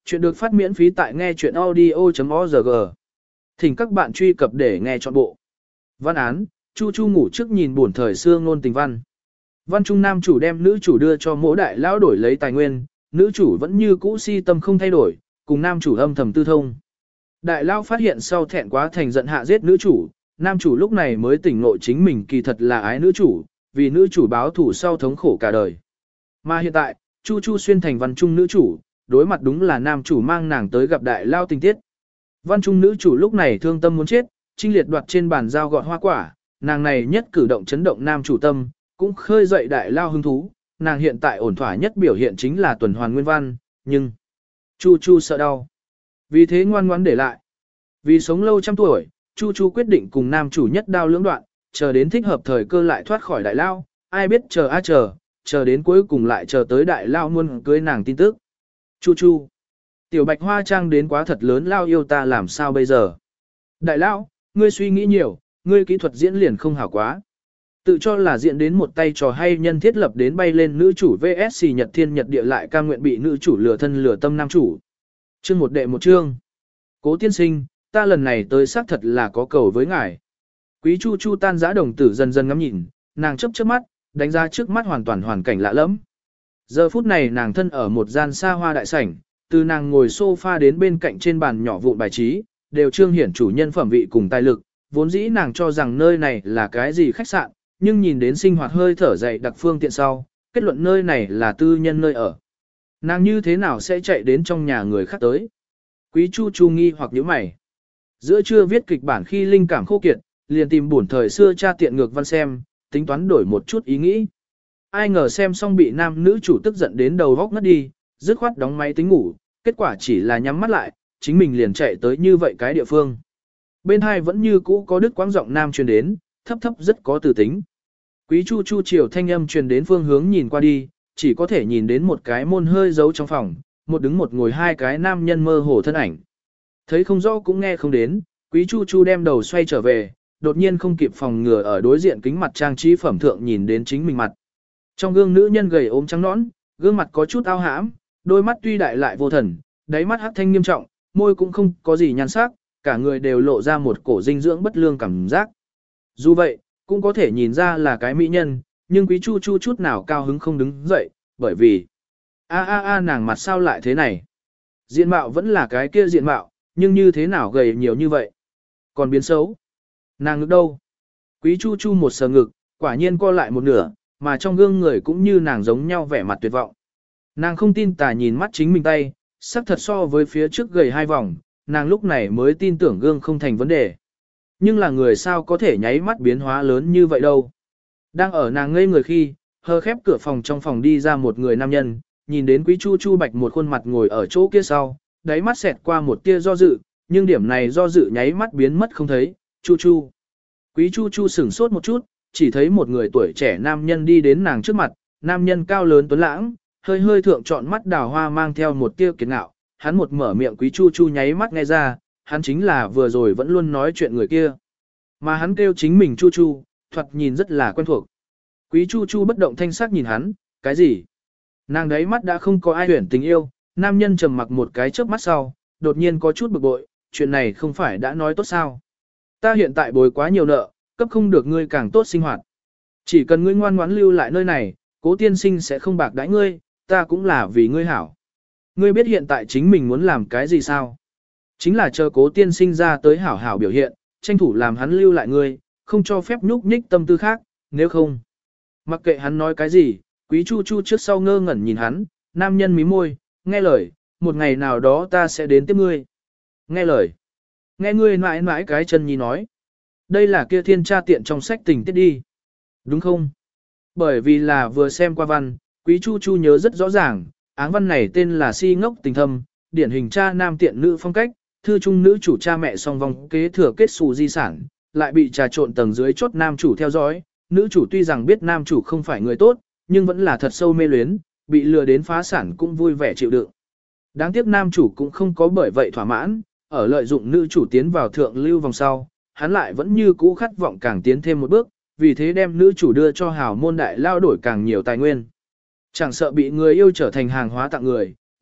Chuyện được phát miễn phí tại nghe chuyện audio.org. Thỉnh các bạn truy cập để nghe trọn bộ. Văn án, Chu Chu ngủ trước nhìn buồn thời xưa ngôn tình văn. Văn trung nam chủ đem nữ chủ đưa cho Mỗ đại lão đổi lấy tài nguyên, nữ chủ vẫn như cũ si tâm không thay đổi, cùng nam chủ âm thầm tư thông. Đại lão phát hiện sau thẹn quá thành giận hạ giết nữ chủ, nam chủ lúc này mới tỉnh ngộ chính mình kỳ thật là ái nữ chủ, vì nữ chủ báo thù sau thống khổ cả đời. Mà hiện tại, Chu Chu xuyên thành văn trung nữ chủ, đối mặt đúng là nam chủ mang nàng tới gặp đại lao tình tiết. Văn trung nữ chủ lúc này thương tâm muốn chết, trinh liệt đoạt trên bàn dao gọt hoa quả, nàng này nhất cử động chấn động nam chủ tâm, cũng khơi dậy đại lao hứng thú, nàng hiện tại ổn thỏa nhất biểu hiện chính là tuần hoàn nguyên văn, nhưng Chu Chu sợ đau. Vì thế ngoan ngoãn để lại. Vì sống lâu trăm tuổi, Chu Chu quyết định cùng nam chủ nhất đao lưỡng đoạn, chờ đến thích hợp thời cơ lại thoát khỏi đại lao, ai biết chờ a chờ đến cuối cùng lại chờ tới đại lao luôn cưới nàng tin tức. Chu Chu, tiểu bạch hoa trang đến quá thật lớn, lao yêu ta làm sao bây giờ? Đại lão, ngươi suy nghĩ nhiều, ngươi kỹ thuật diễn liền không hảo quá. Tự cho là diễn đến một tay trò hay nhân thiết lập đến bay lên nữ chủ VSC Nhật Thiên Nhật Địa lại cam nguyện bị nữ chủ lừa thân lừa tâm nam chủ. Chương một đệ một chương. Cố tiên sinh, ta lần này tới xác thật là có cầu với ngài. Quý Chu Chu tan giã đồng tử dần dần ngắm nhìn, nàng chớp chớp mắt, đánh ra trước mắt hoàn toàn hoàn cảnh lạ lẫm. Giờ phút này nàng thân ở một gian xa hoa đại sảnh, từ nàng ngồi sofa đến bên cạnh trên bàn nhỏ vụn bài trí, đều trương hiển chủ nhân phẩm vị cùng tài lực, vốn dĩ nàng cho rằng nơi này là cái gì khách sạn, nhưng nhìn đến sinh hoạt hơi thở dậy đặc phương tiện sau, kết luận nơi này là tư nhân nơi ở. Nàng như thế nào sẽ chạy đến trong nhà người khác tới? Quý Chu Chu nghi hoặc nhíu mày. Giữa trưa viết kịch bản khi linh cảm khô kiệt, liền tìm bổn thời xưa tra tiện ngược văn xem, tính toán đổi một chút ý nghĩ. Ai ngờ xem xong bị nam nữ chủ tức giận đến đầu vóc ngất đi, dứt khoát đóng máy tính ngủ, kết quả chỉ là nhắm mắt lại, chính mình liền chạy tới như vậy cái địa phương. Bên hai vẫn như cũ có đứt quãng giọng nam truyền đến, thấp thấp rất có từ tính. Quý Chu Chu chiều thanh âm truyền đến phương hướng nhìn qua đi, chỉ có thể nhìn đến một cái môn hơi giấu trong phòng, một đứng một ngồi hai cái nam nhân mơ hồ thân ảnh. Thấy không rõ cũng nghe không đến, Quý Chu Chu đem đầu xoay trở về, đột nhiên không kịp phòng ngừa ở đối diện kính mặt trang trí phẩm thượng nhìn đến chính mình mặt. Trong gương nữ nhân gầy ốm trắng nõn, gương mặt có chút ao hãm, đôi mắt tuy đại lại vô thần, đáy mắt hắc thanh nghiêm trọng, môi cũng không có gì nhan sắc, cả người đều lộ ra một cổ dinh dưỡng bất lương cảm giác. Dù vậy, cũng có thể nhìn ra là cái mỹ nhân, nhưng Quý Chu Chu chút nào cao hứng không đứng dậy, bởi vì nàng mặt sao lại thế này? Diện mạo vẫn là cái kia diện mạo, nhưng như thế nào gầy nhiều như vậy? Còn biến xấu? Nàng ngực đâu? Quý Chu Chu một sờ ngực, quả nhiên co lại một nửa, mà trong gương người cũng như nàng giống nhau vẻ mặt tuyệt vọng. Nàng không tin tà nhìn mắt chính mình tay, sắc thật so với phía trước gầy hai vòng, nàng lúc này mới tin tưởng gương không thành vấn đề. Nhưng là người sao có thể nháy mắt biến hóa lớn như vậy đâu. Đang ở nàng ngây người khi, hờ khép cửa phòng trong phòng đi ra một người nam nhân, nhìn đến Quý Chu Chu bạch một khuôn mặt ngồi ở chỗ kia sau, đáy mắt xẹt qua một tia do dự, nhưng điểm này do dự nháy mắt biến mất không thấy. Chu Chu. Quý Chu Chu sửng sốt một chút, chỉ thấy một người tuổi trẻ nam nhân đi đến nàng trước mặt, nam nhân cao lớn tuấn lãng, hơi hơi thượng trọn mắt đào hoa mang theo một tia kiệt ngạo, hắn một mở miệng Quý Chu Chu nháy mắt nghe ra, hắn chính là vừa rồi vẫn luôn nói chuyện người kia. Mà hắn kêu chính mình Chu Chu, thoạt nhìn rất là quen thuộc. Quý Chu Chu bất động thanh sắc nhìn hắn, cái gì? Nàng đấy mắt đã không có ai tuyển tình yêu, nam nhân trầm mặc một cái chớp mắt sau, đột nhiên có chút bực bội, chuyện này không phải đã nói tốt sao? Ta hiện tại bồi quá nhiều nợ, cấp không được ngươi càng tốt sinh hoạt. Chỉ cần ngươi ngoan ngoãn lưu lại nơi này, Cố tiên sinh sẽ không bạc đãi ngươi, ta cũng là vì ngươi hảo. Ngươi biết hiện tại chính mình muốn làm cái gì sao? Chính là chờ Cố tiên sinh ra tới hảo hảo biểu hiện, tranh thủ làm hắn lưu lại ngươi, không cho phép nhúc nhích tâm tư khác, nếu không. Mặc kệ hắn nói cái gì, Quý Chu Chu trước sau ngơ ngẩn nhìn hắn, nam nhân mí môi, nghe lời, một ngày nào đó ta sẽ đến tiếp ngươi. Nghe lời. Nghe ngươi mãi mãi cái chân nhi nói. Đây là kia thiên tra tiện trong sách tình tiết đi. Đúng không? Bởi vì là vừa xem qua văn, Quý Chu Chu nhớ rất rõ ràng, áng văn này tên là Si ngốc tình thâm, điển hình cha nam tiện nữ phong cách, thư trung nữ chủ cha mẹ song vong kế thừa kết xù di sản, lại bị trà trộn tầng dưới chốt nam chủ theo dõi. Nữ chủ tuy rằng biết nam chủ không phải người tốt, nhưng vẫn là thật sâu mê luyến, bị lừa đến phá sản cũng vui vẻ chịu đựng. Đáng tiếc nam chủ cũng không có bởi vậy thỏa mãn, ở lợi dụng nữ chủ tiến vào thượng lưu vòng sau, hắn lại vẫn như cũ khát vọng càng tiến thêm một bước, vì thế đem nữ chủ đưa cho hào môn đại lao đổi càng nhiều tài nguyên. Chẳng sợ bị người yêu trở thành hàng hóa tặng người,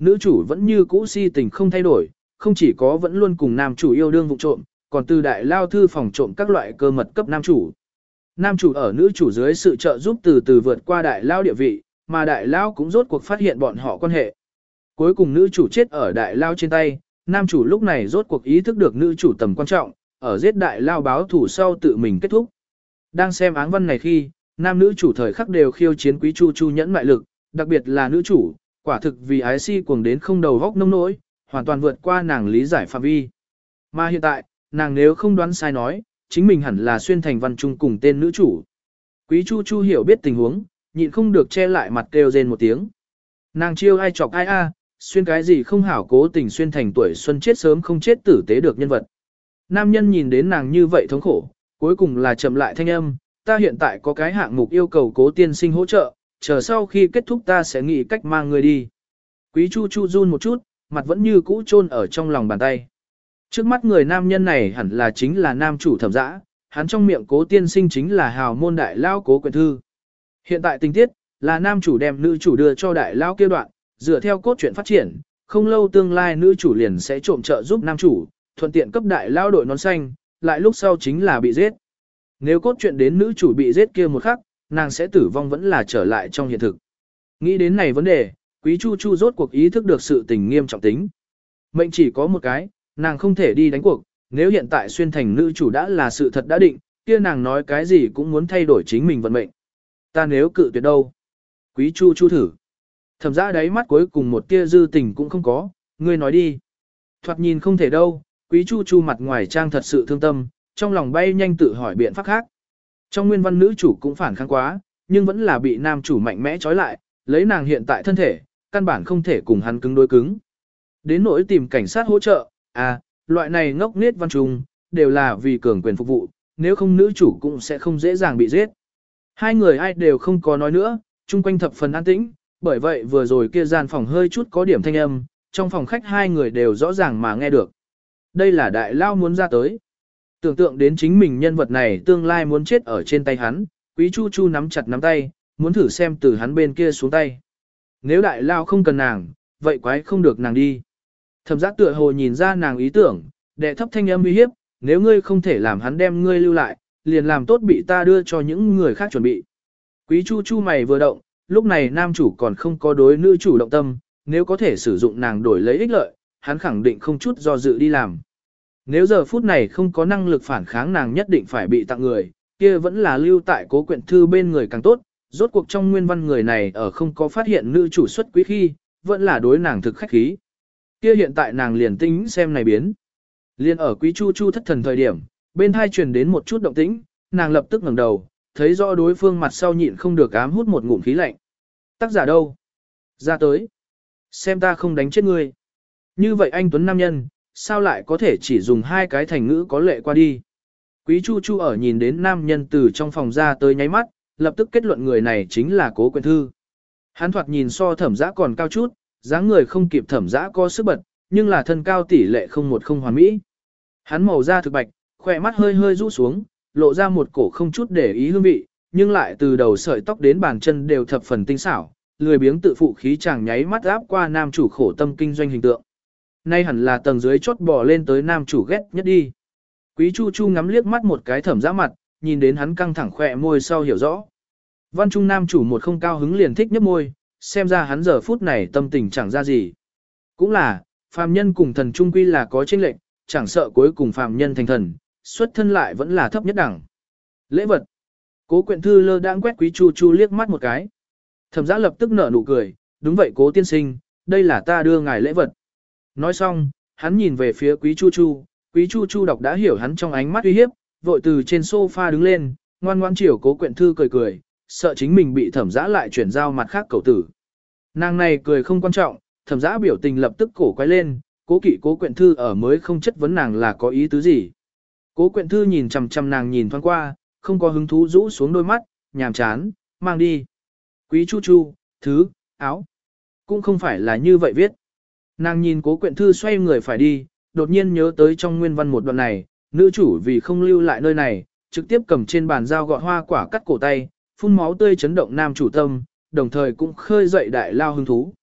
nữ chủ vẫn như cũ si tình không thay đổi, không chỉ có vẫn luôn cùng nam chủ yêu đương vụ trộm, còn từ đại lao thư phòng trộm các loại cơ mật cấp nam chủ. Nam chủ ở nữ chủ dưới sự trợ giúp từ từ vượt qua đại lao địa vị, mà đại lao cũng rốt cuộc phát hiện bọn họ quan hệ. Cuối cùng nữ chủ chết ở đại lao trên tay, nam chủ lúc này rốt cuộc ý thức được nữ chủ tầm quan trọng, ở giết đại lao báo thủ sau tự mình kết thúc. Đang xem áng văn này khi, nam nữ chủ thời khắc đều khiêu chiến Quý Chu Chu nhẫn mại lực, đặc biệt là nữ chủ, quả thực vì ái si cuồng đến không đầu góc nông nỗi, hoàn toàn vượt qua nàng lý giải phạm vi. Mà hiện tại, nàng nếu không đoán sai nói, chính mình hẳn là xuyên thành văn trung cùng tên nữ chủ. Quý Chu Chu hiểu biết tình huống, nhịn không được che lại mặt kêu rên một tiếng. Nàng chiêu ai chọc ai a, xuyên cái gì không hảo, cố tình xuyên thành tuổi xuân chết sớm không chết tử tế được nhân vật. Nam nhân nhìn đến nàng như vậy thống khổ, cuối cùng là chậm lại thanh âm, ta hiện tại có cái hạng mục yêu cầu Cố tiên sinh hỗ trợ, chờ sau khi kết thúc ta sẽ nghĩ cách mang người đi. Quý Chu Chu run một chút, mặt vẫn như cũ chôn ở trong lòng bàn tay. Trước mắt người nam nhân này hẳn là chính là nam chủ Thẩm Dã, hắn trong miệng Cố tiên sinh chính là hào môn đại lao Cố Quyển Thư. Hiện tại tình tiết là nam chủ đem nữ chủ đưa cho đại lao kia đoạn, dựa theo cốt truyện phát triển, không lâu tương lai nữ chủ liền sẽ trộm trợ giúp nam chủ, thuận tiện cấp đại lao đội nón xanh, lại lúc sau chính là bị giết. Nếu cốt truyện đến nữ chủ bị giết kia một khắc, nàng sẽ tử vong vẫn là trở lại trong hiện thực. Nghĩ đến này vấn đề, Quý Chu Chu rốt cuộc ý thức được sự tình nghiêm trọng tính. Mệnh chỉ có một cái, nàng không thể đi đánh cuộc, nếu hiện tại xuyên thành nữ chủ đã là sự thật đã định, kia nàng nói cái gì cũng muốn thay đổi chính mình vận mệnh. Ta nếu cự tuyệt đâu? Quý Chu Chu thử. Thẩm Dã đáy mắt cuối cùng một tia dư tình cũng không có, ngươi nói đi. Thoạt nhìn không thể đâu, Quý Chu Chu mặt ngoài trang thật sự thương tâm, trong lòng bay nhanh tự hỏi biện pháp khác. Trong nguyên văn nữ chủ cũng phản kháng quá, nhưng vẫn là bị nam chủ mạnh mẽ trói lại, lấy nàng hiện tại thân thể, căn bản không thể cùng hắn cứng đối cứng. Đến nỗi tìm cảnh sát hỗ trợ, loại này ngốc nghếch văn trùng, đều là vì cường quyền phục vụ, nếu không nữ chủ cũng sẽ không dễ dàng bị giết. Hai người ai đều không có nói nữa, chung quanh thập phần an tĩnh, bởi vậy vừa rồi kia gian phòng hơi chút có điểm thanh âm, trong phòng khách hai người đều rõ ràng mà nghe được. Đây là đại lao muốn ra tới. Tưởng tượng đến chính mình nhân vật này tương lai muốn chết ở trên tay hắn, Quý Chu Chu nắm chặt nắm tay, muốn thử xem từ hắn bên kia xuống tay. Nếu đại lao không cần nàng, vậy quái không được nàng đi. Thẩm Giác tựa hồ nhìn ra nàng ý tưởng, đệ thấp thanh âm uy hiếp, nếu ngươi không thể làm hắn đem ngươi lưu lại, liền làm tốt bị ta đưa cho những người khác chuẩn bị. Quý Chu Chu mày vừa động, lúc này nam chủ còn không có đối nữ chủ động tâm, nếu có thể sử dụng nàng đổi lấy ích lợi, hắn khẳng định không chút do dự đi làm. Nếu giờ phút này không có năng lực phản kháng nàng nhất định phải bị tặng người, kia vẫn là lưu tại Cố Quyển Thư bên người càng tốt, rốt cuộc trong nguyên văn người này ở không có phát hiện nữ chủ xuất quý khi, vẫn là đối nàng thực khách khí. Kia hiện tại nàng liền tính xem này biến. Liên ở Quý Chu Chu thất thần thời điểm, bên hai truyền đến một chút động tĩnh, nàng lập tức ngẩng đầu, thấy rõ đối phương mặt sau nhịn không được ám hút một ngụm khí lạnh. Tác giả đâu? Ra tới. Xem ta không đánh chết ngươi. Như vậy anh Tuấn nam nhân, sao lại có thể chỉ dùng hai cái thành ngữ có lệ qua đi. Quý Chu Chu ở nhìn đến nam nhân từ trong phòng ra tới nháy mắt, lập tức kết luận người này chính là Cố Quyển Thư. Hắn thoạt nhìn so Thẩm Dã còn cao chút, dáng người không kịp Thẩm Dã có sức bật, nhưng là thân cao tỷ lệ không một không hoàn mỹ. Hắn màu da thực bạch, khỏe mắt hơi hơi rũ xuống, lộ ra một cổ không chút để ý hương vị, nhưng lại từ đầu sợi tóc đến bàn chân đều thập phần tinh xảo, lười biếng tự phụ khí chàng nháy mắt áp qua nam chủ khổ tâm kinh doanh hình tượng. Nay hẳn là tầng dưới chốt bò lên tới nam chủ ghét nhất đi. Quý Chu Chu ngắm liếc mắt một cái Thẩm Dã mặt, nhìn đến hắn căng thẳng khỏe môi sau hiểu rõ. Văn trung nam chủ một không cao hứng liền thích nhấp môi, xem ra hắn giờ phút này tâm tình chẳng ra gì. Cũng là, phàm nhân cùng thần trung quy là có chênh lệch, chẳng sợ cuối cùng phàm nhân thành thần, xuất thân lại vẫn là thấp nhất đẳng. Lễ vật. Cố Quyển Thư lơ đãng quét Quý Chu Chu liếc mắt một cái. Thẩm Dã lập tức nở nụ cười, đúng vậy Cố tiên sinh, đây là ta đưa ngài lễ vật. Nói xong, hắn nhìn về phía Quý Chu Chu, Quý Chu Chu đọc đã hiểu hắn trong ánh mắt uy hiếp, vội từ trên sofa đứng lên, ngoan ngoãn chiều Cố Quyển Thư cười cười, sợ chính mình bị Thẩm Dã lại chuyển giao mặt khác cầu tử. Nàng này cười không quan trọng, Thẩm Dã biểu tình lập tức cổ quay lên, Cố kỵ Cố Quyển Thư ở mới không chất vấn nàng là có ý tứ gì. Cố Quyển Thư nhìn chằm chằm nàng nhìn thoáng qua, không có hứng thú rũ xuống đôi mắt, nhàm chán, mang đi. Quý Chu Chu, thứ, áo. Cũng không phải là như vậy viết. Nàng nhìn Cố Quyển Thư xoay người phải đi, đột nhiên nhớ tới trong nguyên văn một đoạn này, nữ chủ vì không lưu lại nơi này, trực tiếp cầm trên bàn dao gọt hoa quả cắt cổ tay, phun máu tươi chấn động nam chủ tâm, đồng thời cũng khơi dậy đại lao hứng thú.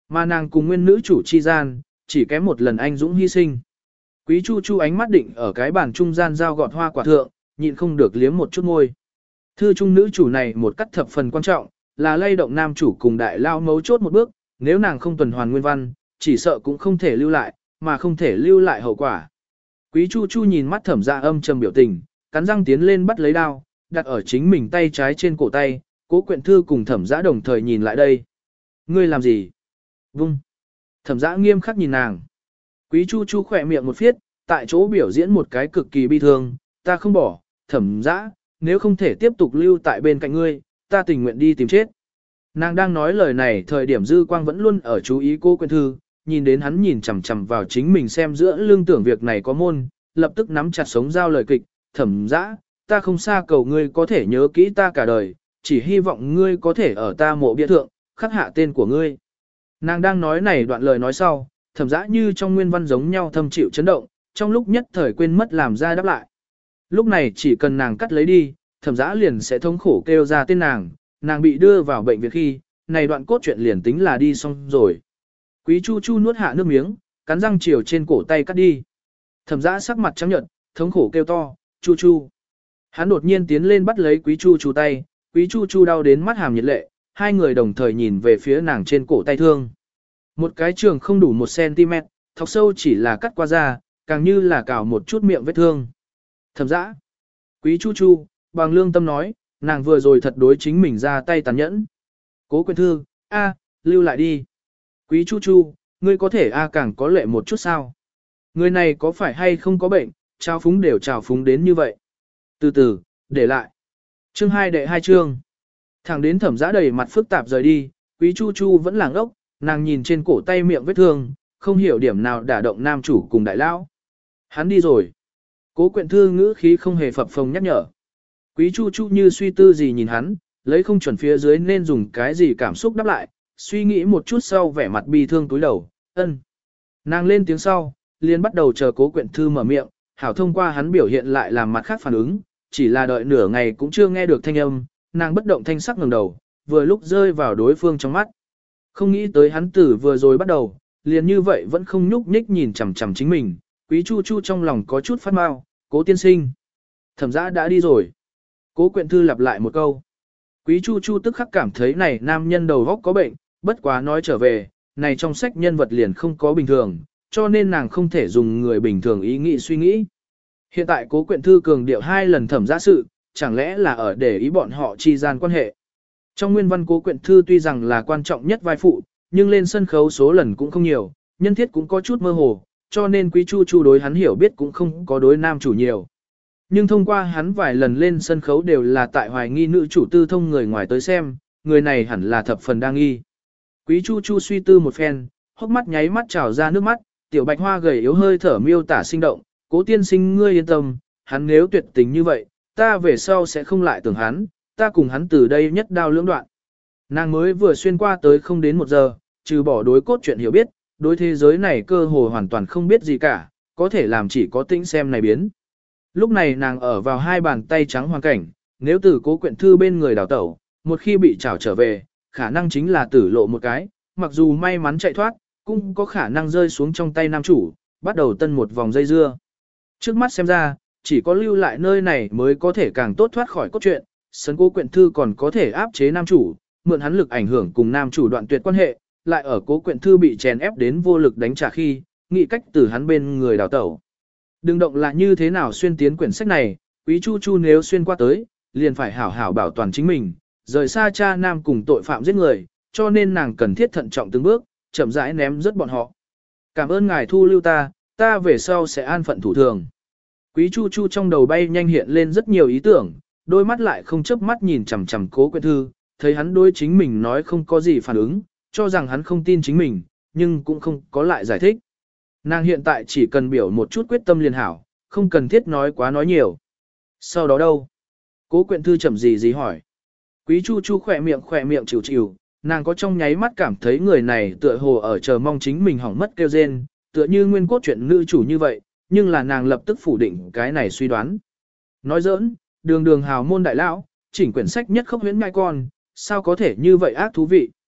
Mà nàng cùng nguyên nữ chủ chi gian, chỉ kém một lần anh dũng hy sinh. Quý Chu Chu ánh mắt định ở cái bàn trung gian dao gọt hoa quả thượng, nhịn không được liếm một chút môi. Thư trung nữ chủ này một cắt thập phần quan trọng, là lay động nam chủ cùng đại lao mấu chốt một bước, nếu nàng không tuần hoàn nguyên văn, chỉ sợ cũng không thể lưu lại, mà không thể lưu lại hậu quả. Quý Chu Chu nhìn mắt Thẩm Dạ âm trầm biểu tình, cắn răng tiến lên bắt lấy đao, đặt ở chính mình tay trái trên cổ tay, Cố Quyện Thư cùng Thẩm Dạ đồng thời nhìn lại đây. Ngươi làm gì? Vung. Thẩm Dạ nghiêm khắc nhìn nàng. Quý Chu Chu khỏe miệng một phiết, tại chỗ biểu diễn một cái cực kỳ bi thương, ta không bỏ, Thẩm Dạ, nếu không thể tiếp tục lưu tại bên cạnh ngươi, ta tình nguyện đi tìm chết. Nàng đang nói lời này thời điểm dư quang vẫn luôn ở chú ý Cố Quyện Thư, nhìn đến hắn nhìn chằm chằm vào chính mình xem giữa lương tưởng việc này có môn, lập tức nắm chặt sống giao lời kịch, Thẩm Dạ, ta không xa cầu ngươi có thể nhớ kỹ ta cả đời, chỉ hy vọng ngươi có thể ở ta mộ bia thượng, khắc hạ tên của ngươi. Nàng đang nói này đoạn lời nói sau, Thẩm Dạ như trong nguyên văn giống nhau thâm chịu chấn động, trong lúc nhất thời quên mất làm ra đáp lại. Lúc này chỉ cần nàng cắt lấy đi, Thẩm Dạ liền sẽ thống khổ kêu ra tên nàng bị đưa vào bệnh viện khi, này đoạn cốt truyện liền tính là đi xong rồi. Quý Chu Chu nuốt hạ nước miếng, cắn răng chiều trên cổ tay cắt đi. Thẩm Dạ sắc mặt trắng nhợt, thống khổ kêu to, Chu Chu. Hắn đột nhiên tiến lên bắt lấy Quý Chu Chu tay, Quý Chu Chu đau đến mắt hàm nhiệt lệ, hai người đồng thời nhìn về phía nàng trên cổ tay thương. Một cái trường không đủ 1 cm, thọc sâu chỉ là cắt qua da, càng như là cào một chút miệng vết thương. Thẩm Dạ. Quý Chu Chu, bằng lương tâm nói, nàng vừa rồi thật đối chính mình ra tay tàn nhẫn. Cố Quyện Thư, lưu lại đi. Quý Chu Chu, ngươi có thể càng có lệ một chút sao? Người này có phải hay không có bệnh, trao phúng đều trào phúng đến như vậy. Từ từ, để lại. Chương 2 đệ 2 chương. Thẳng đến Thẩm Dạ đầy mặt phức tạp rời đi, Quý Chu Chu vẫn làng ốc, nàng nhìn trên cổ tay miệng vết thương, không hiểu điểm nào đả động nam chủ cùng đại lão. Hắn đi rồi. Cố Quyện Thư ngữ khí không hề phập phồng nhắc nhở. Quý Chu Chu như suy tư gì nhìn hắn, lấy không chuẩn phía dưới nên dùng cái gì cảm xúc đáp lại, suy nghĩ một chút sau vẻ mặt bi thương túi đầu, ân. Nàng lên tiếng sau, liền bắt đầu chờ Cố Quyện Thư mở miệng, hảo thông qua hắn biểu hiện lại làm mặt khác phản ứng, chỉ là đợi nửa ngày cũng chưa nghe được thanh âm, nàng bất động thanh sắc ngẩng đầu, vừa lúc rơi vào đối phương trong mắt. Không nghĩ tới hắn tử vừa rồi bắt đầu, liền như vậy vẫn không nhúc nhích nhìn chằm chằm chính mình, Quý Chu Chu trong lòng có chút phát mau, Cố tiên sinh. Thẩm Dạ đã đi rồi. Cố Quyện Thư lặp lại một câu. Quý Chu Chu tức khắc cảm thấy này nam nhân đầu óc có bệnh, bất quá nói trở về, này trong sách nhân vật liền không có bình thường, cho nên nàng không thể dùng người bình thường ý nghĩ suy nghĩ. Hiện tại Cố Quyện Thư cường điệu 2 lần Thẩm Dạ sự, chẳng lẽ là ở để ý bọn họ chi gian quan hệ. Trong nguyên văn Cố Quyện Thư tuy rằng là quan trọng nhất vai phụ, nhưng lên sân khấu số lần cũng không nhiều, nhân thiết cũng có chút mơ hồ, cho nên Quý Chu Chu đối hắn hiểu biết cũng không có đối nam chủ nhiều. Nhưng thông qua hắn vài lần lên sân khấu đều là tại hoài nghi nữ chủ tư thông người ngoài tới xem, người này hẳn là thập phần đa nghi. Quý Chu Chu suy tư một phen, hốc mắt nháy mắt trào ra nước mắt, tiểu bạch hoa gầy yếu hơi thở miêu tả sinh động, Cố tiên sinh ngươi yên tâm, hắn nếu tuyệt tình như vậy, ta về sau sẽ không lại tưởng hắn, ta cùng hắn từ đây nhất đao lưỡng đoạn. Nàng mới vừa xuyên qua tới không đến 1 giờ, trừ bỏ đối cốt chuyện hiểu biết, đối thế giới này cơ hồ hoàn toàn không biết gì cả, có thể làm chỉ có tĩnh xem này biến. Lúc này nàng ở vào 2 bàn tay trắng hoàn cảnh, nếu từ Cố Quyện Thư bên người đào tẩu, một khi bị trảo trở về, khả năng chính là tử lộ một cái, mặc dù may mắn chạy thoát, cũng có khả năng rơi xuống trong tay nam chủ, bắt đầu tân một vòng dây dưa. Trước mắt xem ra, chỉ có lưu lại nơi này mới có thể càng tốt thoát khỏi cốt truyện, sấn Cố Quyện Thư còn có thể áp chế nam chủ, mượn hắn lực ảnh hưởng cùng nam chủ đoạn tuyệt quan hệ, lại ở Cố Quyện Thư bị chèn ép đến vô lực đánh trả khi, nghĩ cách từ hắn bên người đào tẩu. Đừng động là như thế nào xuyên tiến quyển sách này, Quý Chu Chu nếu xuyên qua tới, liền phải hảo hảo bảo toàn chính mình, rời xa cha nam cùng tội phạm giết người, cho nên nàng cần thiết thận trọng từng bước, chậm rãi ném rất bọn họ. Cảm ơn ngài thu lưu ta về sau sẽ an phận thủ thường. Quý Chu Chu trong đầu bay nhanh hiện lên rất nhiều ý tưởng, đôi mắt lại không chớp mắt nhìn chằm chằm Cố Quyện Thư, thấy hắn đối chính mình nói không có gì phản ứng, cho rằng hắn không tin chính mình, nhưng cũng không có lại giải thích. Nàng hiện tại chỉ cần biểu một chút quyết tâm liền hảo, không cần thiết nói quá nói nhiều. Sau đó đâu? Cố Quyện Thư chậm gì hỏi. Quý Chu Chu khỏe miệng chịu chịu, nàng có trong nháy mắt cảm thấy người này tựa hồ ở chờ mong chính mình hỏng mất kêu rên, tựa như nguyên cốt truyện nữ chủ như vậy, nhưng là nàng lập tức phủ định cái này suy đoán. Nói giỡn, đường hào môn đại lão, chỉnh quyển sách nhất khốc huyễn ngai con, sao có thể như vậy ác thú vị.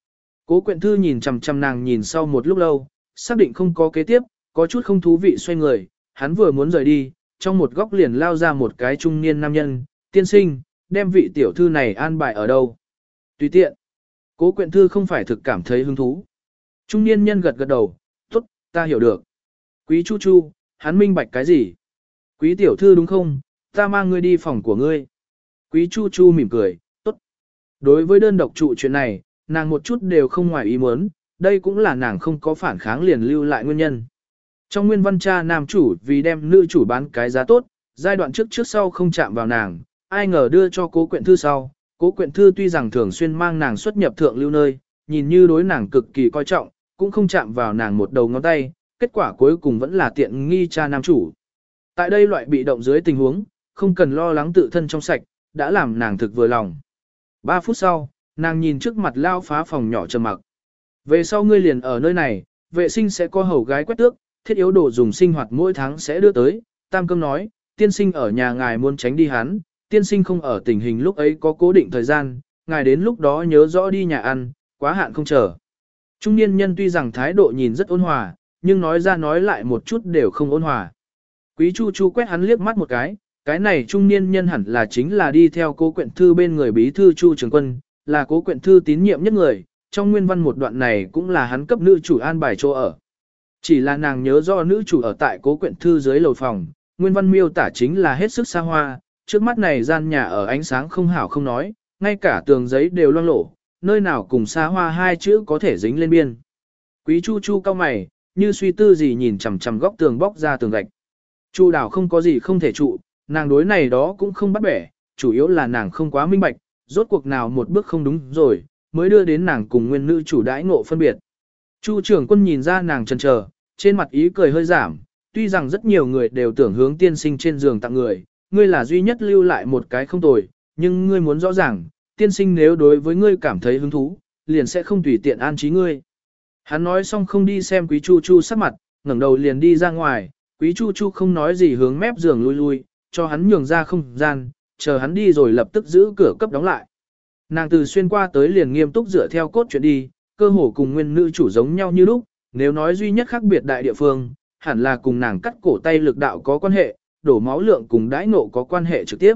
Cố Quyện Thư nhìn chằm chằm nàng nhìn sau một lúc lâu, xác định không có kế tiếp, có chút không thú vị xoay người, hắn vừa muốn rời đi, trong một góc liền lao ra một cái trung niên nam nhân, tiên sinh, đem vị tiểu thư này an bài ở đâu. Tùy tiện. Cố Quyện Thư không phải thực cảm thấy hứng thú. Trung niên nhân gật gật đầu, tốt, ta hiểu được. Quý Chu Chu, hắn minh bạch cái gì? Quý tiểu thư đúng không, ta mang ngươi đi phòng của ngươi. Quý Chu Chu mỉm cười, tốt. Đối với đơn độc trụ chuyện này, nàng một chút đều không ngoài ý muốn, đây cũng là nàng không có phản kháng liền lưu lại nguyên nhân. Trong nguyên văn cha nam chủ vì đem nữ chủ bán cái giá tốt, giai đoạn trước sau không chạm vào nàng, ai ngờ đưa cho Cố Quyện Thư sau. Cố Quyện Thư tuy rằng thường xuyên mang nàng xuất nhập thượng lưu nơi, nhìn như đối nàng cực kỳ coi trọng, cũng không chạm vào nàng một đầu ngón tay, kết quả cuối cùng vẫn là tiện nghi cha nam chủ. Tại đây loại bị động dưới tình huống, không cần lo lắng tự thân trong sạch, đã làm nàng thực vừa lòng. 3 phút sau, nàng nhìn trước mặt lao phá phòng nhỏ trầm mặc. Về sau ngươi liền ở nơi này, vệ sinh sẽ có hầu gái quét tước, thiết yếu đồ dùng sinh hoạt mỗi tháng sẽ đưa tới. Tam Câm nói, tiên sinh ở nhà ngài muốn tránh đi hắn, tiên sinh không ở tình hình lúc ấy có cố định thời gian, ngài đến lúc đó nhớ rõ đi nhà ăn, quá hạn không chờ. Trung niên nhân tuy rằng thái độ nhìn rất ôn hòa, nhưng nói ra nói lại một chút đều không ôn hòa. Quý Chu Chu quét hắn liếc mắt một cái này trung niên nhân hẳn là chính là đi theo Cố Quyện Thư bên người bí thư Chu Trường Quân, là Cố Quyện Thư tín nhiệm nhất người, trong nguyên văn một đoạn này cũng là hắn cấp nữ chủ an bài chỗ ở. Chỉ là nàng nhớ do nữ chủ ở tại Cố Quyện Thư dưới lầu phòng, nguyên văn miêu tả chính là hết sức xa hoa, trước mắt này gian nhà ở ánh sáng không hảo không nói, ngay cả tường giấy đều loang lổ, nơi nào cùng xa hoa hai chữ có thể dính lên biên. Quý Chu Chu cau mày, như suy tư gì nhìn chằm chằm góc tường bóc ra tường gạch. Chu đảo không có gì không thể trụ, nàng đối này đó cũng không bắt bẻ, chủ yếu là nàng không quá minh bạch, rốt cuộc nào một bước không đúng rồi, mới đưa đến nàng cùng nguyên nữ chủ đãi ngộ phân biệt. Chu Trường Quân nhìn ra nàng chần chờ, trên mặt ý cười hơi giảm, tuy rằng rất nhiều người đều tưởng hướng tiên sinh trên giường tặng người, ngươi là duy nhất lưu lại một cái không tồi, nhưng ngươi muốn rõ ràng, tiên sinh nếu đối với ngươi cảm thấy hứng thú, liền sẽ không tùy tiện an trí ngươi. Hắn nói xong không đi xem Quý Chu Chu sắc mặt, ngẩng đầu liền đi ra ngoài, Quý Chu Chu không nói gì hướng mép giường lui lui, cho hắn nhường ra không gian, chờ hắn đi rồi lập tức giữ cửa cấp đóng lại. Nàng từ xuyên qua tới liền nghiêm túc dựa theo cốt truyện đi, cơ hồ cùng nguyên nữ chủ giống nhau như lúc, nếu nói duy nhất khác biệt đại địa phương, hẳn là cùng nàng cắt cổ tay lực đạo có quan hệ, đổ máu lượng cùng đãi ngộ có quan hệ trực tiếp.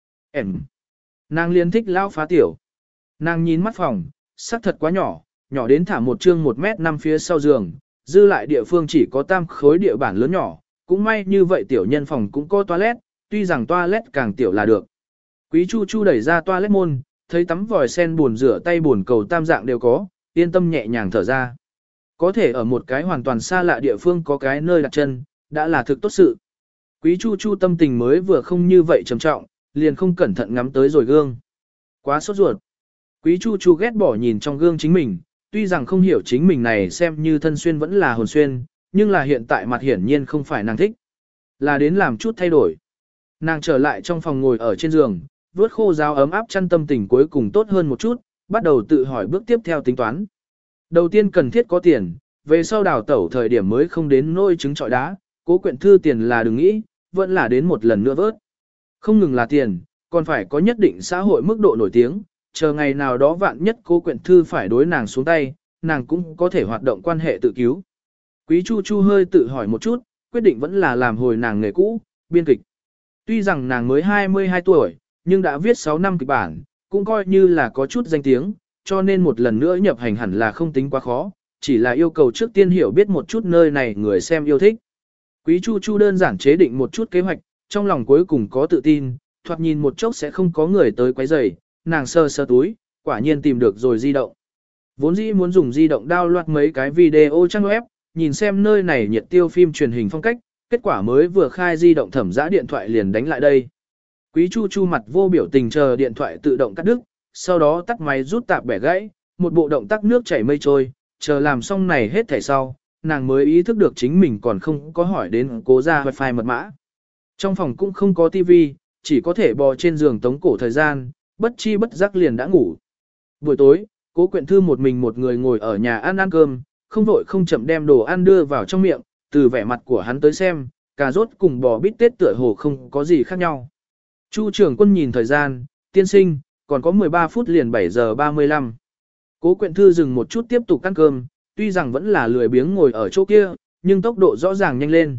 Nàng liên thích lao phá tiểu. Nàng nhìn mắt phòng, sắc thật quá nhỏ, nhỏ đến thả một chương 1m5 phía sau giường, dư lại địa phương chỉ có tam khối địa bản lớn nhỏ, cũng may như vậy tiểu nhân phòng cũng có toilet, tuy rằng toilet càng tiểu là được. Quý Chu Chu đẩy ra toilet môn, thấy tắm vòi sen buồn rửa tay buồn cầu tam dạng đều có, yên tâm nhẹ nhàng thở ra. Có thể ở một cái hoàn toàn xa lạ địa phương có cái nơi đặt chân, đã là thực tốt sự. Quý Chu Chu tâm tình mới vừa không như vậy trầm trọng, liền không cẩn thận ngắm tới rồi gương. Quá sốt ruột. Quý Chu Chu ghét bỏ nhìn trong gương chính mình, tuy rằng không hiểu chính mình này xem như thân xuyên vẫn là hồn xuyên, nhưng là hiện tại mặt hiển nhiên không phải nàng thích. Là đến làm chút thay đổi. Nàng trở lại trong phòng ngồi ở trên giường, vuốt khô ráo ấm áp chăn tâm tình cuối cùng tốt hơn một chút, bắt đầu tự hỏi bước tiếp theo tính toán. Đầu tiên cần thiết có tiền, về sau đào tẩu thời điểm mới không đến nôi trứng trọi đá, Cố Quyện Thư tiền là đừng nghĩ, vẫn là đến một lần nữa vớt. Không ngừng là tiền, còn phải có nhất định xã hội mức độ nổi tiếng, chờ ngày nào đó vạn nhất Cố Quyện Thư phải đối nàng xuống tay, nàng cũng có thể hoạt động quan hệ tự cứu. Quý Chu Chu hơi tự hỏi một chút, quyết định vẫn là làm hồi nàng nghề cũ, biên kịch. Tuy rằng nàng mới 22 tuổi, nhưng đã viết 6 năm kịch bản, cũng coi như là có chút danh tiếng, cho nên một lần nữa nhập hành hẳn là không tính quá khó, chỉ là yêu cầu trước tiên hiểu biết một chút nơi này người xem yêu thích. Quý Chu Chu đơn giản chế định một chút kế hoạch, trong lòng cuối cùng có tự tin, thoạt nhìn một chốc sẽ không có người tới quấy rầy, nàng sơ sơ túi, quả nhiên tìm được rồi di động. Vốn dĩ muốn dùng di động download mấy cái video trang web, nhìn xem nơi này nhiệt tiêu phim truyền hình phong cách, kết quả mới vừa khai di động thẩm giã điện thoại liền đánh lại đây. Quý Chu Chu mặt vô biểu tình chờ điện thoại tự động cắt đứt, sau đó tắt máy rút tạp bẻ gãy, một bộ động tác nước chảy mây trôi, chờ làm xong này hết thảy sau, nàng mới ý thức được chính mình còn không có hỏi đến cố ra wifi mật mã. Trong phòng cũng không có tivi, chỉ có thể bò trên giường tống cổ thời gian, bất chi bất giác liền đã ngủ. Buổi tối, Cố Quyện Thư một mình một người ngồi ở nhà ăn cơm, không vội không chậm đem đồ ăn đưa vào trong miệng, từ vẻ mặt của hắn tới xem, cà rốt cùng bò bít tết tựa hồ không có gì khác nhau. Chu Trường Quân nhìn thời gian, tiên sinh, còn có 13 phút liền 7 giờ 35. Cố Quyện Thư dừng một chút tiếp tục ăn cơm, tuy rằng vẫn là lười biếng ngồi ở chỗ kia, nhưng tốc độ rõ ràng nhanh lên.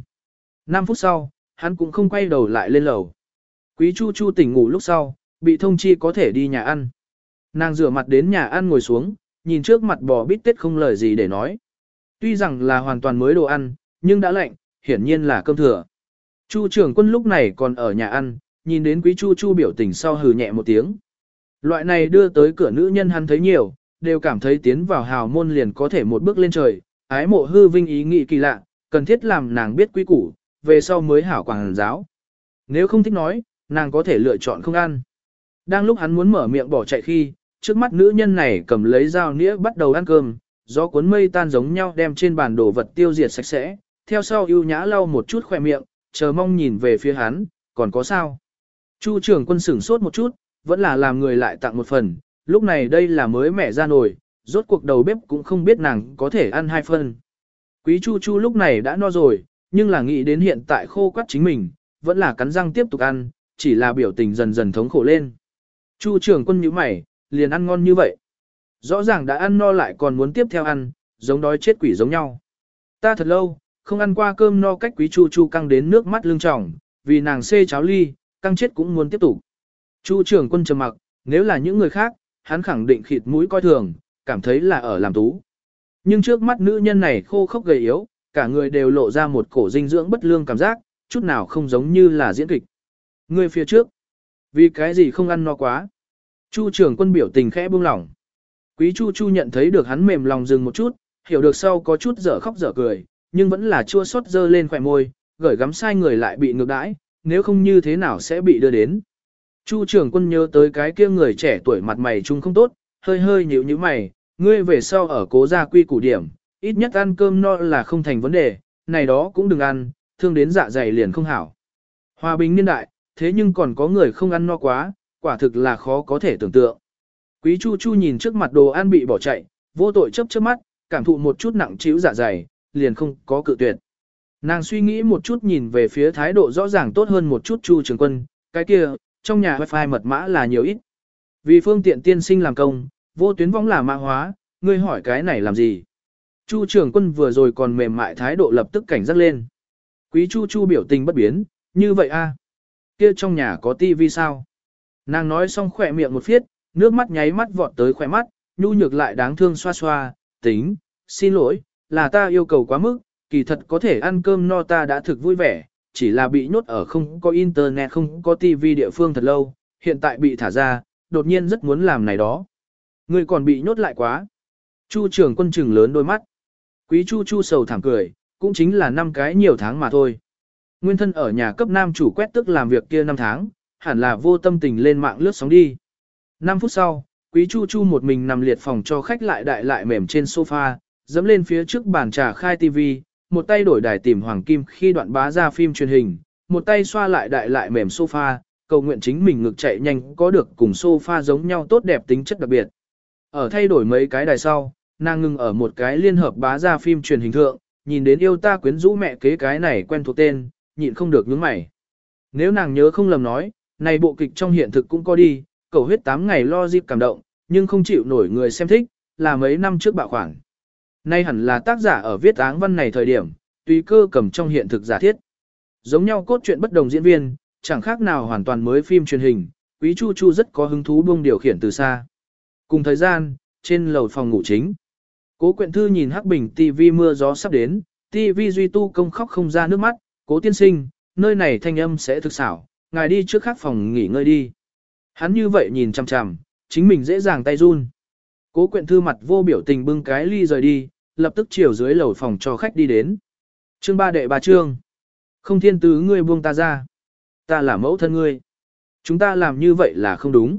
5 phút sau, hắn cũng không quay đầu lại lên lầu. Quý Chu Chu tỉnh ngủ lúc sau, bị thông chi có thể đi nhà ăn. Nàng rửa mặt đến nhà ăn ngồi xuống, nhìn trước mặt bò bít tết không lời gì để nói. Tuy rằng là hoàn toàn mới đồ ăn, nhưng đã lạnh, hiển nhiên là cơm thừa. Chu trưởng quân lúc này còn ở nhà ăn, nhìn đến Quý Chu Chu biểu tình sau hừ nhẹ một tiếng. Loại này đưa tới cửa nữ nhân hắn thấy nhiều, đều cảm thấy tiến vào hào môn liền có thể một bước lên trời, ái mộ hư vinh ý nghĩ kỳ lạ, cần thiết làm nàng biết quý củ, về sau mới hảo quảng giáo. Nếu không thích nói, nàng có thể lựa chọn không ăn. Đang lúc hắn muốn mở miệng bỏ chạy khi, trước mắt nữ nhân này cầm lấy dao nĩa bắt đầu ăn cơm, gió cuốn mây tan giống nhau đem trên bàn đồ vật tiêu diệt sạch sẽ, theo sau ưu nhã lau một chút khỏe miệng, chờ mong nhìn về phía hắn, còn có sao? Chu trưởng quân sửng sốt một chút, vẫn là làm người lại tặng một phần, lúc này đây là mới mẻ ra nồi, rốt cuộc đầu bếp cũng không biết nàng có thể ăn 2 phần. Quý Chu Chu lúc này đã no rồi, nhưng là nghĩ đến hiện tại khô quắt chính mình, vẫn là cắn răng tiếp tục ăn, chỉ là biểu tình dần dần thống khổ lên. Chu trưởng quân nhíu mày, liền ăn ngon như vậy. Rõ ràng đã ăn no lại còn muốn tiếp theo ăn, giống đói chết quỷ giống nhau. Ta thật lâu, không ăn qua cơm no cách Quý Chu Chu căng đến nước mắt lưng tròng, vì nàng xê cháo ly, căng chết cũng muốn tiếp tục. Chu trưởng quân trầm mặc, nếu là những người khác, hắn khẳng định khịt mũi coi thường, cảm thấy là ở làm tú. Nhưng trước mắt nữ nhân này khô khốc gầy yếu, cả người đều lộ ra một cổ dinh dưỡng bất lương cảm giác, chút nào không giống như là diễn kịch. Người phía trước, vì cái gì không ăn no quá? Chu trưởng quân biểu tình khẽ buông lỏng. Quý Chu Chu nhận thấy được hắn mềm lòng dừng một chút, hiểu được sau có chút dở khóc dở cười, nhưng vẫn là chua xót dơ lên khỏe môi, gởi gắm sai người lại bị ngược đãi, nếu không như thế nào sẽ bị đưa đến. Chu trưởng quân nhớ tới cái kia người trẻ tuổi mặt mày chung không tốt, hơi hơi nhíu nhíu mày, ngươi về sau ở cố gia quy củ điểm, ít nhất ăn cơm no là không thành vấn đề, này đó cũng đừng ăn, thương đến dạ dày liền không hảo. Hòa bình niên đại, thế nhưng còn có người không ăn no quá, quả thực là khó có thể tưởng tượng. Quý Chu Chu nhìn trước mặt đồ ăn bị bỏ chạy, vô tội chớp chớp mắt, cảm thụ một chút nặng trĩu dạ dày, liền không có cự tuyệt. Nàng suy nghĩ một chút nhìn về phía thái độ rõ ràng tốt hơn một chút Chu trưởng quân, cái kia, trong nhà wifi mật mã là nhiều ít. Vì phương tiện tiên sinh làm công, vô tuyến võng là mã hóa, ngươi hỏi cái này làm gì? Chu trưởng quân vừa rồi còn mềm mại thái độ lập tức cảnh giác lên. Quý Chu Chu biểu tình bất biến, như vậy a? Kia trong nhà có tivi sao? Nàng nói xong khỏe miệng một phiết, nước mắt nháy mắt vọt tới khỏe mắt, nhu nhược lại đáng thương xoa xoa, tính, xin lỗi, là ta yêu cầu quá mức, kỳ thật có thể ăn cơm no ta đã thực vui vẻ, chỉ là bị nhốt ở không có internet không có tivi địa phương thật lâu, hiện tại bị thả ra, đột nhiên rất muốn làm này đó. Người còn bị nhốt lại quá. Chu trưởng quân trừng lớn đôi mắt. Quý Chu Chu sầu thảm cười, cũng chính là 5 cái nhiều tháng mà thôi. Nguyên thân ở nhà cấp nam chủ quét tức làm việc kia 5 tháng, hẳn là vô tâm tình lên mạng lướt sóng đi. 5 phút sau, Quý Chu Chu một mình nằm liệt phòng cho khách lại đại lại mềm trên sofa, dẫm lên phía trước bàn trà khai tivi, một tay đổi đài tìm hoàng kim khi đoạn bá ra phim truyền hình, một tay xoa lại đại lại mềm sofa, cầu nguyện chính mình ngực chạy nhanh có được cùng sofa giống nhau tốt đẹp tính chất đặc biệt. Ở thay đổi mấy cái đài sau, nàng ngừng ở một cái liên hợp bá ra phim truyền hình thượng, nhìn đến yêu ta quyến rũ mẹ kế cái này quen thuộc tên, nhịn không được nhướng mày. Nếu nàng nhớ không lầm nói, này bộ kịch trong hiện thực cũng có đi, cầu huyết 8 ngày lo dịp cảm động, nhưng không chịu nổi người xem thích, là mấy năm trước bạo khoản. Nay hẳn là tác giả ở viết áng văn này thời điểm, tùy cơ cầm trong hiện thực giả thiết. Giống nhau cốt truyện bất đồng diễn viên, chẳng khác nào hoàn toàn mới phim truyền hình, Quý Chu Chu rất có hứng thú buông điều khiển từ xa. Cùng thời gian, trên lầu phòng ngủ chính, Cố Quyện Thư nhìn hắc bình TV mưa gió sắp đến, TV duy tu công khóc không ra nước mắt, Cố tiên sinh, nơi này thanh âm sẽ thực xảo, ngài đi trước khác phòng nghỉ ngơi đi. Hắn như vậy nhìn chằm chằm, chính mình dễ dàng tay run. Cố Quyện Thư mặt vô biểu tình bưng cái ly rời đi, lập tức chiều dưới lầu phòng cho khách đi đến. Chương 3 đệ 3 chương. Không thiên tứ ngươi buông ta ra. Ta là mẫu thân ngươi. Chúng ta làm như vậy là không đúng.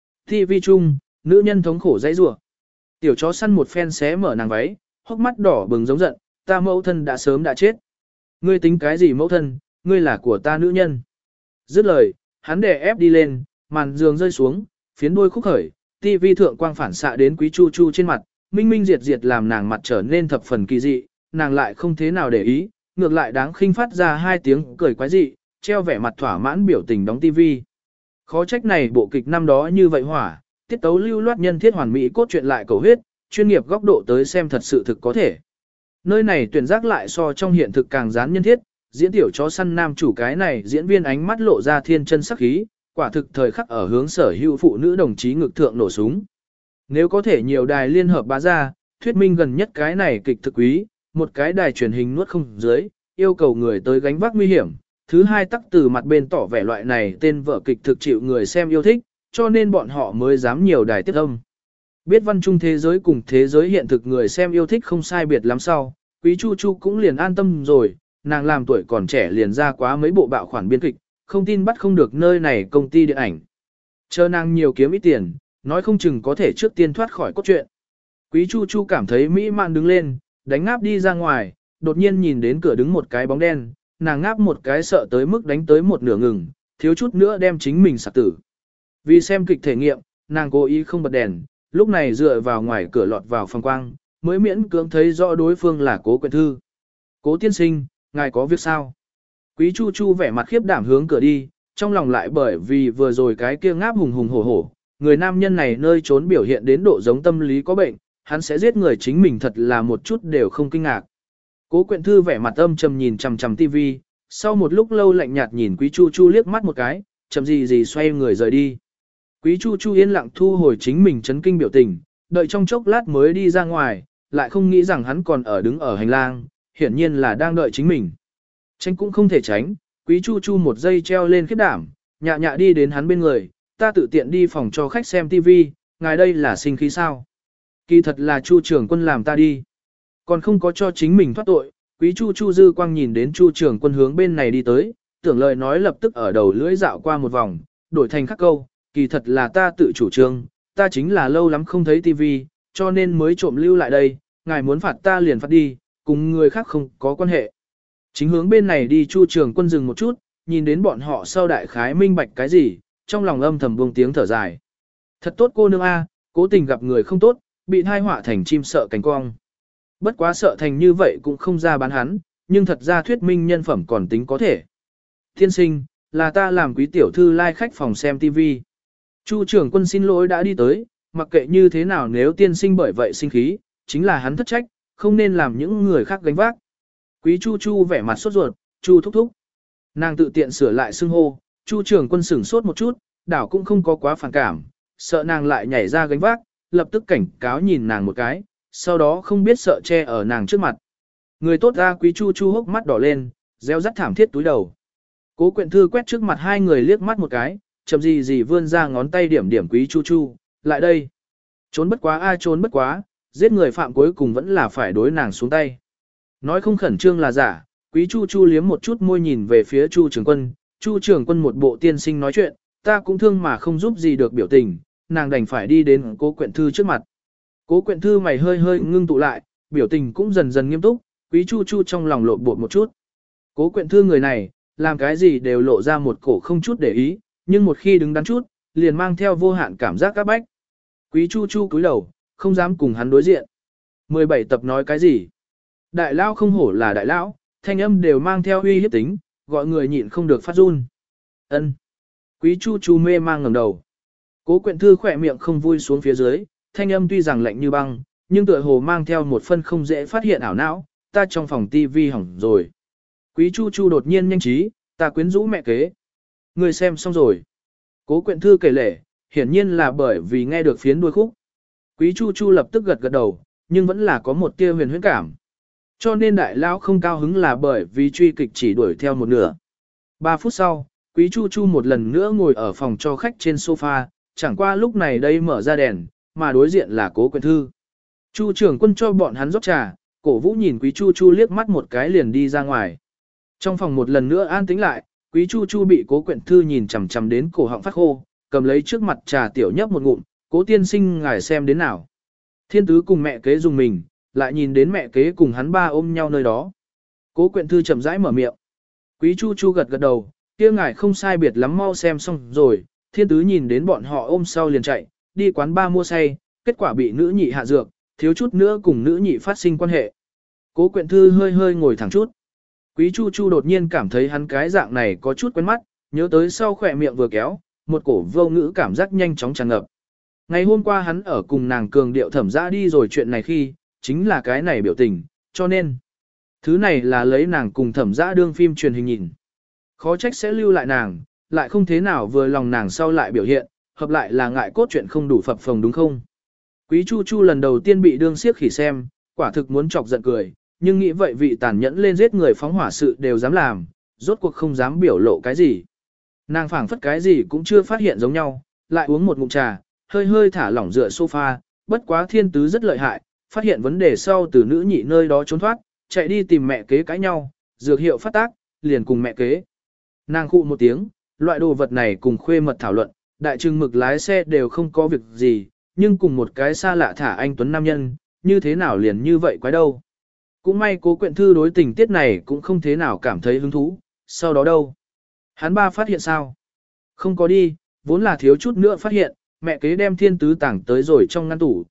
TV chung, nữ nhân thống khổ dãy rủa. Tiểu chó săn một phen xé mở nàng váy, hốc mắt đỏ bừng giống giận, ta mẫu thân đã sớm đã chết. Ngươi tính cái gì mẫu thân, ngươi là của ta nữ nhân. Dứt lời, hắn đè ép đi lên, màn giường rơi xuống, phiến đuôi khúc khởi, TV thượng quang phản xạ đến Quý Chu Chu trên mặt, minh minh diệt diệt làm nàng mặt trở nên thập phần kỳ dị, nàng lại không thế nào để ý, ngược lại đáng khinh phát ra 2 tiếng cười quái dị, treo vẻ mặt thỏa mãn biểu tình đóng TV. Khó trách này bộ kịch năm đó như vậy hỏa, tiết tấu lưu loát nhân thiết hoàn mỹ cốt truyện lại cầu huyết, chuyên nghiệp góc độ tới xem thật sự thực có thể. Nơi này tuyển giác lại so trong hiện thực càng gián nhân thiết, diễn tiểu chó săn nam chủ cái này diễn viên ánh mắt lộ ra thiên chân sắc khí, quả thực thời khắc ở hướng sở hữu phụ nữ đồng chí ngực thượng nổ súng. Nếu có thể nhiều đài liên hợp bá ra, thuyết minh gần nhất cái này kịch thực quý, một cái đài truyền hình nuốt không dưới, yêu cầu người tới gánh vác nguy hiểm. Thứ hai tắc từ mặt bên tỏ vẻ loại này tên vở kịch thực chịu người xem yêu thích, cho nên bọn họ mới dám nhiều đài tiết âm. Biết văn trung thế giới cùng thế giới hiện thực người xem yêu thích không sai biệt lắm sau, Quý Chu Chu cũng liền an tâm rồi, nàng làm tuổi còn trẻ liền ra quá mấy bộ bạo khoản biên kịch, không tin bắt không được nơi này công ty điện ảnh. Chờ nàng nhiều kiếm ít tiền, nói không chừng có thể trước tiên thoát khỏi cốt truyện. Quý Chu Chu cảm thấy mỹ mãn đứng lên, đánh ngáp đi ra ngoài, đột nhiên nhìn đến cửa đứng một cái bóng đen, nàng ngáp một cái sợ tới mức đánh tới một nửa ngừng, thiếu chút nữa đem chính mình sạc tử. Vì xem kịch thể nghiệm, nàng cố ý không bật đèn, lúc này dựa vào ngoài cửa lọt vào phòng quang, mới miễn cưỡng thấy rõ đối phương là Cố Quyện Thư. Cố tiên sinh, ngài có việc sao? Quý Chu Chu vẻ mặt khiếp đảm hướng cửa đi, trong lòng lại bởi vì vừa rồi cái kia ngáp hùng hùng hổ hổ, người nam nhân này nơi trốn biểu hiện đến độ giống tâm lý có bệnh, hắn sẽ giết người chính mình thật là một chút đều không kinh ngạc. Cố Quyện Thư vẻ mặt âm trầm nhìn chằm chằm tivi, sau một lúc lâu lạnh nhạt nhìn Quý Chu Chu liếc mắt một cái, chậm gì xoay người rời đi. Quý Chu Chu yên lặng thu hồi chính mình chấn kinh biểu tình, đợi trong chốc lát mới đi ra ngoài, lại không nghĩ rằng hắn còn đứng ở hành lang, hiển nhiên là đang đợi chính mình. Tránh cũng không thể tránh, Quý Chu Chu một giây treo lên khiếp đảm, nhạ nhạ đi đến hắn bên người, ta tự tiện đi phòng cho khách xem tivi, ngài đây là sinh khí sao? Kỳ thật là Chu trưởng quân làm ta đi. Còn không có cho chính mình thoát tội, Quý Chu Chu dư quang nhìn đến Chu trưởng quân hướng bên này đi tới, tưởng lời nói lập tức ở đầu lưỡi dạo qua một vòng, đổi thành khắc câu, kỳ thật là ta tự chủ trương, ta chính là lâu lắm không thấy tivi, cho nên mới trộm lưu lại đây, ngài muốn phạt ta liền phạt đi, cùng người khác không có quan hệ. Chính hướng bên này đi Chu trưởng quân dừng một chút, nhìn đến bọn họ sau đại khái minh bạch cái gì, trong lòng âm thầm buông tiếng thở dài. Thật tốt cô nương a, cố tình gặp người không tốt, bị thai họa thành chim sợ cánh cong. Bất quá sợ thành như vậy cũng không ra bán hắn, nhưng thật ra thuyết minh nhân phẩm còn tính có thể. Tiên sinh, là ta làm quý tiểu thư lai khách phòng xem TV. Chu trưởng quân xin lỗi đã đi tới, mặc kệ như thế nào nếu tiên sinh bởi vậy sinh khí, chính là hắn thất trách, không nên làm những người khác gánh vác. Quý Chu Chu vẻ mặt sốt ruột, Chu thúc thúc. Nàng tự tiện sửa lại xưng hô, Chu trưởng quân sửng sốt một chút, đảo cũng không có quá phản cảm, sợ nàng lại nhảy ra gánh vác, lập tức cảnh cáo nhìn nàng một cái, sau đó không biết sợ che ở nàng trước mặt. Người tốt ra Quý Chu Chu hốc mắt đỏ lên, reo rắt thảm thiết túi đầu. Cố Quyện Thư quét trước mặt hai người liếc mắt một cái, chậm gì vươn ra ngón tay điểm điểm Quý Chu Chu, lại đây. Trốn bất quá ai trốn bất quá, giết người phạm cuối cùng vẫn là phải đối nàng xuống tay. Nói không khẩn trương là giả, Quý Chu Chu liếm một chút môi nhìn về phía Chu trưởng quân, Chu trưởng quân một bộ tiên sinh nói chuyện, ta cũng thương mà không giúp gì được biểu tình, nàng đành phải đi đến Cố Quyện Thư trước mặt. Cố Quyện Thư mày hơi hơi ngưng tụ lại, biểu tình cũng dần dần nghiêm túc, Quý Chu Chu trong lòng lộn bột một chút. Cố Quyện Thư người này, làm cái gì đều lộ ra một cổ không chút để ý, nhưng một khi đứng đắn chút, liền mang theo vô hạn cảm giác các bách. Quý Chu Chu cúi đầu, không dám cùng hắn đối diện. 17 tập nói cái gì? Đại lão không hổ là đại lão, thanh âm đều mang theo uy hiếp tính, gọi người nhịn không được phát run. Ân. Quý Chu Chu mê mang ngẩng đầu. Cố Quyện Thư khỏe miệng không vui xuống phía dưới, thanh âm tuy rằng lạnh như băng, nhưng tựa hồ mang theo một phân không dễ phát hiện ảo não, ta trong phòng tivi hỏng rồi. Quý Chu Chu đột nhiên nhanh trí, ta quyến rũ mẹ kế. Người xem xong rồi. Cố Quyện Thư kể lể, hiển nhiên là bởi vì nghe được phiến đuôi khúc. Quý Chu Chu lập tức gật gật đầu, nhưng vẫn là có một tia huyền huyễn cảm. Cho nên đại lão không cao hứng là bởi vì truy kịch chỉ đuổi theo một nửa. 3 phút sau, Quý Chu Chu một lần nữa ngồi ở phòng cho khách trên sofa, chẳng qua lúc này đây mở ra đèn, mà đối diện là Cố Quyện Thư. Chu trưởng quân cho bọn hắn rót trà, Cổ Vũ nhìn Quý Chu Chu liếc mắt một cái liền đi ra ngoài. Trong phòng một lần nữa an tĩnh lại, Quý Chu Chu bị Cố Quyện Thư nhìn chằm chằm đến cổ họng phát khô, cầm lấy trước mặt trà tiểu nhấp một ngụm, Cố tiên sinh ngài xem đến nào. Thiên tứ cùng mẹ kế dùng mình, lại nhìn đến mẹ kế cùng hắn ba ôm nhau nơi đó. Cố Quyện Thư chậm rãi mở miệng. Quý Chu Chu gật gật đầu, kia ngài không sai biệt lắm mau xem xong rồi. Thiên tứ nhìn đến bọn họ ôm sau liền chạy, đi quán ba mua say, kết quả bị nữ nhị hạ dược, thiếu chút nữa cùng nữ nhị phát sinh quan hệ. Cố Quyện Thư hơi hơi ngồi thẳng chút. Quý Chu Chu đột nhiên cảm thấy hắn cái dạng này có chút quen mắt, nhớ tới sau khỏe miệng vừa kéo, một cổ vô ngữ cảm giác nhanh chóng tràn ngập. Ngày hôm qua hắn ở cùng nàng cường điệu Thẩm Dã đi rồi chuyện này khi, chính là cái này biểu tình, cho nên thứ này là lấy nàng cùng Thẩm Dã đương phim truyền hình nhìn. Khó trách sẽ lưu lại nàng, lại không thế nào vừa lòng nàng sau lại biểu hiện, hợp lại là ngại cốt truyện không đủ phập phồng đúng không? Quý Chu Chu lần đầu tiên bị đương siếc khỉ xem, quả thực muốn chọc giận cười, nhưng nghĩ vậy vị tàn nhẫn lên giết người phóng hỏa sự đều dám làm, rốt cuộc không dám biểu lộ cái gì. Nàng phảng phất cái gì cũng chưa phát hiện giống nhau, lại uống một ngụm trà, hơi hơi thả lỏng dựa sofa, bất quá thiên tứ rất lợi hại, phát hiện vấn đề sau từ nữ nhị nơi đó trốn thoát, chạy đi tìm mẹ kế cãi nhau, dược hiệu phát tác, liền cùng mẹ kế. Nàng khụ một tiếng, loại đồ vật này cùng khuê mật thảo luận, đại trừng mực lái xe đều không có việc gì, nhưng cùng một cái xa lạ thả anh tuấn nam nhân, như thế nào liền như vậy quái đâu. Cũng may Cố Quyện Thư đối tình tiết này cũng không thế nào cảm thấy hứng thú, sau đó đâu. Hắn ba phát hiện sao? Không có đi, vốn là thiếu chút nữa phát hiện, mẹ kế đem thiên tứ tảng tới rồi trong ngăn tủ,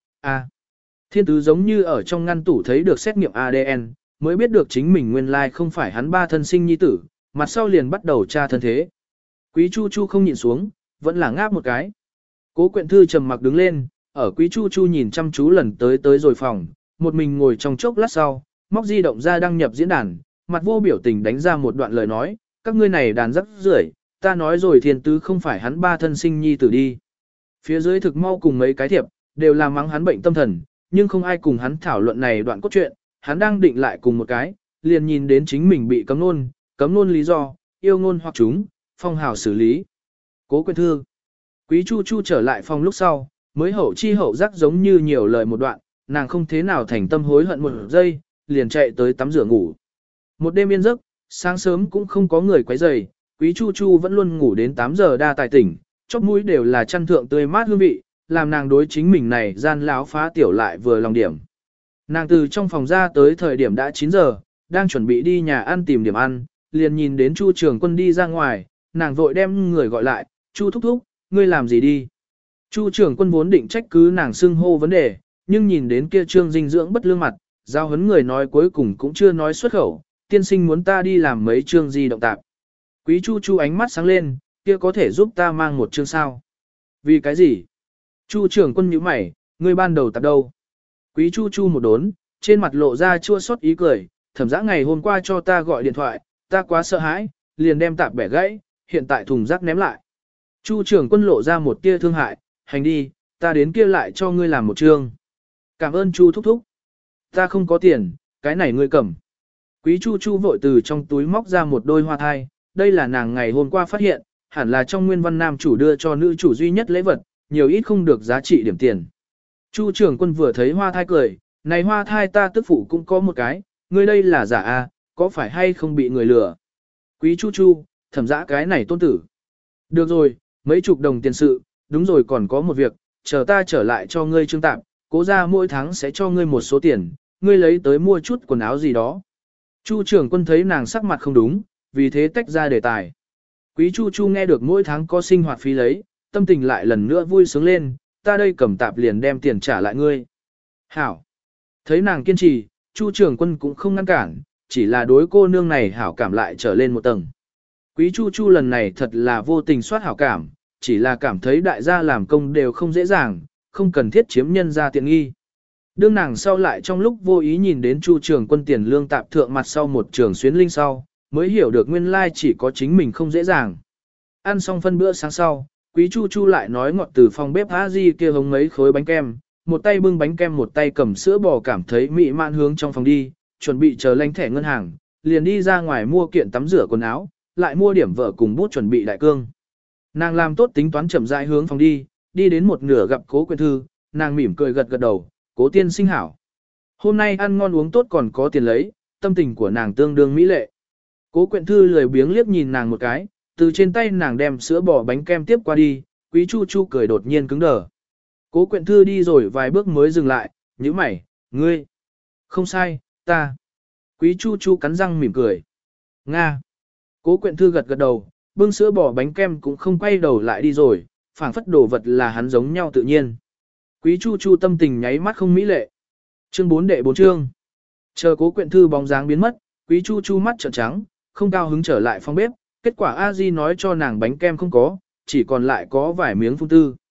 thiên tứ giống như ở trong ngăn tủ thấy được xét nghiệm ADN, mới biết được chính mình nguyên lai không phải hắn ba thân sinh nhi tử, mặt sau liền bắt đầu tra thân thế. Quý Chu Chu không nhìn xuống, vẫn là ngáp một cái. Cố Quyện Thư trầm mặc đứng lên, ở Quý Chu Chu nhìn chăm chú lần tới rồi phòng, một mình ngồi trong chốc lát sau, móc di động ra đăng nhập diễn đàn, mặt vô biểu tình đánh ra một đoạn lời nói, các ngươi này đàn rắc rưởi, ta nói rồi thiên tứ không phải hắn ba thân sinh nhi tử đi. Phía dưới thực mau cùng mấy cái thiệp, đều là mắng hắn bệnh tâm thần, nhưng không ai cùng hắn thảo luận này đoạn cốt truyện, hắn đang định lại cùng một cái, liền nhìn đến chính mình bị cấm nôn lý do, yêu ngôn hoặc chúng, phong hào xử lý. Cố Quyện Thư. Quý Chu Chu trở lại phòng lúc sau, mới hậu chi hậu giác giống như nhiều lời một đoạn, nàng không thế nào thành tâm hối hận một giây, liền chạy tới tắm rửa ngủ. Một đêm yên giấc, sáng sớm cũng không có người quấy rầy, Quý Chu Chu vẫn luôn ngủ đến 8 giờ đa tài tỉnh, chóp mũi đều là chăn thượng tươi mát hương vị, làm nàng đối chính mình này gian láo phá tiểu lại vừa lòng điểm. Nàng từ trong phòng ra tới thời điểm đã 9 giờ, đang chuẩn bị đi nhà ăn tìm điểm ăn, liền nhìn đến Chu Trường Quân đi ra ngoài, nàng vội đem người gọi lại, Chu thúc thúc, ngươi làm gì đi? Chu Trường Quân vốn định trách cứ nàng xưng hô vấn đề, nhưng nhìn đến kia trương dinh dưỡng bất lương mặt, giao hấn người nói cuối cùng cũng chưa nói xuất khẩu, tiên sinh muốn ta đi làm mấy chương di động tạp. Quý Chu Chu ánh mắt sáng lên, kia có thể giúp ta mang một chương sao? Vì cái gì? Chu Trường Quân nhíu mày, ngươi ban đầu tạp đâu? Quý Chu Chu một đốn, trên mặt lộ ra chua xót ý cười, Thẩm Dã ngày hôm qua cho ta gọi điện thoại, ta quá sợ hãi, liền đem tạp bẻ gãy, hiện tại thùng rác ném lại. Chu Trường Quân lộ ra một tia thương hại, hành đi, ta đến kia lại cho ngươi làm một chương. Cảm ơn Chu thúc thúc. Ta không có tiền, cái này ngươi cầm. Quý Chu Chu vội từ trong túi móc ra một đôi hoa thai, đây là nàng ngày hôm qua phát hiện, hẳn là trong nguyên văn nam chủ đưa cho nữ chủ duy nhất lễ vật, nhiều ít không được giá trị điểm tiền. Chu Trường Quân vừa thấy hoa thai cười, này hoa thai ta tức phụ cũng có một cái, ngươi đây là giả a, có phải hay không bị người lừa? Quý Chu Chu, Thẩm Dã cái này tôn tử. Được rồi, mấy chục đồng tiền sự, đúng rồi còn có một việc, chờ ta trở lại cho ngươi trương tạm, cố ra mỗi tháng sẽ cho ngươi một số tiền, ngươi lấy tới mua chút quần áo gì đó. Chu Trường Quân thấy nàng sắc mặt không đúng, vì thế tách ra đề tài. Quý Chu Chu nghe được mỗi tháng có sinh hoạt phí lấy, tâm tình lại lần nữa vui sướng lên, ta đây cầm tạp liền đem tiền trả lại ngươi. Hảo. Thấy nàng kiên trì, Chu Trường Quân cũng không ngăn cản, chỉ là đối cô nương này hảo cảm lại trở lên một tầng. Quý Chu Chu lần này thật là vô tình soát hảo cảm, chỉ là cảm thấy đại gia làm công đều không dễ dàng, không cần thiết chiếm nhân ra tiện nghi. Đương nàng sau lại trong lúc vô ý nhìn đến Chu Trường Quân tiền lương tạp thượng mặt sau một trường xuyến linh sau, mới hiểu được nguyên lai chỉ có chính mình không dễ dàng. Ăn xong phân bữa sáng sau, Quý Chu Chu lại nói ngọt từ phòng bếp A Di kia hống mấy khối bánh kem, một tay bưng bánh kem một tay cầm sữa bò cảm thấy mị mạn hướng trong phòng đi, chuẩn bị chờ lánh thẻ ngân hàng, liền đi ra ngoài mua kiện tắm rửa quần áo, lại mua điểm vợ cùng bút chuẩn bị đại cương. Nàng làm tốt tính toán chậm rãi hướng phòng đi đến một nửa gặp Cố Quyện Thư, nàng mỉm cười gật gật đầu, Cố tiên sinh hảo. Hôm nay ăn ngon uống tốt còn có tiền lấy, tâm tình của nàng tương đương mỹ lệ. Cố Quyện Thư lười biếng liếc nhìn nàng một cái, từ trên tay nàng đem sữa bò bánh kem tiếp qua đi, Quý Chu Chu cười đột nhiên cứng đờ. Cố Quyện Thư đi rồi vài bước mới dừng lại, nhíu mày, ngươi. Không sai, ta. Quý Chu Chu cắn răng mỉm cười. Nga. Cố Quyện Thư gật gật đầu, bưng sữa bò bánh kem cũng không quay đầu lại đi rồi, phảng phất đồ vật là hắn giống nhau tự nhiên. Quý Chu Chu tâm tình nháy mắt không mỹ lệ. Chương 4 đệ 4 chương. Chờ Cố Quyện Thư bóng dáng biến mất, Quý Chu Chu mắt trợn trắng, không cao hứng trở lại phòng bếp, kết quả A Di nói cho nàng bánh kem không có, chỉ còn lại có vài miếng phun tư.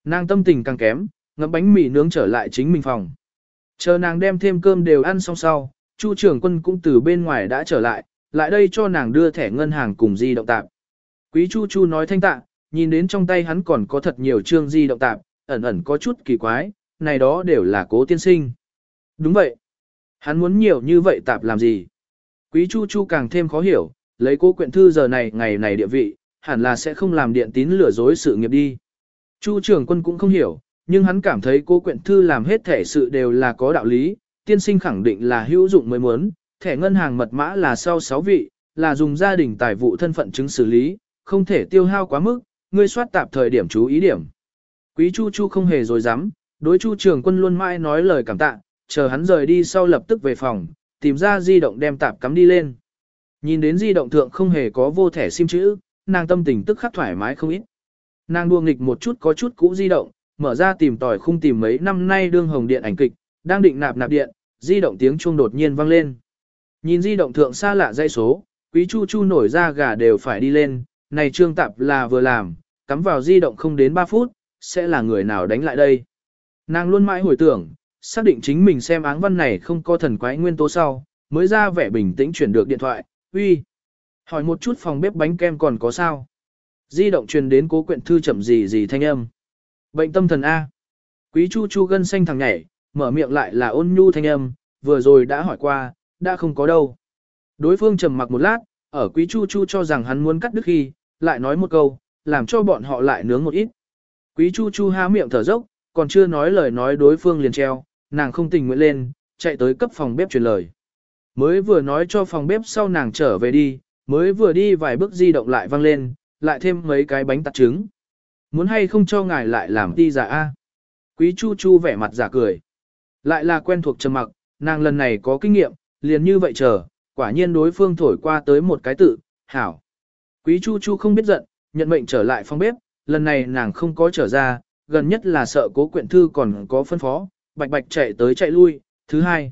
Nàng tâm tình càng kém, ngậm bánh mì nướng trở lại chính mình phòng. Chờ nàng đem thêm cơm đều ăn xong sau, Chu trưởng quân cũng từ bên ngoài đã trở lại đây cho nàng đưa thẻ ngân hàng cùng di động tạp. Quý Chu Chu nói thanh tạ, nhìn đến trong tay hắn còn có thật nhiều trương di động tạp, ẩn ẩn có chút kỳ quái, này đó đều là Cố tiên sinh. Đúng vậy. Hắn muốn nhiều như vậy tạp làm gì? Quý Chu Chu càng thêm khó hiểu, lấy Cố Quyện Thư giờ này ngày này địa vị, hẳn là sẽ không làm điện tín lừa dối sự nghiệp đi. Chu trưởng quân cũng không hiểu, nhưng hắn cảm thấy Cố Quyện Thư làm hết thể sự đều là có đạo lý, tiên sinh khẳng định là hữu dụng mới muốn, thẻ ngân hàng mật mã là sau 6 vị, là dùng gia đình tài vụ thân phận chứng xử lý, không thể tiêu hao quá mức, ngươi soát tạp thời điểm chú ý điểm. Quý Chu Chu không hề dối dám, đối Chu trưởng quân luôn mãi nói lời cảm tạ, chờ hắn rời đi sau lập tức về phòng, tìm ra di động đem tạp cắm đi lên. Nhìn đến di động thượng không hề có vô thẻ sim chữ, nàng tâm tình tức khắc thoải mái không ít. Nàng đua nghịch một chút có chút cũ di động, mở ra tìm tòi khung tìm mấy năm nay đương hồng điện ảnh kịch, đang định nạp điện, di động tiếng chuông đột nhiên vang lên. Nhìn di động thượng xa lạ dãy số, Quý Chu Chu nổi ra gà đều phải đi lên, này trương tạp là vừa làm, cắm vào di động không đến 3 phút, sẽ là người nào đánh lại đây. Nàng luôn mãi hồi tưởng, xác định chính mình xem áng văn này không có thần quái nguyên tố sau, mới ra vẻ bình tĩnh chuyển được điện thoại, uy. Hỏi một chút phòng bếp bánh kem còn có sao? Di động truyền đến Cố Quyện Thư chậm gì thanh âm. Bệnh tâm thần A. Quý Chu Chu gân xanh thằng nhảy, mở miệng lại là ôn nhu thanh âm, vừa rồi đã hỏi qua, đã không có đâu. Đối phương trầm mặc một lát, ở Quý Chu Chu cho rằng hắn muốn cắt đứt khi, lại nói một câu, làm cho bọn họ lại nướng một ít. Quý Chu Chu há miệng thở dốc, còn chưa nói lời nói đối phương liền treo, nàng không tình nguyện lên, chạy tới cấp phòng bếp truyền lời. Mới vừa nói cho phòng bếp sau nàng trở về đi, mới vừa đi vài bước di động lại vang lên, lại thêm mấy cái bánh tạt trứng. Muốn hay không cho ngài lại làm ti giả a? Quý Chu Chu vẻ mặt giả cười. Lại là quen thuộc trầm mặc, nàng lần này có kinh nghiệm, liền như vậy chờ, quả nhiên đối phương thổi qua tới một cái tự, hảo. Quý Chu Chu không biết giận, nhận mệnh trở lại phòng bếp, lần này nàng không có trở ra, gần nhất là sợ Cố Quyện Thư còn có phân phó, bạch bạch chạy tới chạy lui. Thứ hai,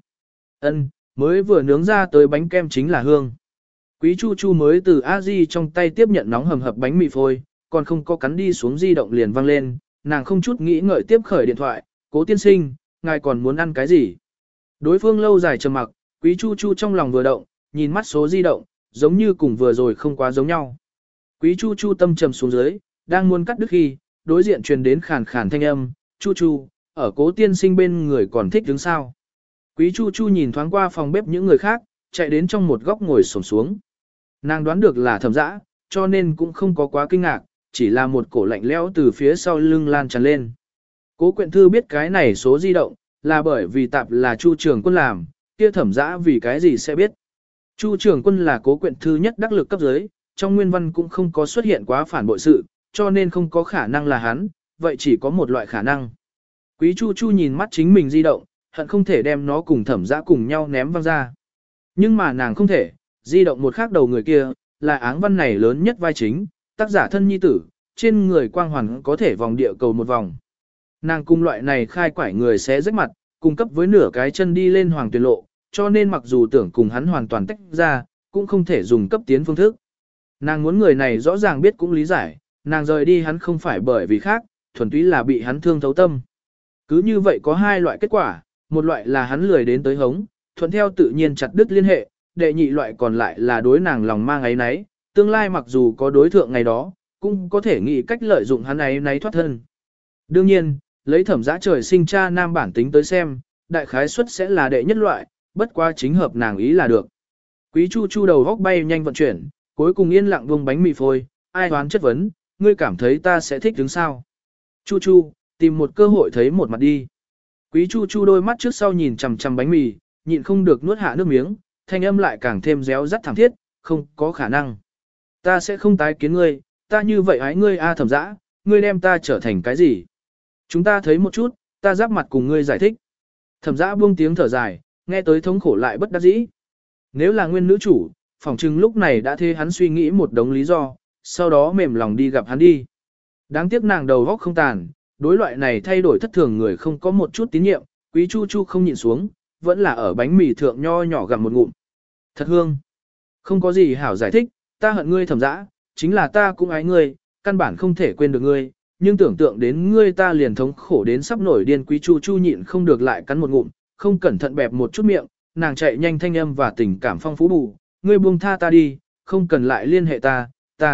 mới vừa nướng ra tới bánh kem chính là hương. Quý Chu Chu mới từ A-di trong tay tiếp nhận nóng hầm hập bánh mì phôi, còn không có cắn đi xuống di động liền vang lên, nàng không chút nghĩ ngợi tiếp khởi điện thoại, Cố tiên sinh, ngài còn muốn ăn cái gì? Đối phương lâu dài trầm mặc, Quý Chu Chu trong lòng vừa động, nhìn mắt số di động, giống như cùng vừa rồi không quá giống nhau. Quý Chu Chu tâm trầm xuống dưới, đang muốn cắt đứt khi, đối diện truyền đến khàn khàn thanh âm, Chu Chu, ở Cố tiên sinh bên người còn thích đứng sao? Quý Chu Chu nhìn thoáng qua phòng bếp những người khác, chạy đến trong một góc ngồi xổm xuống. Nàng đoán được là Thẩm Dã, cho nên cũng không có quá kinh ngạc, chỉ là một cổ lạnh lẽo từ phía sau lưng lan tràn lên. Cố Quyện Thư biết cái này số di động, là bởi vì tạp là Chu trưởng quân làm, kia Thẩm Dã vì cái gì sẽ biết. Chu trưởng quân là Cố Quyện Thư nhất đắc lực cấp dưới, trong nguyên văn cũng không có xuất hiện quá phản bội sự, cho nên không có khả năng là hắn, vậy chỉ có một loại khả năng. Quý Chu Chu nhìn mắt chính mình di động, hận không thể đem nó cùng Thẩm Dã cùng nhau ném văng ra. Nhưng mà nàng không thể, di động một khác đầu người kia, là áng văn này lớn nhất vai chính, tác giả thân nhi tử, trên người quang hoàn có thể vòng địa cầu một vòng. Nàng cung loại này khai quải người sẽ rách mặt, cung cấp với nửa cái chân đi lên hoàng tuyển lộ, cho nên mặc dù tưởng cùng hắn hoàn toàn tách ra, cũng không thể dùng cấp tiến phương thức. Nàng muốn người này rõ ràng biết cũng lý giải, nàng rời đi hắn không phải bởi vì khác, thuần túy là bị hắn thương thấu tâm. Cứ như vậy có hai loại kết quả, một loại là hắn lười đến tới hống, thuận theo tự nhiên chặt đứt liên hệ, đệ nhị loại còn lại là đối nàng lòng mang ấy nấy, tương lai mặc dù có đối thượng ngày đó, cũng có thể nghĩ cách lợi dụng hắn ấy nấy thoát thân. Đương nhiên, lấy Thẩm Dã trời sinh cha nam bản tính tới xem, đại khái suất sẽ là đệ nhất loại, bất quá chính hợp nàng ý là được. Quý Chu Chu đầu góc bay nhanh vận chuyển, cuối cùng yên lặng buông bánh mì phôi, ai đoán chất vấn, ngươi cảm thấy ta sẽ thích đứng sao? Chu Chu, tìm một cơ hội thấy một mặt đi. Quý Chu Chu đôi mắt trước sau nhìn chằm chằm bánh mì, nhịn không được nuốt hạ nước miếng, thanh âm lại càng thêm réo rắt thảm thiết, không có khả năng. Ta sẽ không tái kiến ngươi, ta như vậy ái ngươi Thẩm Dã, ngươi đem ta trở thành cái gì? Chúng ta thấy một chút, ta giáp mặt cùng ngươi giải thích. Thẩm Dã buông tiếng thở dài, nghe tới thống khổ lại bất đắc dĩ. Nếu là nguyên nữ chủ, phỏng chừng lúc này đã thế hắn suy nghĩ một đống lý do, sau đó mềm lòng đi gặp hắn đi. Đáng tiếc nàng đầu óc không tàn, đối loại này thay đổi thất thường người không có một chút tín nhiệm, Quý Chu Chu không nhịn xuống, vẫn là ở bánh mì thượng nho nhỏ gặm một ngụm. Thật hương. Không có gì hảo giải thích, ta hận ngươi Thẩm Dã, chính là ta cũng ái ngươi, căn bản không thể quên được ngươi, nhưng tưởng tượng đến ngươi ta liền thống khổ đến sắp nổi điên. Quý Chu Chu nhịn không được lại cắn một ngụm, không cẩn thận bẹp một chút miệng, nàng chạy nhanh thanh âm và tình cảm phong phú bù, ngươi buông tha ta đi, không cần lại liên hệ ta.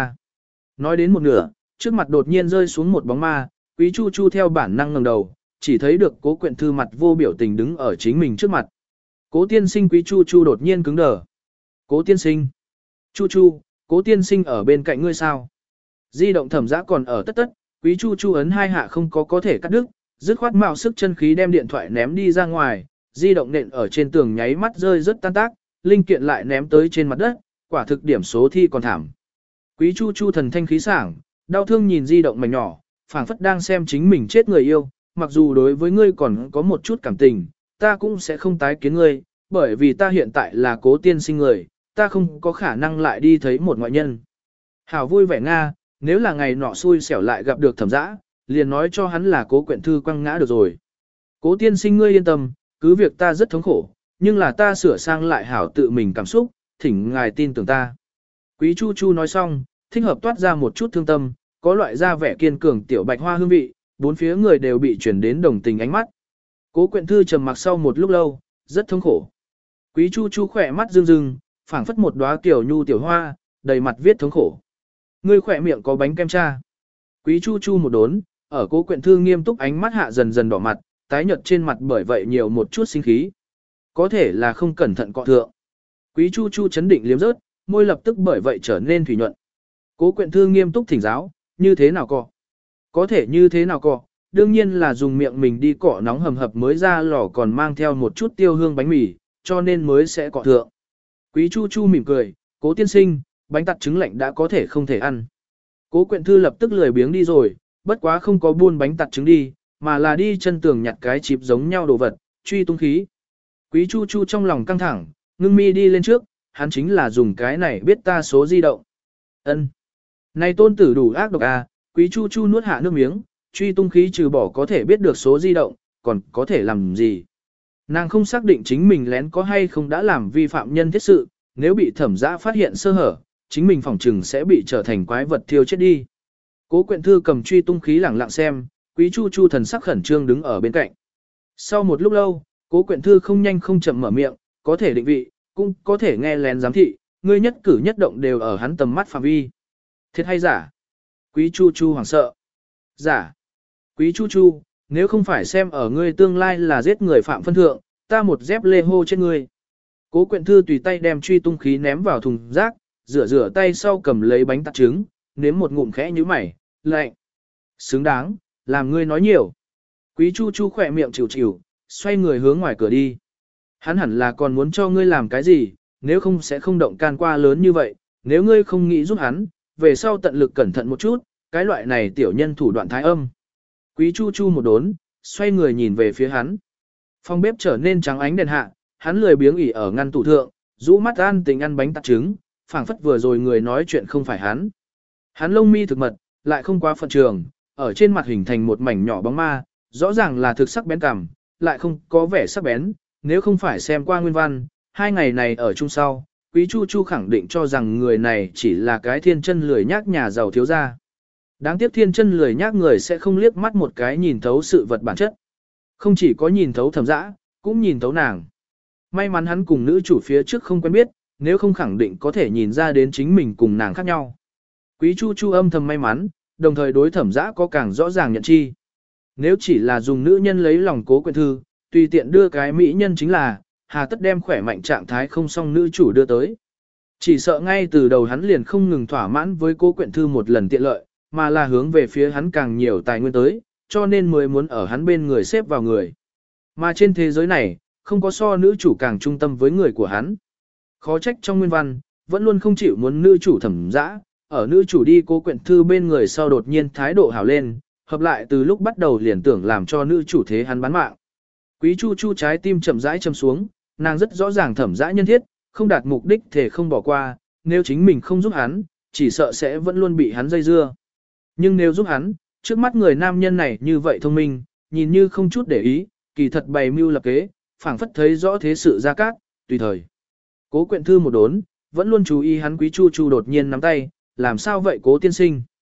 Nói đến một nửa, trước mặt đột nhiên rơi xuống một bóng ma, Quý Chu Chu theo bản năng ngẩng đầu, chỉ thấy được Cố Quyện Thư mặt vô biểu tình đứng ở chính mình trước mặt. Cố tiên sinh. Quý Chu Chu đột nhiên cứng đờ. Cố tiên sinh. Chu Chu, Cố tiên sinh ở bên cạnh ngươi sao? Di động Thẩm Dã còn ở tất tất, Quý Chu Chu ấn hai hạ không có thể cắt đứt, dứt khoát mạo sức chân khí đem điện thoại ném đi ra ngoài, di động nện ở trên tường nháy mắt rơi rất tan tác, linh kiện lại ném tới trên mặt đất, quả thực điểm số thi còn thảm. Quý Chu Chu thần thanh khí sảng, đau thương nhìn di động mảnh nhỏ, phảng phất đang xem chính mình chết người yêu, mặc dù đối với ngươi còn có một chút cảm tình, ta cũng sẽ không tái kiến ngươi, bởi vì ta hiện tại là Cố tiên sinh người, ta không có khả năng lại đi thấy một ngoại nhân. Hảo vui vẻ Nga, nếu là ngày nọ xui xẻo lại gặp được Thẩm Dã, liền nói cho hắn là Cố Quyện Thư quăng ngã được rồi. Cố tiên sinh ngươi yên tâm, cứ việc ta rất thống khổ, nhưng là ta sửa sang lại hảo tự mình cảm xúc, thỉnh ngài tin tưởng ta. Quý Chu Chu nói xong, thích hợp toát ra một chút thương tâm, có loại da vẻ kiên cường tiểu bạch hoa hương vị, bốn phía người đều bị chuyển đến đồng tình ánh mắt. Cố Quyện Thư trầm mặc sau một lúc lâu, rất thống khổ. Quý Chu Chu khỏe mắt rưng rưng, phảng phất một đóa tiểu nhu tiểu hoa, đầy mặt viết thống khổ. Ngươi khỏe miệng có bánh kem cha. Quý Chu Chu một đốn, ở Cố Quyện Thư nghiêm túc ánh mắt hạ dần dần đỏ mặt, tái nhợt trên mặt bởi vậy nhiều một chút sinh khí. Có thể là không cẩn thận cọ thượng. Quý Chu Chu chấn định liếm rớt, môi lập tức bởi vậy trở nên thủy nhuận. Cố Quyện Thư nghiêm túc thỉnh giáo, như thế nào cọ? Có thể như thế nào cọ? Đương nhiên là dùng miệng mình đi cọ nóng hầm hập mới ra lò còn mang theo một chút tiêu hương bánh mì, cho nên mới sẽ cọ thượng. Quý Chu Chu mỉm cười, Cố tiên sinh, bánh tặt trứng lạnh đã có thể không thể ăn. Cố Quyện Thư lập tức lười biếng đi rồi, bất quá không có buôn bánh tặt trứng đi, mà là đi chân tường nhặt cái chip giống nhau đồ vật, truy tung khí. Quý Chu Chu trong lòng căng thẳng, ngưng mi đi lên trước, hắn chính là dùng cái này biết ta số di động. Ân, này tôn tử đủ ác độc à, Quý Chu Chu nuốt hạ nước miếng, truy tung khí trừ bỏ có thể biết được số di động, còn có thể làm gì. Nàng không xác định chính mình lén có hay không đã làm vi phạm nhân thiết sự, nếu bị Thẩm Dã phát hiện sơ hở, chính mình phỏng chừng sẽ bị trở thành quái vật thiêu chết đi. Cố Quyện Thư cầm truy tung khí lẳng lặng xem, Quý Chu Chu thần sắc khẩn trương đứng ở bên cạnh. Sau một lúc lâu, Cố Quyện Thư không nhanh không chậm mở miệng, có thể định vị, cũng có thể nghe lén giám thị, ngươi nhất cử nhất động đều ở hắn tầm mắt phạm vi. Thiệt hay giả? Quý Chu Chu hoảng sợ. Giả. Quý Chu Chu, nếu không phải xem ở ngươi tương lai là giết người phạm phân thượng, ta một dép lê hô trên ngươi. Cố Quyện Thư tùy tay đem truy tung khí ném vào thùng rác, rửa tay sau cầm lấy bánh tạt trứng, nếm một ngụm khẽ như mày, lạnh. Xứng đáng, làm ngươi nói nhiều. Quý Chu Chu khỏe miệng chịu chịu, xoay người hướng ngoài cửa đi. Hắn hẳn là còn muốn cho ngươi làm cái gì, nếu không sẽ không động can qua lớn như vậy, nếu ngươi không nghĩ giúp hắn, về sau tận lực cẩn thận một chút, cái loại này tiểu nhân thủ đoạn thái âm. Quý Chu Chu một đốn, xoay người nhìn về phía hắn. Phòng bếp trở nên trắng ánh đèn hạ, hắn lười biếng ỉ ở ngăn tủ thượng, rũ mắt an tình ăn bánh tạt trứng, phảng phất vừa rồi người nói chuyện không phải hắn. Hắn lông mi thực mật, lại không quá phận trường, ở trên mặt hình thành một mảnh nhỏ bóng ma, rõ ràng là thực sắc bén cảm, lại không có vẻ sắc bén, nếu không phải xem qua nguyên văn, hai ngày này ở chung sau, Quý Chu Chu khẳng định cho rằng người này chỉ là cái thiên chân lười nhác nhà giàu thiếu gia. Đáng tiếc thiên chân lười nhác người sẽ không liếc mắt một cái nhìn thấu sự vật bản chất. Không chỉ có nhìn thấu Thẩm Dã, cũng nhìn thấu nàng. May mắn hắn cùng nữ chủ phía trước không quen biết, nếu không khẳng định có thể nhìn ra đến chính mình cùng nàng khác nhau. Quý Chu Chu âm thầm may mắn, đồng thời đối Thẩm Dã có càng rõ ràng nhận chi. Nếu chỉ là dùng nữ nhân lấy lòng Cố Quyện Thư, tùy tiện đưa cái mỹ nhân chính là, hà tất đem khỏe mạnh trạng thái không xong nữ chủ đưa tới. Chỉ sợ ngay từ đầu hắn liền không ngừng thỏa mãn với Cố Quyện Thư một lần tiện lợi, mà là hướng về phía hắn càng nhiều tài nguyên tới, cho nên mới muốn ở hắn bên người xếp vào người. Mà trên thế giới này, không có so nữ chủ càng trung tâm với người của hắn. Khó trách trong nguyên văn, vẫn luôn không chịu muốn nữ chủ Thẩm Dã, ở nữ chủ đi Cố Quyện Thư bên người sau đột nhiên thái độ hảo lên, hợp lại từ lúc bắt đầu liền tưởng làm cho nữ chủ thế hắn bán mạng. Quý Chu Chu trái tim chậm rãi châm xuống, nàng rất rõ ràng Thẩm Dã nhân thiết, không đạt mục đích thể không bỏ qua, nếu chính mình không giúp hắn, chỉ sợ sẽ vẫn luôn bị hắn dây dưa. Nhưng nếu giúp hắn, trước mắt người nam nhân này như vậy thông minh, nhìn như không chút để ý, kỳ thật bày mưu lập kế, phảng phất thấy rõ thế sự ra cát, tùy thời. Cố Quyện Thư một đốn, vẫn luôn chú ý hắn. Quý Chu Chu đột nhiên nắm tay, làm sao vậy Cố tiên sinh?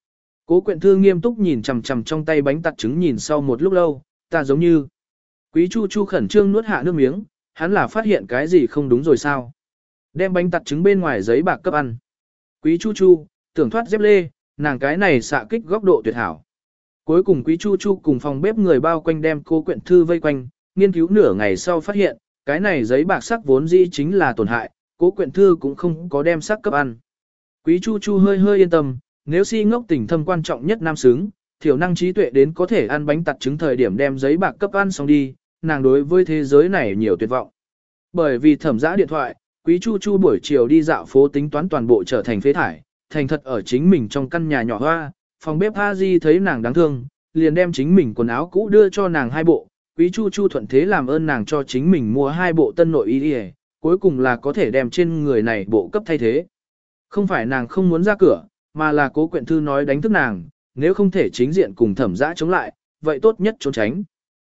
Cố Quyện Thư nghiêm túc nhìn chằm chằm trong tay bánh tặt trứng nhìn sau một lúc lâu, ta giống như. Quý Chu Chu khẩn trương nuốt hạ nước miếng, hắn là phát hiện cái gì không đúng rồi sao? Đem bánh tặt trứng bên ngoài giấy bạc cấp ăn. Quý Chu Chu, tưởng thoát dép lê, nàng cái này xạ kích góc độ tuyệt hảo. Cuối cùng Quý Chu Chu cùng phòng bếp người bao quanh đem Cố Quyện Thư vây quanh, nghiên cứu nửa ngày sau phát hiện, cái này giấy bạc sắc vốn dĩ chính là tổn hại, Cố Quyện Thư cũng không có đem sắc cấp ăn. Quý Chu Chu hơi hơi yên tâm, nếu si ngốc tình thâm quan trọng nhất nam xứng, thiểu năng trí tuệ đến có thể ăn bánh tặt trứng thời điểm đem giấy bạc cấp ăn xong đi, nàng đối với thế giới này nhiều tuyệt vọng. Bởi vì thẩm giã điện thoại, Quý Chu Chu buổi chiều đi dạo phố tính toán toàn bộ trở thành phế thải, thành thật ở chính mình trong căn nhà nhỏ hoa, phòng bếp A Di thấy nàng đáng thương, liền đem chính mình quần áo cũ đưa cho nàng 2 bộ, Quý Chu Chu thuận thế làm ơn nàng cho chính mình mua 2 bộ tân nội y, cuối cùng là có thể đem trên người này bộ cấp thay thế. Không phải nàng không muốn ra cửa, mà là Cố Quyện Thư nói đánh thức nàng, nếu không thể chính diện cùng thẩm giã chống lại, vậy tốt nhất trốn tránh.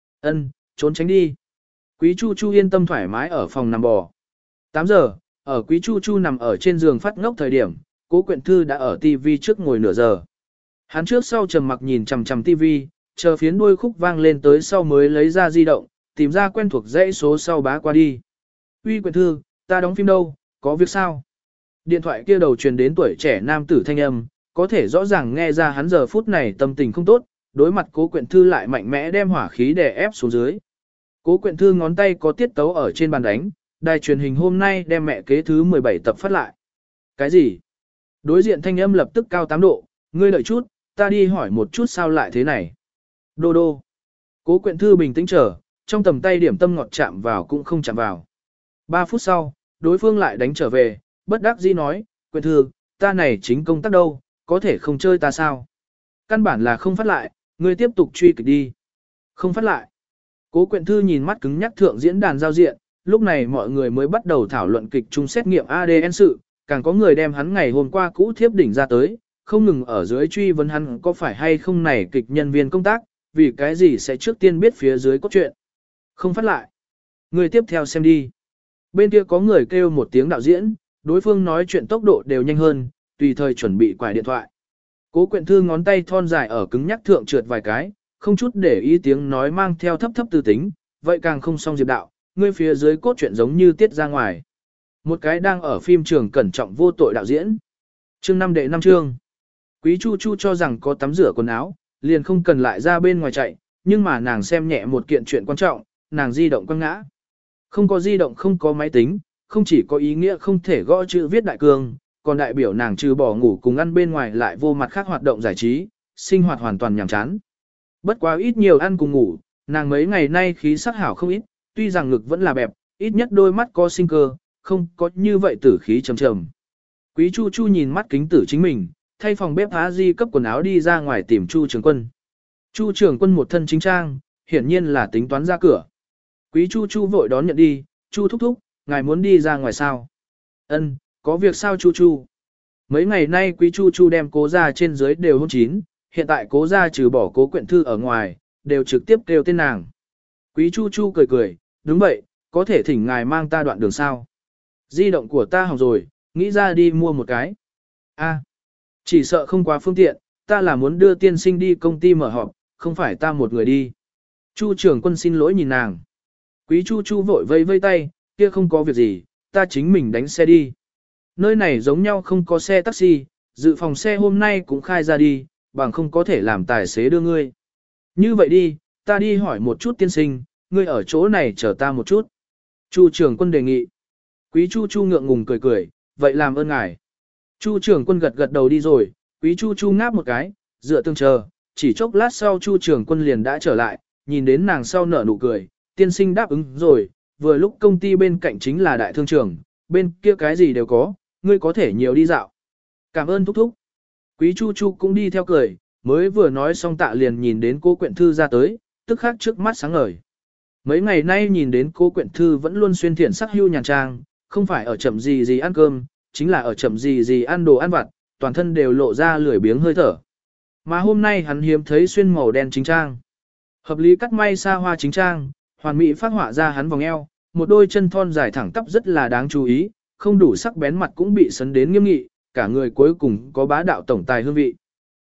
Trốn tránh đi. Quý Chu Chu yên tâm thoải mái ở phòng nằm bò. 8 giờ, ở Quý Chu Chu nằm ở trên giường phát ngốc thời điểm, Cố Quyện Thư đã ở TV trước ngồi nửa giờ. Hắn trước sau trầm mặc nhìn chằm chằm TV, chờ phiến đuôi khúc vang lên tới sau mới lấy ra di động, tìm ra quen thuộc dãy số sau bá qua đi. Uy Quyện Thư, ta đóng phim đâu, có việc sao? Điện thoại kia đầu truyền đến tuổi trẻ nam tử thanh âm, có thể rõ ràng nghe ra hắn giờ phút này tâm tình không tốt, đối mặt Cố Quyện Thư lại mạnh mẽ đem hỏa khí đè ép xuống dưới. Cố Quyện Thư ngón tay có tiết tấu ở trên bàn đánh, đài truyền hình hôm nay đem mẹ kế thứ 17 tập phát lại. Cái gì? Đối diện thanh âm lập tức cao 8 độ, ngươi đợi chút, ta đi hỏi một chút sao lại thế này. Đô đô. Cố Quyện Thư bình tĩnh chờ, trong tầm tay điểm tâm ngọt chạm vào cũng không chạm vào. 3 phút sau, đối phương lại đánh trở về, bất đắc dĩ nói, Quyện Thư, ta này chính công tác đâu, có thể không chơi ta sao? Căn bản là không phát lại, ngươi tiếp tục truy kịch đi. Không phát lại. Cố Quyện Thư nhìn mắt cứng nhắc thượng diễn đàn giao diện, lúc này mọi người mới bắt đầu thảo luận kịch chung xét nghiệm ADN sự, càng có người đem hắn ngày hôm qua cũ thiếp đỉnh ra tới, không ngừng ở dưới truy vấn hắn có phải hay không này kịch nhân viên công tác, vì cái gì sẽ trước tiên biết phía dưới cốt truyện. Không phát lại. Người tiếp theo xem đi. Bên kia có người kêu một tiếng đạo diễn, đối phương nói chuyện tốc độ đều nhanh hơn, tùy thời chuẩn bị quải điện thoại. Cố Quyện Thư ngón tay thon dài ở cứng nhắc thượng trượt vài cái, không chút để ý tiếng nói mang theo thấp thấp tư tính, vậy càng không xong Diệp đạo, ngươi phía dưới cốt truyện giống như tiết ra ngoài. Một cái đang ở phim trường cẩn trọng vô tội đạo diễn. Chương 5 đệ 5 chương. Quý Chu Chu cho rằng có tắm rửa quần áo, liền không cần lại ra bên ngoài chạy, nhưng mà nàng xem nhẹ một kiện chuyện quan trọng, nàng di động quăng ngã. Không có di động không có máy tính, không chỉ có ý nghĩa không thể gõ chữ viết đại cương, còn đại biểu nàng trừ bỏ ngủ cùng ăn bên ngoài lại vô mặt khác hoạt động giải trí, sinh hoạt hoàn toàn nhàm chán. Bất quá ít nhiều ăn cùng ngủ, nàng mấy ngày nay khí sắc hảo không ít, tuy rằng ngực vẫn là bẹp, ít nhất đôi mắt có sinh cơ, không có như vậy tử khí trầm trầm. Quý Chu Chu nhìn mắt kính tử chính mình, thay phòng bếp Á Di cấp quần áo đi ra ngoài tìm Chu Trường Quân. Chu Trường Quân một thân chính trang, hiển nhiên là tính toán ra cửa. Quý Chu Chu vội đón nhận đi, Chu thúc thúc, ngài muốn đi ra ngoài sao? Ân, có việc sao Chu Chu? Mấy ngày nay Quý Chu Chu đem Cố gia trên dưới đều hôn chín, hiện tại Cố gia trừ bỏ Cố Quyện Thư ở ngoài, đều trực tiếp kêu tên nàng. Quý Chu Chu cười cười, đúng vậy, có thể thỉnh ngài mang ta đoạn đường sao? Di động của ta hỏng rồi, nghĩ ra đi mua một cái. A, chỉ sợ không quá phương tiện, ta là muốn đưa tiên sinh đi công ty mở họp, không phải ta một người đi. Chu Trường Quân xin lỗi nhìn nàng. Quý Chu Chu vội vây vây tay, kia không có việc gì, ta chính mình đánh xe đi. Nơi này giống nhau không có xe taxi, dự phòng xe hôm nay cũng khai ra đi, bằng không có thể làm tài xế đưa ngươi. Như vậy đi, ta đi hỏi một chút tiên sinh, ngươi ở chỗ này chờ ta một chút. Chu Trường Quân đề nghị. Quý Chu Chu ngượng ngùng cười cười, vậy làm ơn ngài. Chu Trường Quân gật gật đầu đi rồi, Quý Chu Chu ngáp một cái, dựa tương chờ, chỉ chốc lát sau Chu Trường Quân liền đã trở lại, nhìn đến nàng sau nở nụ cười, tiên sinh đáp ứng rồi, vừa lúc công ty bên cạnh chính là đại thương trường, bên kia cái gì đều có, ngươi có thể nhiều đi dạo. Cảm ơn thúc thúc. Quý Chu Chu cũng đi theo cười, mới vừa nói xong tạ liền nhìn đến Cố Quyện Thư ra tới, tức khắc trước mắt sáng ngời. Mấy ngày nay nhìn đến Cố Quyện Thư vẫn luôn xuyên thiện sắc hưu nhàn trang, không phải ở chậm gì gì ăn cơm, chính là ở chậm gì gì ăn đồ ăn vặt, toàn thân đều lộ ra lười biếng hơi thở. Mà hôm nay hắn hiếm thấy xuyên màu đen chính trang. Hợp lý cắt may xa hoa chính trang, hoàn mỹ phát họa ra hắn vòng eo, một đôi chân thon dài thẳng tắp rất là đáng chú ý, không đủ sắc bén mặt cũng bị sấn đến nghiêm nghị, cả người cuối cùng có bá đạo tổng tài hương vị.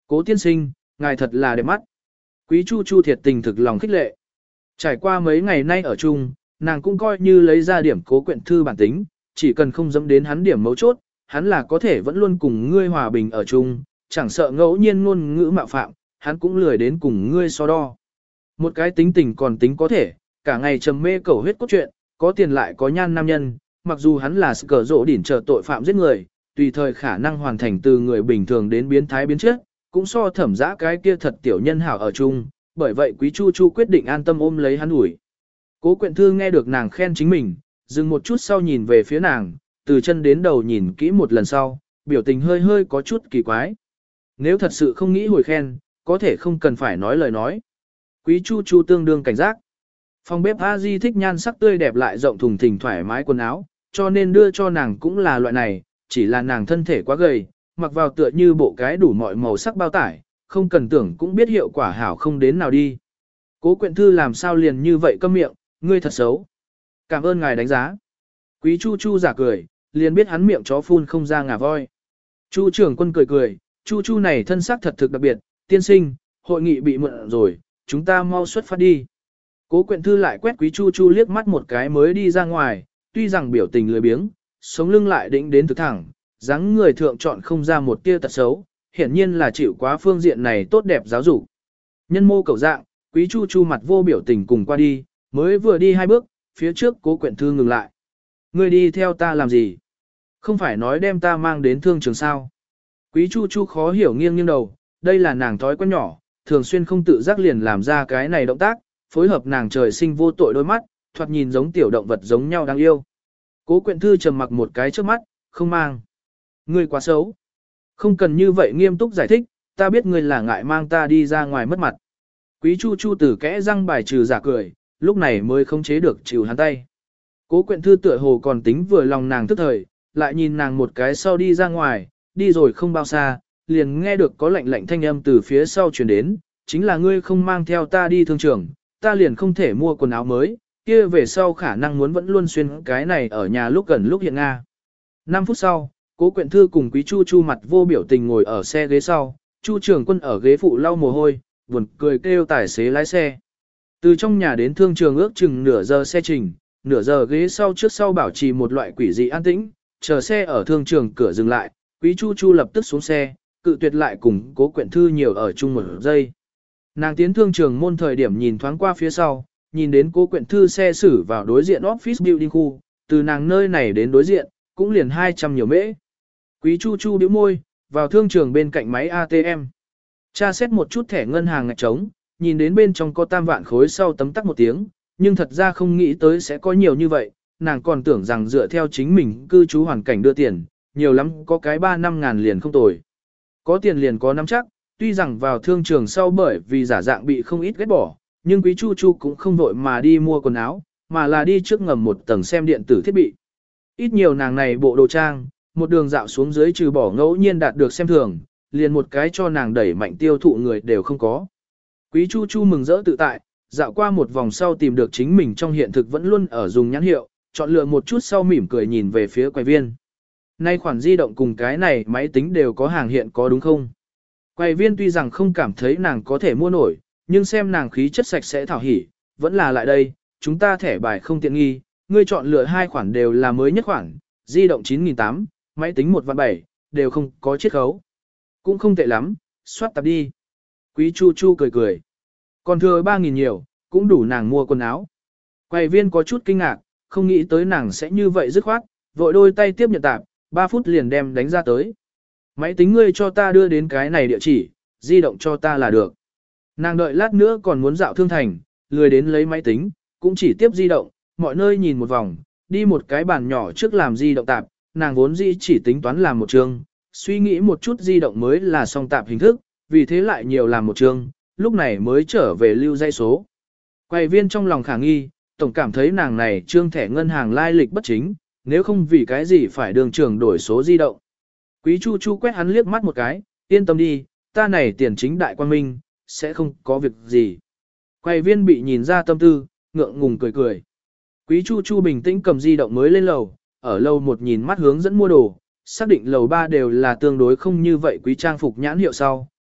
Cố tiên sinh, ngài thật là đẹp mắt. Quý Chu Chu thiệt tình thực lòng khích lệ. Trải qua mấy ngày nay ở chung, nàng cũng coi như lấy ra điểm Cố Quyện Thư bản tính, chỉ cần không dẫm đến hắn điểm mấu chốt, hắn là có thể vẫn luôn cùng ngươi hòa bình ở chung, chẳng sợ ngẫu nhiên ngôn ngữ mạo phạm, hắn cũng lười đến cùng ngươi so đo. Một cái tính tình còn tính có thể, cả ngày trầm mê cầu huyết cốt truyện, có tiền lại có nhan nam nhân, mặc dù hắn là cờ rộ đỉnh trợ tội phạm giết người, tùy thời khả năng hoàn thành từ người bình thường đến biến thái biến chất, cũng so thẩm dã cái kia thật tiểu nhân hảo ở chung, bởi vậy Quý Chu Chu quyết định an tâm ôm lấy hắn ủi. Cố Quyện Thư nghe được nàng khen chính mình, dừng một chút sau nhìn về phía nàng, từ chân đến đầu nhìn kỹ một lần sau, biểu tình hơi hơi có chút kỳ quái. Nếu thật sự không nghĩ hồi khen, có thể không cần phải nói lời nói. Quý Chu Chu tương đương cảnh giác. Phòng bếp A Di thích nhan sắc tươi đẹp lại rộng thùng thình thoải mái quần áo, cho nên đưa cho nàng cũng là loại này, chỉ là nàng thân thể quá gầy, mặc vào tựa như bộ cái đủ mọi màu sắc bao tải, không cần tưởng cũng biết hiệu quả hảo không đến nào đi. Cố Quyện Thư làm sao liền như vậy câm miệng, ngươi thật xấu. Cảm ơn ngài đánh giá. Quý Chu Chu giả cười, liền biết hắn miệng chó phun không ra ngà voi. Chu trưởng quân cười cười, Chu Chu này thân sắc thật thực đặc biệt, tiên sinh, hội nghị bị mượn rồi, chúng ta mau xuất phát đi. Cố Quyện Thư lại quét Quý Chu Chu liếc mắt một cái mới đi ra ngoài, tuy rằng biểu tình lười biếng, sống lưng lại đĩnh đến thực thẳng, dáng người thượng chọn không ra một tia tật xấu, hiển nhiên là chịu quá phương diện này tốt đẹp giáo dục. Nhân mô cầu dạng, Quý Chu Chu mặt vô biểu tình cùng qua đi, mới vừa đi 2 bước, phía trước Cố Quyện Thư ngừng lại. Ngươi đi theo ta làm gì? Không phải nói đem ta mang đến thương trường sao? Quý Chu Chu khó hiểu nghiêng nghiêng đầu, đây là nàng thói quen nhỏ, thường xuyên không tự giác liền làm ra cái này động tác, phối hợp nàng trời sinh vô tội đôi mắt, thoạt nhìn giống tiểu động vật giống nhau đáng yêu. Cố Quyện Thư trầm mặc một cái trước mắt, không mang. Ngươi quá xấu. Không cần như vậy nghiêm túc giải thích, ta biết ngươi là ngại mang ta đi ra ngoài mất mặt. Quý Chu Chu từ kẽ răng bài trừ giả cười, lúc này mới không chế được chịu hắn tay. Cố Quyện Thư tựa hồ còn tính vừa lòng nàng tức thời, lại nhìn nàng một cái sau đi ra ngoài, đi rồi không bao xa, liền nghe được có lạnh lạnh thanh âm từ phía sau truyền đến, chính là ngươi không mang theo ta đi thương trường, ta liền không thể mua quần áo mới, kia về sau khả năng muốn vẫn luôn xuyên cái này ở nhà lúc gần lúc hiện Nga. 5 phút sau, Cố Quyện Thư cùng Quý Chu Chu mặt vô biểu tình ngồi ở xe ghế sau, Chu Trường Quân ở ghế phụ lau mồ hôi, buồn cười kêu tài xế lái xe. Từ trong nhà đến thương trường ước chừng nửa giờ xe trình, nửa giờ ghế sau trước sau bảo trì một loại quỷ dị an tĩnh, chờ xe ở thương trường cửa dừng lại, Quý Chu Chu lập tức xuống xe, cự tuyệt lại cùng Cố Quyện Thư nhiều ở chung một giây. Nàng tiến thương trường môn thời điểm nhìn thoáng qua phía sau, nhìn đến Cố Quyện Thư xe xử vào đối diện office building khu, từ nàng nơi này đến đối diện, cũng liền 200 nhiều mễ. Quý Chu Chu bĩu môi, vào thương trường bên cạnh máy ATM. Tra xét một chút thẻ ngân hàng ngạch trống, nhìn đến bên trong có 3 vạn khối sau tấm tắc một tiếng, nhưng thật ra không nghĩ tới sẽ có nhiều như vậy, nàng còn tưởng rằng dựa theo chính mình cư trú hoàn cảnh đưa tiền, nhiều lắm có cái 3-5 ngàn liền không tồi. Có tiền liền có nắm chắc, tuy rằng vào thương trường sau bởi vì giả dạng bị không ít ghét bỏ, nhưng Quý Chu Chu cũng không vội mà đi mua quần áo, mà là đi trước ngầm một tầng xem điện tử thiết bị. Ít nhiều nàng này bộ đồ trang, một đường dạo xuống dưới trừ bỏ ngẫu nhiên đạt được xem thường, liền một cái cho nàng đẩy mạnh tiêu thụ người đều không có. Quý Chu Chu mừng rỡ tự tại, dạo qua một vòng sau tìm được chính mình trong hiện thực vẫn luôn ở dùng nhãn hiệu, chọn lựa một chút sau mỉm cười nhìn về phía quầy viên. Nay khoản di động cùng cái này máy tính đều có hàng hiện có đúng không? Quầy viên tuy rằng không cảm thấy nàng có thể mua nổi, nhưng xem nàng khí chất sạch sẽ thảo hỉ, vẫn là lại đây, chúng ta thẻ bài không tiện nghi, ngươi chọn lựa 2 khoản đều là mới nhất khoản, di động 9.800, máy tính 1.700, đều không có chiết khấu. Cũng không tệ lắm, soát tập đi. Quý Chu Chu cười cười. Còn thừa 3.000 nhiều, cũng đủ nàng mua quần áo. Quầy viên có chút kinh ngạc, không nghĩ tới nàng sẽ như vậy dứt khoát, vội đôi tay tiếp nhận tạp, 3 phút liền đem đánh ra tới. Máy tính ngươi cho ta đưa đến cái này địa chỉ, di động cho ta là được. Nàng đợi lát nữa còn muốn dạo thương thành, lười đến lấy máy tính, cũng chỉ tiếp di động, mọi nơi nhìn một vòng, đi một cái bàn nhỏ trước làm di động tạp, nàng vốn dĩ chỉ tính toán làm một chương, suy nghĩ một chút di động mới là song tạp hình thức, vì thế lại nhiều làm một chương, lúc này mới trở về lưu dây số. Quầy viên trong lòng khả nghi, tổng cảm thấy nàng này trương thẻ ngân hàng lai lịch bất chính, nếu không vì cái gì phải đường trường đổi số di động. Quý Chu Chu quét hắn liếc mắt một cái, yên tâm đi, ta này tiền chính đại quan minh, sẽ không có việc gì. Quầy viên bị nhìn ra tâm tư, ngượng ngùng cười cười. Quý Chu Chu bình tĩnh cầm di động mới lên lầu, ở lầu 1 nhìn mắt hướng dẫn mua đồ, xác định lầu 3 đều là tương đối không như vậy quý trang phục nhãn hiệu sau,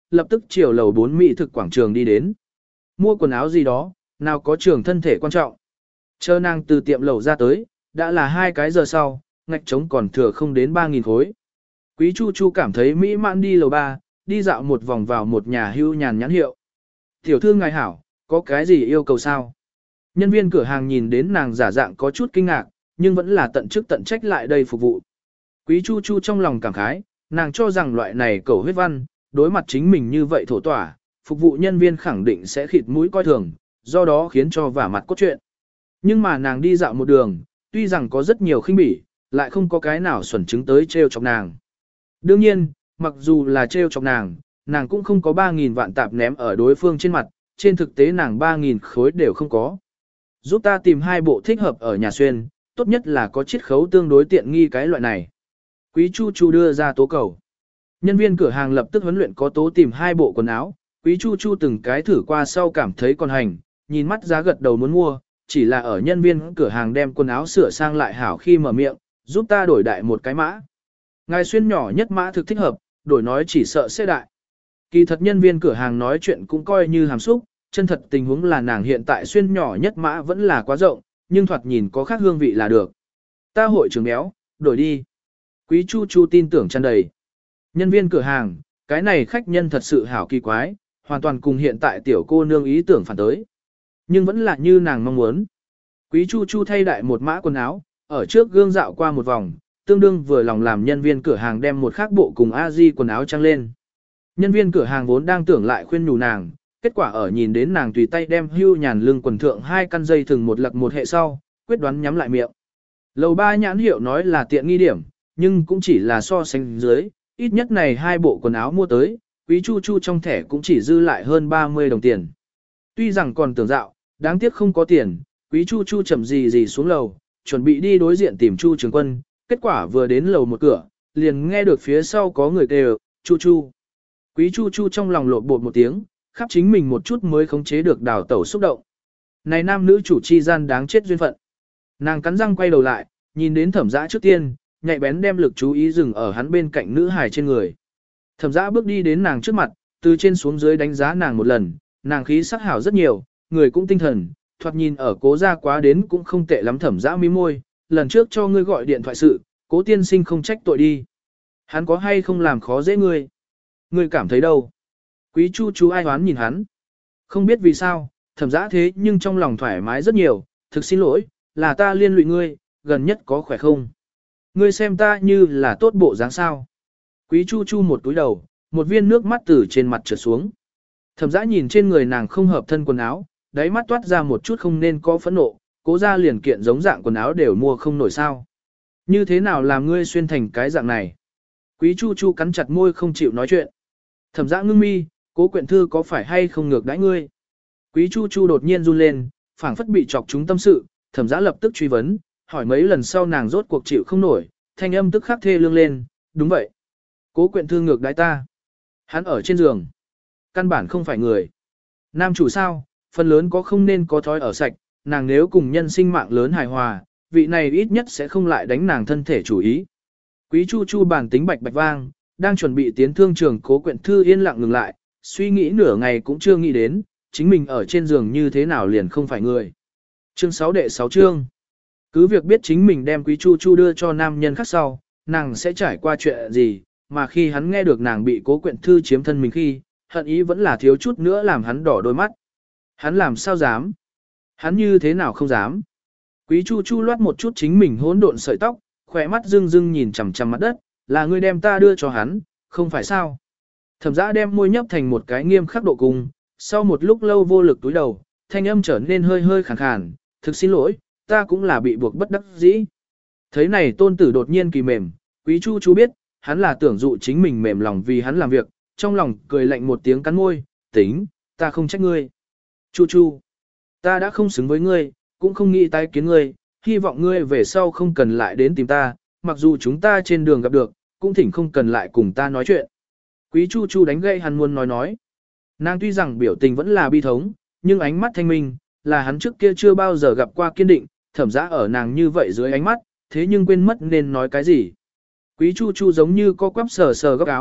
lập tức chiều lầu 4 mỹ thực quảng trường đi đến. Mua quần áo gì đó, nào có trường thân thể quan trọng. Chờ nàng từ tiệm lầu ra tới, đã là 2 cái giờ sau, ngạch trống còn thừa không đến 3.000 khối. Quý Chu Chu cảm thấy mỹ mãn đi lầu 3, đi dạo một vòng vào một nhà hưu nhàn nhãn hiệu. Tiểu thư ngài hảo, có cái gì yêu cầu sao? Nhân viên cửa hàng nhìn đến nàng giả dạng có chút kinh ngạc, nhưng vẫn là tận chức tận trách lại đây phục vụ. Quý Chu Chu trong lòng cảm khái, nàng cho rằng loại này cầu huyết văn, đối mặt chính mình như vậy thổ tỏa, phục vụ nhân viên khẳng định sẽ khịt mũi coi thường, do đó khiến cho vả mặt cốt truyện. Nhưng mà nàng đi dạo một đường, tuy rằng có rất nhiều khinh bỉ, lại không có cái nào xuẩn chứng tới trêu chọc nàng. Đương nhiên, mặc dù là trêu chọc nàng cũng không có 3.000 vạn tạp ném ở đối phương trên mặt, trên thực tế nàng 3.000 khối đều không có. Giúp ta tìm 2 bộ thích hợp ở nhà xuyên, tốt nhất là có chiết khấu tương đối tiện nghi cái loại này. Quý Chu Chu đưa ra tố cầu. Nhân viên cửa hàng lập tức huấn luyện có tố tìm 2 bộ quần áo, Quý Chu Chu từng cái thử qua sau cảm thấy còn hành, nhìn mắt giá gật đầu muốn mua, chỉ là ở nhân viên cửa hàng đem quần áo sửa sang lại hảo khi mở miệng, giúp ta đổi đại một cái mã. Ngài xuyên nhỏ nhất mã thực thích hợp, đổi nói chỉ sợ sẽ đại. Kỳ thật nhân viên cửa hàng nói chuyện cũng coi như hàm xúc, chân thật tình huống là nàng hiện tại xuyên nhỏ nhất mã vẫn là quá rộng, nhưng thoạt nhìn có khác hương vị là được. Ta hội trưởng béo, đổi đi. Quý Chu Chu tin tưởng tràn đầy. Nhân viên cửa hàng, cái này khách nhân thật sự hảo kỳ quái, hoàn toàn cùng hiện tại tiểu cô nương ý tưởng phản tới. Nhưng vẫn là như nàng mong muốn. Quý Chu Chu thay đại một mã quần áo, ở trước gương dạo qua một vòng, tương đương vừa lòng làm nhân viên cửa hàng đem một khác bộ cùng a-di quần áo trang lên. Nhân viên cửa hàng vốn đang tưởng lại khuyên nhủ nàng, kết quả ở nhìn đến nàng tùy tay đem hưu nhàn lưng quần thượng 2 căn dây thừng một lật một hệ sau, quyết đoán nhắm lại miệng. Lầu 3 nhãn hiệu nói là tiện nghi điểm, nhưng cũng chỉ là so sánh dưới, ít nhất này 2 bộ quần áo mua tới, Quý Chu Chu trong thẻ cũng chỉ dư lại hơn 30 đồng tiền. Tuy rằng còn tưởng dạo, đáng tiếc không có tiền, Quý Chu Chu chậm gì xuống lầu, chuẩn bị đi đối diện tìm Chu Trường Quân, kết quả vừa đến lầu một cửa, liền nghe được phía sau có người kêu, Chu Chu. Quý Chu Chu trong lòng lộn bột một tiếng, khắp chính mình một chút mới khống chế được đào tẩu xúc động. Này nam nữ chủ chi gian đáng chết duyên phận. Nàng cắn răng quay đầu lại, nhìn đến Thẩm Dã trước tiên, nhạy bén đem lực chú ý dừng ở hắn bên cạnh nữ hài trên người. Thẩm Dã bước đi đến nàng trước mặt, từ trên xuống dưới đánh giá nàng một lần, nàng khí sắc hảo rất nhiều, người cũng tinh thần, thoạt nhìn ở Cố gia quá đến cũng không tệ lắm. Thẩm Dã mím môi, lần trước cho ngươi gọi điện thoại sự, Cố tiên sinh không trách tội đi. Hắn có hay không làm khó dễ ngươi? Ngươi cảm thấy đâu? Quý Chu Chu ai oán nhìn hắn. Không biết vì sao, Thẩm Dã thế nhưng trong lòng thoải mái rất nhiều, thực xin lỗi, là ta liên lụy ngươi, gần nhất có khỏe không? Ngươi xem ta như là tốt bộ dáng sao? Quý Chu Chu một túi đầu, một viên nước mắt từ trên mặt trượt xuống. Thẩm Dã nhìn trên người nàng không hợp thân quần áo, đáy mắt toát ra một chút không nên có phẫn nộ, Cố gia liền kiện giống dạng quần áo đều mua không nổi sao? Như thế nào làm ngươi xuyên thành cái dạng này? Quý Chu Chu cắn chặt môi không chịu nói chuyện. Thẩm Dã ngưng mi, Cố Quyện Thư có phải hay không ngược đãi ngươi? Quý Chu Chu đột nhiên run lên, phảng phất bị chọc trúng tâm sự, Thẩm Dã lập tức truy vấn, hỏi mấy lần sau nàng rốt cuộc chịu không nổi, thanh âm tức khắc thê lương lên, đúng vậy. Cố Quyện Thư ngược đãi ta. Hắn ở trên giường. Căn bản không phải người. Nam chủ sao, phần lớn có không nên có thói ở sạch, nàng nếu cùng nhân sinh mạng lớn hài hòa, vị này ít nhất sẽ không lại đánh nàng thân thể chủ ý. Quý Chu Chu bản tính bạch bạch vang, đang chuẩn bị tiến thương trường. Cố Quyện Thư yên lặng ngừng lại, suy nghĩ nửa ngày cũng chưa nghĩ đến, chính mình ở trên giường như thế nào liền không phải người. Chương 6 đệ 6 chương. Cứ việc biết chính mình đem Quý Chu Chu đưa cho nam nhân khác sau, nàng sẽ trải qua chuyện gì, mà khi hắn nghe được nàng bị Cố Quyện Thư chiếm thân mình khi, hận ý vẫn là thiếu chút nữa làm hắn đỏ đôi mắt. Hắn làm sao dám? Hắn như thế nào không dám? Quý Chu Chu loát một chút chính mình hỗn độn sợi tóc, khỏe mắt rưng rưng nhìn chằm chằm mặt đất, là ngươi đem ta đưa cho hắn, không phải sao? Thẩm Dã đem môi nhấp thành một cái nghiêm khắc độ cung, sau một lúc lâu vô lực túi đầu, thanh âm trở nên hơi hơi khàn khàn, thực xin lỗi, ta cũng là bị buộc bất đắc dĩ. Thấy này tôn tử đột nhiên kỳ mềm, Quý Chu Chu biết, hắn là tưởng dụ chính mình mềm lòng vì hắn làm việc, trong lòng cười lạnh một tiếng cắn môi, tính, ta không trách ngươi. Chu Chu, ta đã không xứng với ngươi, cũng không nghĩ tái kiến ngươi, hy vọng ngươi về sau không cần lại đến tìm ta, mặc dù chúng ta trên đường gặp được, cũng thỉnh không cần lại cùng ta nói chuyện. Quý Chu Chu đánh gậy hắn muốn nói. Nàng tuy rằng biểu tình vẫn là bi thống, nhưng ánh mắt thanh minh, là hắn trước kia chưa bao giờ gặp qua kiên định, Thẩm Dã ở nàng như vậy dưới ánh mắt, thế nhưng quên mất nên nói cái gì. Quý Chu Chu giống như co quắp sờ sờ góc áo,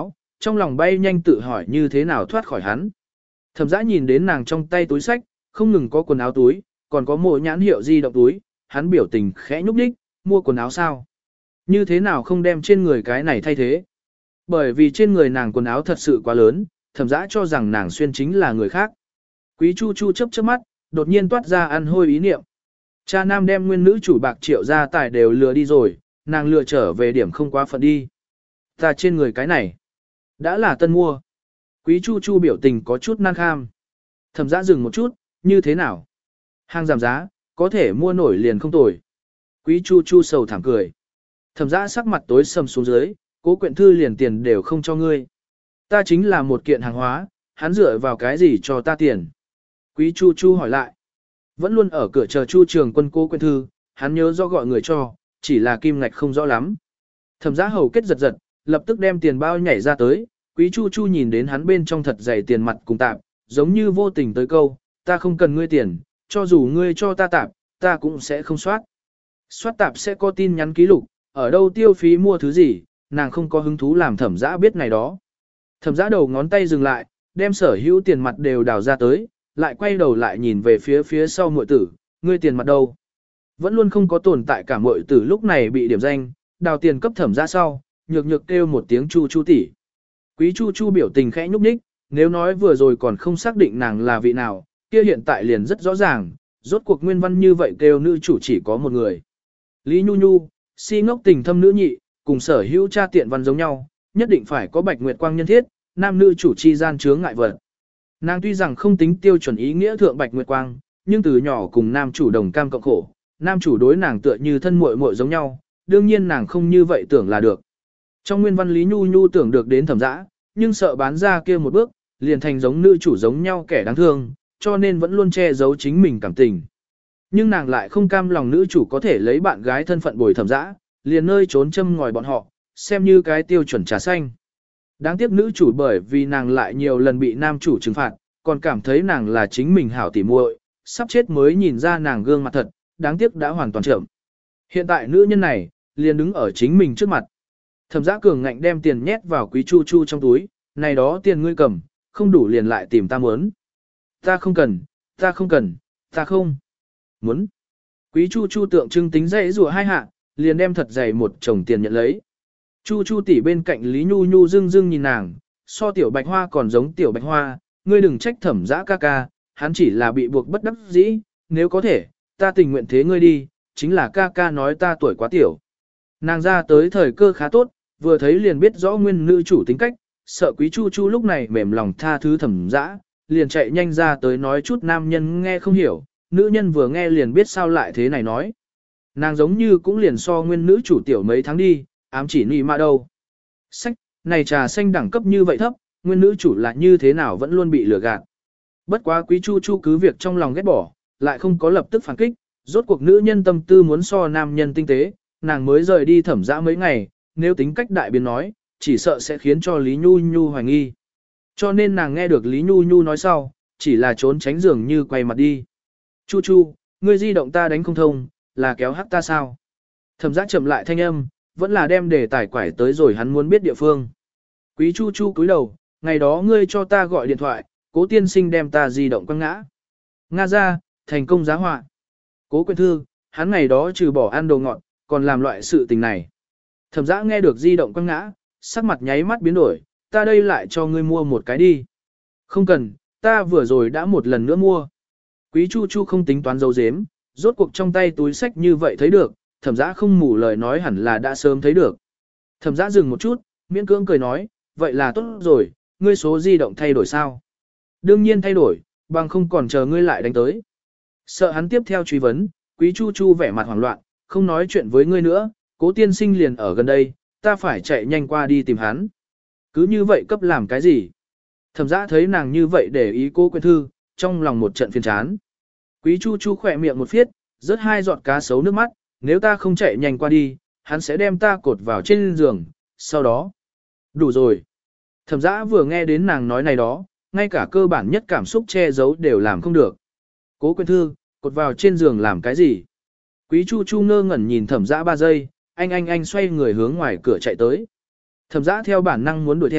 trong lòng bay nhanh tự hỏi như thế nào thoát khỏi hắn. Thẩm Dã nhìn đến nàng trong tay túi sách, không ngừng có quần áo túi, còn có mộ nhãn hiệu di động túi, hắn biểu tình khẽ nhúc nhích, mua quần áo sao? Như thế nào không đem trên người cái này thay thế? Bởi vì trên người nàng quần áo thật sự quá lớn, Thẩm Dã cho rằng nàng xuyên chính là người khác. Quý Chu Chu chớp chớp mắt, đột nhiên toát ra ăn hôi ý niệm. Cha nam đem nguyên nữ chủ bạc triệu gia tài đều lừa đi rồi, nàng lừa trở về điểm không quá phận đi. Ta trên người cái này, đã là tân mua. Quý Chu Chu biểu tình có chút nan kham. Thẩm Dã dừng một chút, như thế nào? Hàng giảm giá, có thể mua nổi liền không tồi. Quý Chu Chu sầu thảm cười. Thẩm Dã sắc mặt tối sầm xuống dưới, Cố Quyện Thư liền tiền đều không cho ngươi. Ta chính là một kiện hàng hóa, hắn dựa vào cái gì cho ta tiền? Quý Chu Chu hỏi lại. Vẫn luôn ở cửa chờ Chu Trường Quân Cố Quyện Thư, hắn nhớ do gọi người cho, chỉ là kim ngạch không rõ lắm. Thẩm Dã hầu kết giật giật, lập tức đem tiền bao nhảy ra tới, Quý Chu Chu nhìn đến hắn bên trong thật dày tiền mặt cùng tạp, giống như vô tình tới câu, ta không cần ngươi tiền, cho dù ngươi cho ta tạp, ta cũng sẽ không soát. Soát tạp sẽ có tin nhắn ký lục, ở đâu tiêu phí mua thứ gì, nàng không có hứng thú làm Thẩm Dã biết này đó. Thẩm Dã đầu ngón tay dừng lại, đem sở hữu tiền mặt đều đào ra tới, lại quay đầu lại nhìn về phía sau muội tử, ngươi tiền mặt đâu? Vẫn luôn không có tồn tại cả muội tử lúc này bị điểm danh, đào tiền cấp Thẩm Dã sau, nhược nhược kêu một tiếng Chu Chu tỷ. Quý Chu Chu biểu tình khẽ nhúc nhích, nếu nói vừa rồi còn không xác định nàng là vị nào, kia hiện tại liền rất rõ ràng, rốt cuộc nguyên văn như vậy kêu nữ chủ chỉ có một người. Lý Nhu Nhu, si ngốc tình thâm nữ nhị, cùng sở hữu cha tiện văn giống nhau, nhất định phải có bạch nguyệt quang nhân thiết, nam nữ chủ chi gian chướng ngại vật. Nàng tuy rằng không tính tiêu chuẩn ý nghĩa thượng bạch nguyệt quang, nhưng từ nhỏ cùng nam chủ đồng cam cộng khổ, nam chủ đối nàng tựa như thân muội muội giống nhau, đương nhiên nàng không như vậy tưởng là được. Trong nguyên văn Lý Nhu Nhu tưởng được đến Thẩm Dã, nhưng sợ bán ra kia một bước, liền thành giống nữ chủ giống nhau kẻ đáng thương, cho nên vẫn luôn che giấu chính mình cảm tình. Nhưng nàng lại không cam lòng nữ chủ có thể lấy bạn gái thân phận bồi Thẩm Dã, liền nơi trốn châm ngòi bọn họ, xem như cái tiêu chuẩn trà xanh. Đáng tiếc nữ chủ bởi vì nàng lại nhiều lần bị nam chủ trừng phạt, còn cảm thấy nàng là chính mình hảo tỉ muội, sắp chết mới nhìn ra nàng gương mặt thật, đáng tiếc đã hoàn toàn chậm. Hiện tại nữ nhân này, liền đứng ở chính mình trước mặt. Thẩm Dã cường ngạnh đem tiền nhét vào Quý Chu Chu trong túi, này đó tiền ngươi cầm, không đủ liền lại tìm ta muốn. Ta không cần, ta không cần, ta không muốn. Quý Chu Chu tượng trưng tính dãy rùa hai hạ, liền đem thật dày một chồng tiền nhận lấy. Chu Chu tỷ bên cạnh Lý Nhu Nhu dưng dưng nhìn nàng, so tiểu bạch hoa còn giống tiểu bạch hoa, ngươi đừng trách Thẩm Dã ca ca, hắn chỉ là bị buộc bất đắc dĩ, nếu có thể, ta tình nguyện thế ngươi đi, chính là ca ca nói ta tuổi quá tiểu. Nàng ra tới thời cơ khá tốt, vừa thấy liền biết rõ nguyên nữ chủ tính cách, sợ Quý Chu Chu lúc này mềm lòng tha thứ Thẩm Dã, liền chạy nhanh ra tới nói chút nam nhân nghe không hiểu, nữ nhân vừa nghe liền biết sao lại thế này nói. Nàng giống như cũng liền so nguyên nữ chủ tiểu mấy tháng đi, ám chỉ nị mà đâu. Sách, này trà xanh đẳng cấp như vậy thấp, nguyên nữ chủ là như thế nào vẫn luôn bị lừa gạt. Bất quá Quý Chu Chu cứ việc trong lòng ghét bỏ, lại không có lập tức phản kích, rốt cuộc nữ nhân tâm tư muốn so nam nhân tinh tế, nàng mới rời đi Thẩm Dã mấy ngày, nếu tính cách đại biến nói, chỉ sợ sẽ khiến cho Lý Nhu Nhu hoài nghi. Cho nên nàng nghe được Lý Nhu Nhu nói sau, chỉ là trốn tránh giường như quay mặt đi. Chu Chu, ngươi di động ta đánh không thông, là kéo hắc ta sao? Thẩm Dã chậm lại thanh âm, vẫn là đem đề tài quải tới rồi hắn muốn biết địa phương. Quý Chu Chu cúi đầu, ngày đó ngươi cho ta gọi điện thoại, Cố tiên sinh đem ta di động quăng ngã. Nga ra, thành công giá họa. Cố Quyện Thư, hắn ngày đó trừ bỏ ăn đồ ngọt, còn làm loại sự tình này. Thẩm Dã nghe được di động quăng ngã, sắc mặt nháy mắt biến đổi, ta đây lại cho ngươi mua một cái đi. Không cần, ta vừa rồi đã một lần nữa mua. Quý Chu Chu không tính toán dấu dếm, rốt cuộc trong tay túi sách như vậy thấy được, Thẩm Dã không mù lời nói hẳn là đã sớm thấy được. Thẩm Dã dừng một chút, miễn cưỡng cười nói, vậy là tốt rồi, ngươi số di động thay đổi sao? Đương nhiên thay đổi, bằng không còn chờ ngươi lại đánh tới. Sợ hắn tiếp theo truy vấn, Quý Chu Chu vẻ mặt hoảng loạn, không nói chuyện với ngươi nữa, Cố tiên sinh liền ở gần đây, ta phải chạy nhanh qua đi tìm hắn. Cứ như vậy cấp làm cái gì? Thẩm Dã thấy nàng như vậy để ý Cố Quyện Thư, trong lòng một trận phiền chán. Quý Chu Chu khỏe miệng một phiết, rớt hai giọt cá sấu nước mắt, nếu ta không chạy nhanh qua đi, hắn sẽ đem ta cột vào trên giường, sau đó. Đủ rồi. Thẩm Dã vừa nghe đến nàng nói này đó, ngay cả cơ bản nhất cảm xúc che giấu đều làm không được. Cố Quyện Thư, cột vào trên giường làm cái gì? Quý Chu Chu ngơ ngẩn nhìn Thẩm Dã 3 giây, anh xoay người hướng ngoài cửa chạy tới. Thẩm Dã theo bản năng muốn đuổi theo,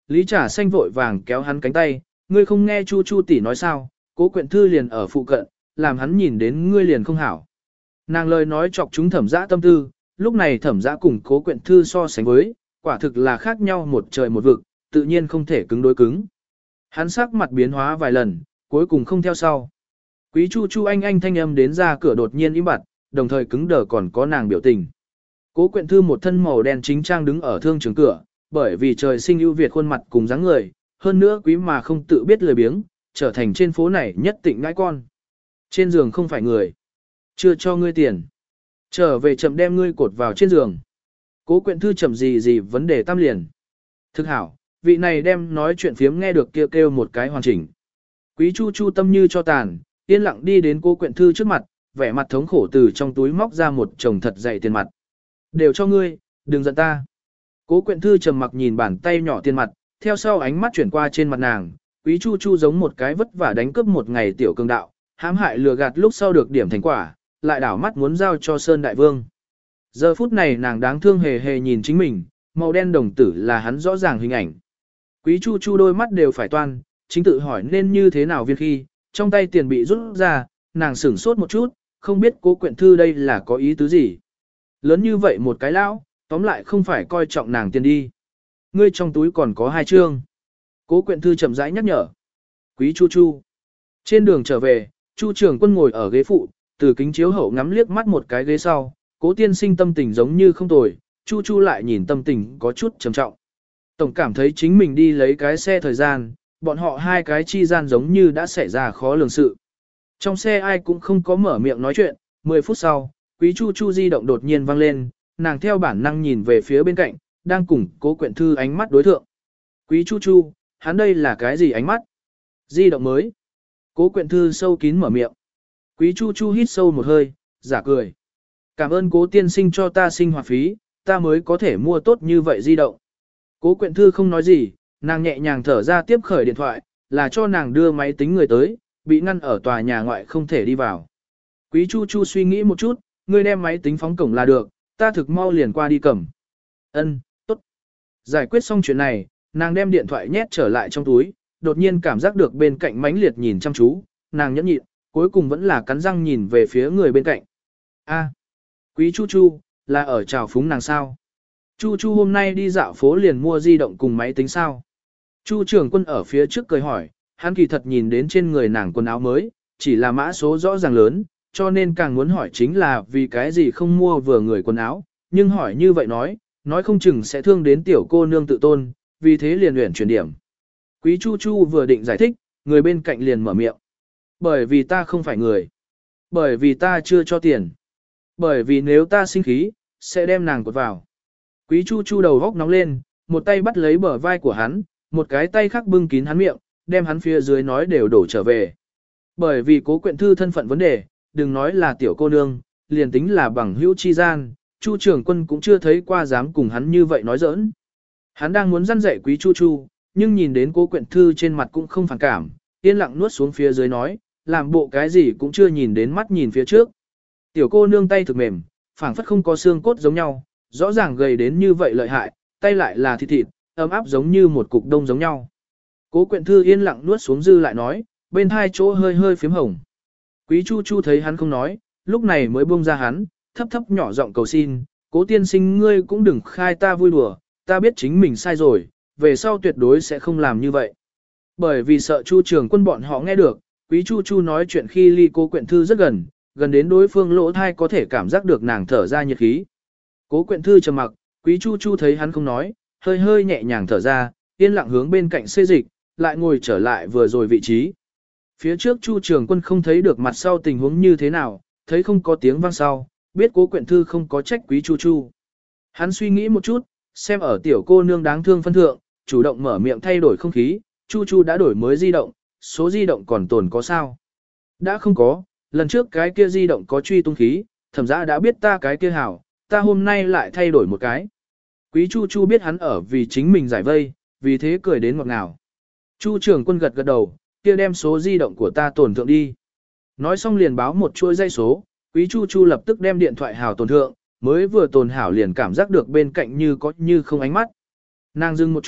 Lý Trà Xanh vội vàng kéo hắn cánh tay, ngươi không nghe Chu Chu tỷ nói sao, Cố Quyện Thư liền ở phụ cận, làm hắn nhìn đến ngươi liền không hảo. Nàng lời nói chọc chúng Thẩm Dã tâm tư, lúc này Thẩm Dã cùng Cố Quyện Thư so sánh với, quả thực là khác nhau một trời một vực, tự nhiên không thể cứng đối cứng. Hắn sắc mặt biến hóa vài lần, cuối cùng không theo sau. Quý Chu Chu anh thanh âm đến ra cửa đột nhiên im bặt, đồng thời cứng đờ còn có nàng biểu tình. Cố Quyện Thư một thân màu đen chính trang đứng ở thương trường cửa, bởi vì trời sinh ưu việt khuôn mặt cùng dáng người, hơn nữa quý mà không tự biết lười biếng, trở thành trên phố này nhất tịnh ngãi con. Trên giường không phải người. Chưa cho ngươi tiền. Trở về chậm đem ngươi cột vào trên giường. Cố Quyện Thư chậm gì vấn đề tam liền. Thực hảo, vị này đem nói chuyện phiếm nghe được kêu một cái hoàn chỉnh. Quý Chu Chu tâm như cho tàn, yên lặng đi đến Cố Quyện Thư trước mặt, vẻ mặt thống khổ từ trong túi móc ra một chồng thật dày tiền mặt. Đều cho ngươi, đừng giận ta. Cố Quyện Thư trầm mặc nhìn bàn tay nhỏ tiền mặt, theo sau ánh mắt chuyển qua trên mặt nàng, Quý Chu Chu giống một cái vất vả đánh cướp một ngày tiểu cường đạo, hãm hại lừa gạt lúc sau được điểm thành quả, lại đảo mắt muốn giao cho Sơn Đại Vương. Giờ phút này nàng đáng thương hề hề nhìn chính mình, màu đen đồng tử là hắn rõ ràng hình ảnh. Quý Chu Chu đôi mắt đều phải toan, chính tự hỏi nên như thế nào viên khi, trong tay tiền bị rút ra, nàng sửng sốt một chút, không biết Cố Quyện Thư đây là có ý tứ gì. Lớn như vậy một cái lão, tóm lại không phải coi trọng nàng tiền đi. Ngươi trong túi còn có 2 chương. Cố Quyện Thư chậm rãi nhắc nhở. Quý Chu Chu. Trên đường trở về, Chu Trường Quân ngồi ở ghế phụ, từ kính chiếu hậu ngắm liếc mắt một cái ghế sau, Cố tiên sinh tâm tình giống như không tồi, Chu Chu lại nhìn tâm tình có chút trầm trọng. Tổng cảm thấy chính mình đi lấy cái xe thời gian, bọn họ hai cái chi gian giống như đã xảy ra khó lường sự. Trong xe ai cũng không có mở miệng nói chuyện, 10 phút sau, Quý Chu Chu di động đột nhiên vang lên, nàng theo bản năng nhìn về phía bên cạnh, đang cùng Cố Quyện Thư ánh mắt đối thượng. Quý Chu Chu, hắn đây là cái gì ánh mắt? Di động mới. Cố Quyện Thư sâu kín mở miệng. Quý Chu Chu hít sâu một hơi, giả cười. Cảm ơn Cố tiên sinh cho ta sinh hoạt phí, ta mới có thể mua tốt như vậy di động. Cố Quyện Thư không nói gì, nàng nhẹ nhàng thở ra tiếp khởi điện thoại, là cho nàng đưa máy tính người tới, bị ngăn ở tòa nhà ngoại không thể đi vào. Quý Chu Chu suy nghĩ một chút, ngươi đem máy tính phóng cổng là được, ta thực mau liền qua đi cầm. Ân, tốt. Giải quyết xong chuyện này, nàng đem điện thoại nhét trở lại trong túi, đột nhiên cảm giác được bên cạnh mãnh liệt nhìn chăm chú, nàng nhẫn nhịn, cuối cùng vẫn là cắn răng nhìn về phía người bên cạnh. A, Quý Chu Chu, là ở chào phúng nàng sao? Chu Chu hôm nay đi dạo phố liền mua di động cùng máy tính sao? Chu Trường Quân ở phía trước cười hỏi, hắn kỳ thật nhìn đến trên người nàng quần áo mới, chỉ là mã số rõ ràng lớn, cho nên càng muốn hỏi chính là vì cái gì không mua vừa người quần áo, nhưng hỏi như vậy nói không chừng sẽ thương đến tiểu cô nương tự tôn, vì thế liền luyện chuyển điểm. Quý Chu Chu vừa định giải thích, người bên cạnh liền mở miệng. Bởi vì ta không phải người. Bởi vì ta chưa cho tiền. Bởi vì nếu ta sinh khí, sẽ đem nàng cột vào. Quý Chu Chu đầu góc nóng lên, một tay bắt lấy bờ vai của hắn, một cái tay khác bưng kín hắn miệng, đem hắn phía dưới nói đều đổ trở về. Bởi vì Cố Quyện Thư thân phận vấn đề, đừng nói là tiểu cô nương, liền tính là bằng hữu chi gian, Chu Trường Quân cũng chưa thấy qua dám cùng hắn như vậy nói giỡn. Hắn đang muốn răn dạy Quý Chu Chu, nhưng nhìn đến Cố Quyện Thư trên mặt cũng không phản cảm, yên lặng nuốt xuống phía dưới nói, làm bộ cái gì cũng chưa nhìn đến mắt nhìn phía trước. Tiểu cô nương tay thực mềm, phảng phất không có xương cốt giống nhau, rõ ràng gầy đến như vậy lợi hại, tay lại là thịt thịt, ấm áp giống như một cục đông giống nhau. Cố Quyện Thư yên lặng nuốt xuống dư lại nói, bên hai chỗ hơi hơi phím hồng. Quý Chu Chu thấy hắn không nói, lúc này mới buông ra hắn, thấp thấp nhỏ giọng cầu xin, Cố tiên sinh ngươi cũng đừng khai ta vui đùa, ta biết chính mình sai rồi, về sau tuyệt đối sẽ không làm như vậy. Bởi vì sợ Chu Trường Quân bọn họ nghe được, Quý Chu Chu nói chuyện khi ly Cố Quyện Thư rất gần, gần đến đối phương lỗ thai có thể cảm giác được nàng thở ra nhiệt khí. Cố Quyện Thư trầm mặc, Quý Chu Chu thấy hắn không nói, hơi hơi nhẹ nhàng thở ra, yên lặng hướng bên cạnh xê dịch, lại ngồi trở lại vừa rồi vị trí. Phía trước Chu Trường Quân không thấy được mặt sau tình huống như thế nào, thấy không có tiếng vang sau, biết Cố Quyện Thư không có trách Quý Chu Chu. Hắn suy nghĩ một chút, xem ở tiểu cô nương đáng thương phân thượng, chủ động mở miệng thay đổi không khí, Chu Chu đã đổi mới di động, số di động còn tồn có sao? Đã không có, lần trước cái kia di động có truy tung khí, thẩm ra đã biết ta cái kia hảo, ta hôm nay lại thay đổi một cái. Quý Chu Chu biết hắn ở vì chính mình giải vây, vì thế cười đến ngọt ngào. Chu Trường Quân gật gật đầu, kia đem số di động của ta tổn thượng đi. Nói xong liền báo một chuỗi dây số, Quý Chu Chu lập tức đem điện thoại hảo tổn thượng, mới vừa tổn hảo liền cảm giác được bên cạnh như có như không ánh mắt. Nàng dừng một chút,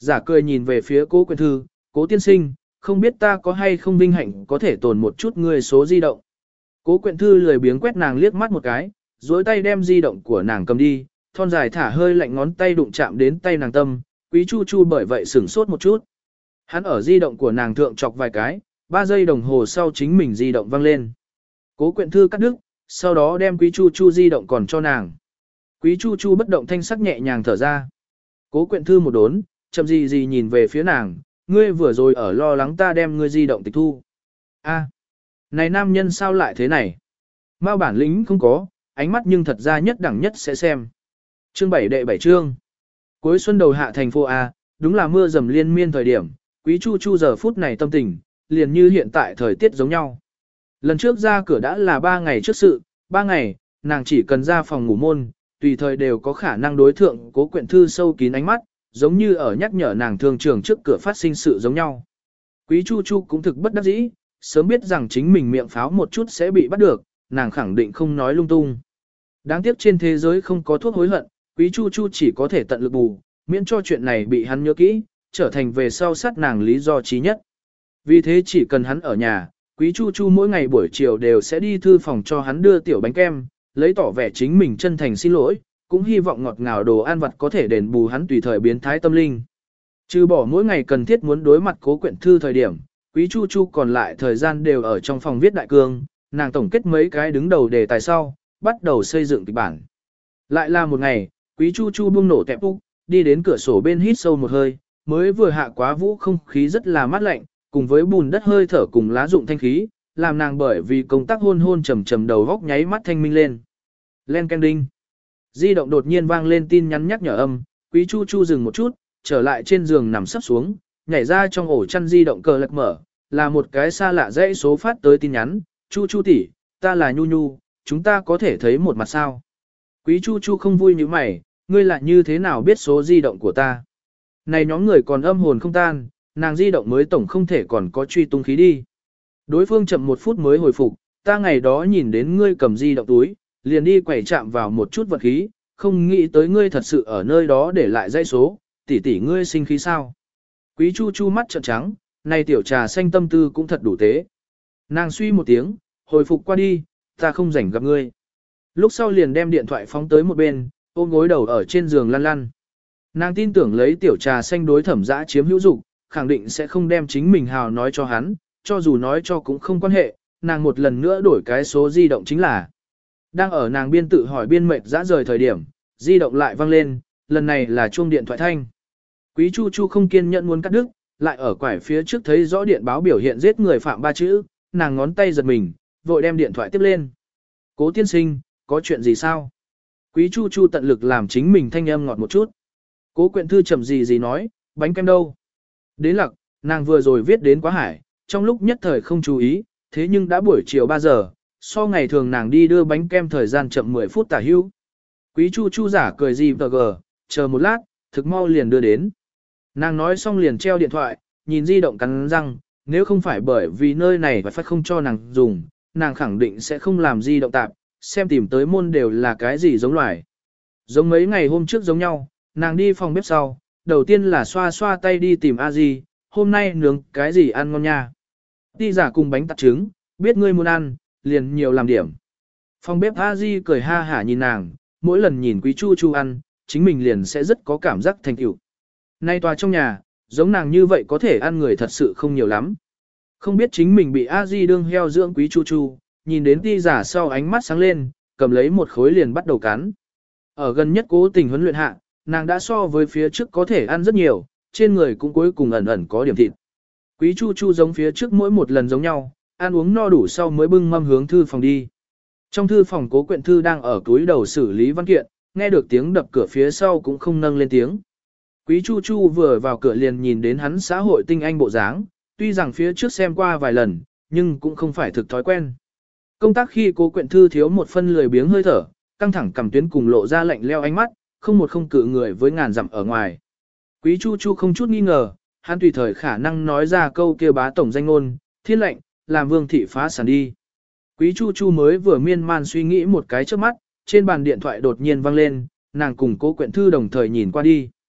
Giả cười nhìn về phía Cố Quyện Thư, Cố tiên sinh, không biết ta có hay không vinh hạnh có thể tồn một chút người số di động. Cố Quyện Thư lười biếng quét nàng liếc mắt một cái, duỗi tay đem di động của nàng cầm đi, thon dài thả hơi lạnh ngón tay đụng chạm đến tay nàng tâm, Quý Chu Chu bởi vậy sửng sốt một chút. Hắn ở di động của nàng thượng chọc vài cái, 3 giây đồng hồ sau chính mình di động vang lên. Cố Quyện Thư cắt đứt, sau đó đem Quý Chu Chu di động còn cho nàng. Quý Chu Chu bất động thanh sắc nhẹ nhàng thở ra. Cố Quyện Thư một đốn, chậm gì nhìn về phía nàng, ngươi vừa rồi ở lo lắng ta đem ngươi di động tịch thu. A, này nam nhân sao lại thế này? Mao bản lĩnh không có, ánh mắt nhưng thật ra nhất đẳng nhất sẽ xem. Chương 7 đệ 7 chương. Cuối xuân đầu hạ thành phố A, đúng là mưa dầm liên miên thời điểm, Quý Chu Chu giờ phút này tâm tình, liền như hiện tại thời tiết giống nhau. Lần trước ra cửa đã là 3 ngày trước sự, 3 ngày, nàng chỉ cần ra phòng ngủ môn, tùy thời đều có khả năng đối thượng Cố Quyện Thư sâu kín ánh mắt, giống như ở nhắc nhở nàng thương trường trước cửa phát sinh sự giống nhau. Quý Chu Chu cũng thực bất đắc dĩ, sớm biết rằng chính mình miệng pháo một chút sẽ bị bắt được, nàng khẳng định không nói lung tung. Đáng tiếc trên thế giới không có thuốc hối hận, Quý Chu Chu chỉ có thể tận lực bù, miễn cho chuyện này bị hắn nhớ kỹ, trở thành về sau sát nàng lý do chí nhất. Vì thế chỉ cần hắn ở nhà, Quý Chu Chu mỗi ngày buổi chiều đều sẽ đi thư phòng cho hắn đưa tiểu bánh kem, lấy tỏ vẻ chính mình chân thành xin lỗi, cũng hy vọng ngọt ngào đồ ăn vặt có thể đền bù hắn tùy thời biến thái tâm linh. Trừ bỏ mỗi ngày cần thiết muốn đối mặt Cố Quyện Thư thời điểm, Quý Chu Chu còn lại thời gian đều ở trong phòng viết đại cương, nàng tổng kết mấy cái đứng đầu đề tài sau, bắt đầu xây dựng kịch bản. Lại là một ngày, Quý Chu Chu buông nổ tẹp úc, đi đến cửa sổ bên hít sâu một hơi, mới vừa hạ quá vũ không khí rất là mát lạnh, cùng với bùn đất hơi thở cùng lá rụng thanh khí, làm nàng bởi vì công tác hôn trầm trầm đầu góc nháy mắt thanh minh lên. Len canh đinh. Di động đột nhiên vang lên tin nhắn nhắc nhở âm, Quý Chu Chu dừng một chút, trở lại trên giường nằm sấp xuống, nhảy ra trong ổ chăn di động cờ lật mở, là một cái xa lạ dãy số phát tới tin nhắn, Chu Chu tỷ, ta là Nhu Nhu, chúng ta có thể thấy một mặt sao? Quý Chu Chu không vui như mày, ngươi lại như thế nào biết số di động của ta? Này nhóm người còn âm hồn không tan, nàng di động mới tổng không thể còn có truy tung khí đi. Đối phương chậm 1 phút mới hồi phục, ta ngày đó nhìn đến ngươi cầm di động túi, liền đi quẩy chạm vào một chút vật khí, không nghĩ tới ngươi thật sự ở nơi đó để lại dãy số, tỷ ngươi sinh khí sao? Quý Chu Chu mắt trợn trắng, này tiểu trà xanh tâm tư cũng thật đủ tế. Nàng suy một tiếng, hồi phục qua đi, ta không rảnh gặp ngươi. Lúc sau liền đem điện thoại phóng tới một bên, ôm gối đầu ở trên giường lăn lăn. Nàng tin tưởng lấy tiểu trà xanh đối Thẩm Dã chiếm hữu dục, khẳng định sẽ không đem chính mình hào nói cho hắn, cho dù nói cho cũng không quan hệ, nàng một lần nữa đổi cái số di động chính là. Đang ở nàng biên tự hỏi biên mệt dã rời thời điểm, di động lại vang lên, lần này là chuông điện thoại thanh. Quý Chu Chu không kiên nhẫn muốn cắt đứt, lại ở quải phía trước thấy rõ điện báo biểu hiện giết người phạm 3 chữ, nàng ngón tay giật mình, vội đem điện thoại tiếp lên. Cố tiên sinh, có chuyện gì sao? Quý Chu Chu tận lực làm chính mình thanh âm ngọt một chút. Cố Quyện Thư chậm gì nói, bánh kem đâu? Đến lặc, nàng vừa rồi viết đến quá hải, trong lúc nhất thời không chú ý, thế nhưng đã buổi chiều 3 giờ, so ngày thường nàng đi đưa bánh kem thời gian chậm 10 phút tả hữu. Quý Chu Chu giả cười gì tờ gờ, chờ một lát, thực mau liền đưa đến. Nàng nói xong liền treo điện thoại, nhìn di động cắn răng, nếu không phải bởi vì nơi này phải không cho nàng dùng, nàng khẳng định sẽ không làm di động tạp, xem tìm tới môn đều là cái gì giống loài. Giống mấy ngày hôm trước giống nhau, nàng đi phòng bếp sau, đầu tiên là xoa xoa tay đi tìm a di, hôm nay nướng cái gì ăn ngon nha. Đi giả cùng bánh tạt trứng, biết ngươi muốn ăn, liền nhiều làm điểm. Phòng bếp a di cười ha hả nhìn nàng, mỗi lần nhìn Quý Chu Chu ăn, chính mình liền sẽ rất có cảm giác thành tựu. Nay tòa trong nhà, giống nàng như vậy có thể ăn người thật sự không nhiều lắm. Không biết chính mình bị a di đương heo dưỡng Quý Chu Chu, nhìn đến ti giả sau ánh mắt sáng lên, cầm lấy một khối liền bắt đầu cắn. Ở gần nhất cố tình huấn luyện hạ, nàng đã so với phía trước có thể ăn rất nhiều, trên người cũng cuối cùng ẩn ẩn có điểm thịt. Quý Chu Chu giống phía trước mỗi một lần giống nhau, ăn uống no đủ sau mới bưng mâm hướng thư phòng đi. Trong thư phòng Cố Quyện Thư đang ở túi đầu xử lý văn kiện, nghe được tiếng đập cửa phía sau cũng không nâng lên tiếng. Quý Chu Chu vừa vào cửa liền nhìn đến hắn xã hội tinh anh bộ dáng, tuy rằng phía trước xem qua vài lần, nhưng cũng không phải thực thói quen. Công tác khi Cố Quyện Thư thiếu một phân lười biếng hơi thở, căng thẳng cầm tuyến cùng lộ ra lạnh leo ánh mắt, không một không cự người với ngàn dặm ở ngoài. Quý Chu Chu không chút nghi ngờ, hắn tùy thời khả năng nói ra câu kia bá tổng danh ngôn, thiên lệnh, làm vương thị phá sản đi. Quý Chu Chu mới vừa miên man suy nghĩ một cái trước mắt, trên bàn điện thoại đột nhiên vang lên, nàng cùng Cố Quyện Thư đồng thời nhìn qua đi.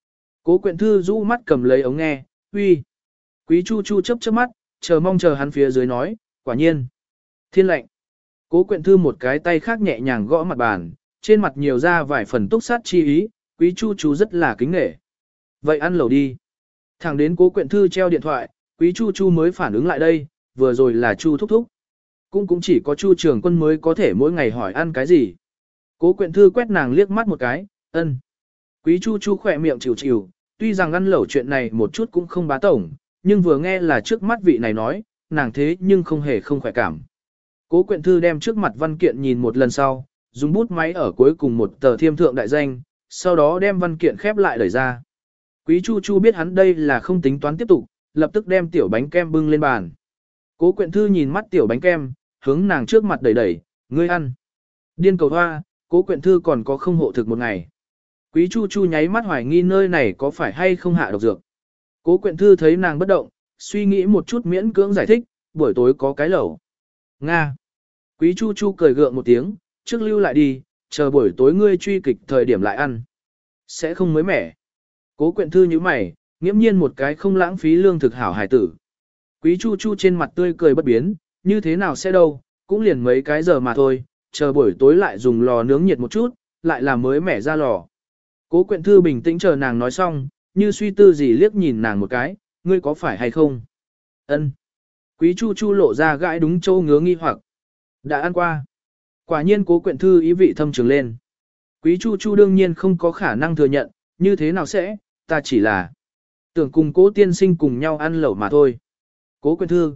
Cố Quyện Thư rũ mắt cầm lấy ống nghe, uy. Quý Chu Chu chớp chớp mắt, chờ mong chờ hắn phía dưới nói, quả nhiên. Thiên lệnh. Cố Quyện Thư một cái tay khác nhẹ nhàng gõ mặt bàn, trên mặt nhiều ra vài phần túc sát chi ý, Quý Chu Chu rất là kính nể. Vậy ăn lẩu đi. Thẳng đến Cố Quyện Thư treo điện thoại, Quý Chu Chu mới phản ứng lại đây, vừa rồi là Chu thúc thúc. Cũng chỉ có Chu Trường Quân mới có thể mỗi ngày hỏi ăn cái gì. Cố Quyện Thư quét nàng liếc mắt một cái, ân. Quý Chu Chu khỏe miệng chịu chịu, tuy rằng ăn lẩu chuyện này một chút cũng không bá tổng, nhưng vừa nghe là trước mắt vị này nói, nàng thế nhưng không hề không khỏe cảm. Cố Quyện Thư đem trước mặt văn kiện nhìn một lần sau, dùng bút máy ở cuối cùng một tờ thiêm thượng đại danh, sau đó đem văn kiện khép lại đẩy ra. Quý Chu Chu biết hắn đây là không tính toán tiếp tục, lập tức đem tiểu bánh kem bưng lên bàn. Cố Quyện Thư nhìn mắt tiểu bánh kem, hướng nàng trước mặt đẩy đẩy, ngươi ăn. Điên cầu hoa, Cố Quyện Thư còn có không hộ thực một ngày. Quý Chu Chu nháy mắt hoài nghi nơi này có phải hay không hạ độc dược. Cố Quyện Thư thấy nàng bất động, suy nghĩ một chút miễn cưỡng giải thích, buổi tối có cái lẩu. Nga. Quý Chu Chu cười gượng một tiếng, trước lưu lại đi, chờ buổi tối ngươi truy kịch thời điểm lại ăn. Sẽ không mới mẻ. Cố Quyện Thư như mày, nghiễm nhiên một cái không lãng phí lương thực hảo hài tử. Quý Chu Chu trên mặt tươi cười bất biến, như thế nào sẽ đâu, cũng liền mấy cái giờ mà thôi, chờ buổi tối lại dùng lò nướng nhiệt một chút, lại làm mới mẻ ra lò. Cố Quyện Thư bình tĩnh chờ nàng nói xong, như suy tư gì liếc nhìn nàng một cái, ngươi có phải hay không? Ân. Quý Chu Chu lộ ra gãi đúng châu ngứa nghi hoặc. Đã ăn qua. Quả nhiên Cố Quyện Thư ý vị thâm trường lên. Quý Chu Chu đương nhiên không có khả năng thừa nhận, như thế nào sẽ, ta chỉ là tưởng cùng Cố tiên sinh cùng nhau ăn lẩu mà thôi. Cố Quyện Thư,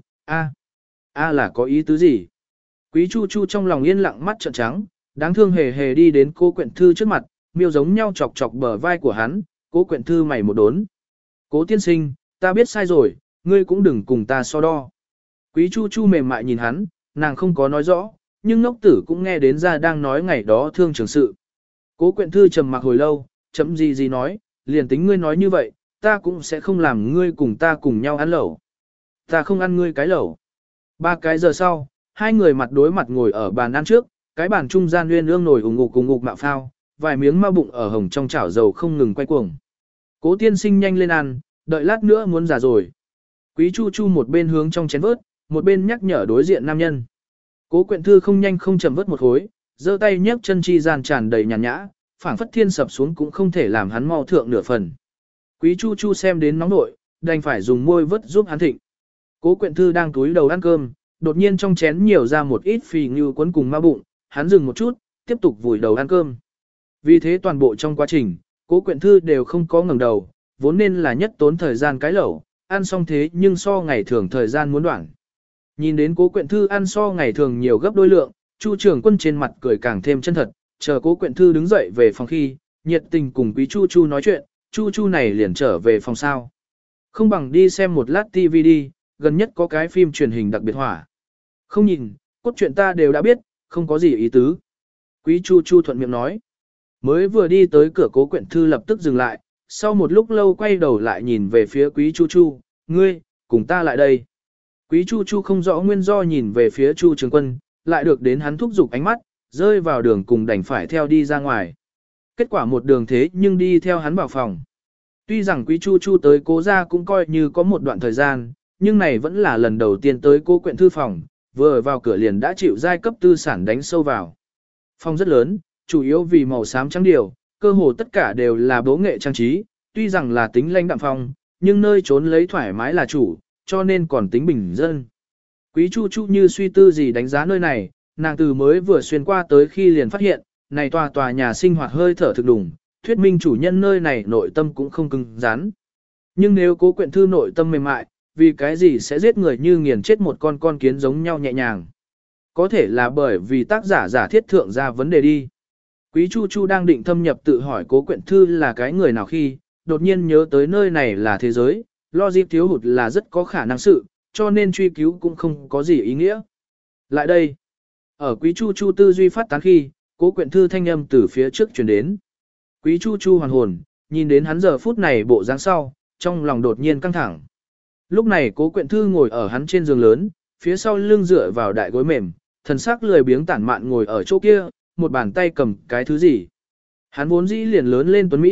a là có ý tứ gì? Quý Chu Chu trong lòng yên lặng mắt trợn trắng, đáng thương hề hề đi đến Cố Quyện Thư trước mặt, miêu giống nhau chọc chọc bờ vai của hắn, Cố Quyện Thư mày một đốn. Cố tiên sinh, ta biết sai rồi, ngươi cũng đừng cùng ta so đo. Quý Chu Chu mềm mại nhìn hắn, nàng không có nói rõ, nhưng ngốc tử cũng nghe đến ra đang nói ngày đó thương trường sự. Cố Quyện Thư trầm mặc hồi lâu, chấm gì nói, liền tính ngươi nói như vậy, ta cũng sẽ không làm ngươi cùng ta cùng nhau ăn lẩu. Ta không ăn ngươi cái lẩu. 3 cái giờ sau, hai người mặt đối mặt ngồi ở bàn ăn trước, cái bàn trung gian nguyên ương nổi ủng ngục mạo phao, vài miếng ma bụng ở hồng trong chảo dầu không ngừng quay cuồng. Cố tiên sinh nhanh lên ăn, đợi lát nữa muốn già rồi. Quý Chu Chu một bên hướng trong chén vớt, một bên nhắc nhở đối diện nam nhân. Cố Quyện Thư không nhanh không chậm vớt một khối, giơ tay nhấc chân chi gian tràn đầy nhàn nhã, phảng phất thiên sập xuống cũng không thể làm hắn mau thượng nửa phần. Quý Chu Chu xem đến nóng nội, đành phải dùng môi vớt giúp hắn thịnh. Cố Quyện Thư đang túi đầu ăn cơm, đột nhiên trong chén nhiều ra một ít phì ngưu cuốn cùng ma bụng, hắn dừng một chút, tiếp tục vùi đầu ăn cơm. Vì thế toàn bộ trong quá trình, Cố Quyện Thư đều không có ngẩng đầu, vốn nên là nhất tốn thời gian cái lẩu, ăn xong thế nhưng so ngày thường thời gian muốn đoạn. Nhìn đến Cố Quyện Thư ăn so ngày thường nhiều gấp đôi lượng, Chu Trường Quân trên mặt cười càng thêm chân thật, chờ Cố Quyện Thư đứng dậy về phòng khi, nhiệt tình cùng Quý Chu Chu nói chuyện, Chu Chu này liền trở về phòng sao. Không bằng đi xem một lát TV đi, gần nhất có cái phim truyền hình đặc biệt hỏa. Không nhìn, cốt truyện ta đều đã biết, không có gì ý tứ. Quý Chu Chu thuận miệng nói. Mới vừa đi tới cửa Cố Quyện Thư lập tức dừng lại, sau một lúc lâu quay đầu lại nhìn về phía Quý Chu Chu, ngươi, cùng ta lại đây. Quý Chu Chu không rõ nguyên do nhìn về phía Chu Trường Quân, lại được đến hắn thúc giục ánh mắt, rơi vào đường cùng đành phải theo đi ra ngoài. Kết quả một đường thế nhưng đi theo hắn vào phòng. Tuy rằng Quý Chu Chu tới Cố gia cũng coi như có một đoạn thời gian, nhưng này vẫn là lần đầu tiên tới Cố Quyện Thư phòng, vừa vào cửa liền đã chịu giai cấp tư sản đánh sâu vào. Phòng rất lớn, chủ yếu vì màu xám trắng điều, cơ hồ tất cả đều là bố nghệ trang trí, tuy rằng là tính lãnh đạm phong, nhưng nơi trốn lấy thoải mái là chủ, cho nên còn tính bình dân. Quý Chu Chu như suy tư gì đánh giá nơi này, nàng từ mới vừa xuyên qua tới khi liền phát hiện, này tòa nhà sinh hoạt hơi thở thực đủng, thuyết minh chủ nhân nơi này nội tâm cũng không cứng rắn. Nhưng nếu Cố Quyện Thư nội tâm mềm mại, vì cái gì sẽ giết người như nghiền chết một con kiến giống nhau nhẹ nhàng. Có thể là bởi vì tác giả giả thiết thượng ra vấn đề đi. Quý Chu Chu đang định thâm nhập tự hỏi Cố Quyện Thư là cái người nào khi, đột nhiên nhớ tới nơi này là thế giới, logic thiếu hụt là rất có khả năng sự, cho nên truy cứu cũng không có gì ý nghĩa. Lại đây, ở Quý Chu Chu tư duy phát tán khi, Cố Quyện Thư thanh âm từ phía trước truyền đến. Quý Chu Chu hoàn hồn, nhìn đến hắn giờ phút này bộ dáng sau, trong lòng đột nhiên căng thẳng. Lúc này Cố Quyện Thư ngồi ở hắn trên giường lớn, phía sau lưng dựa vào đại gối mềm, thần sắc lười biếng tản mạn ngồi ở chỗ kia, một bàn tay cầm cái thứ gì. Hắn vốn dĩ liền lớn lên tuấn Mỹ,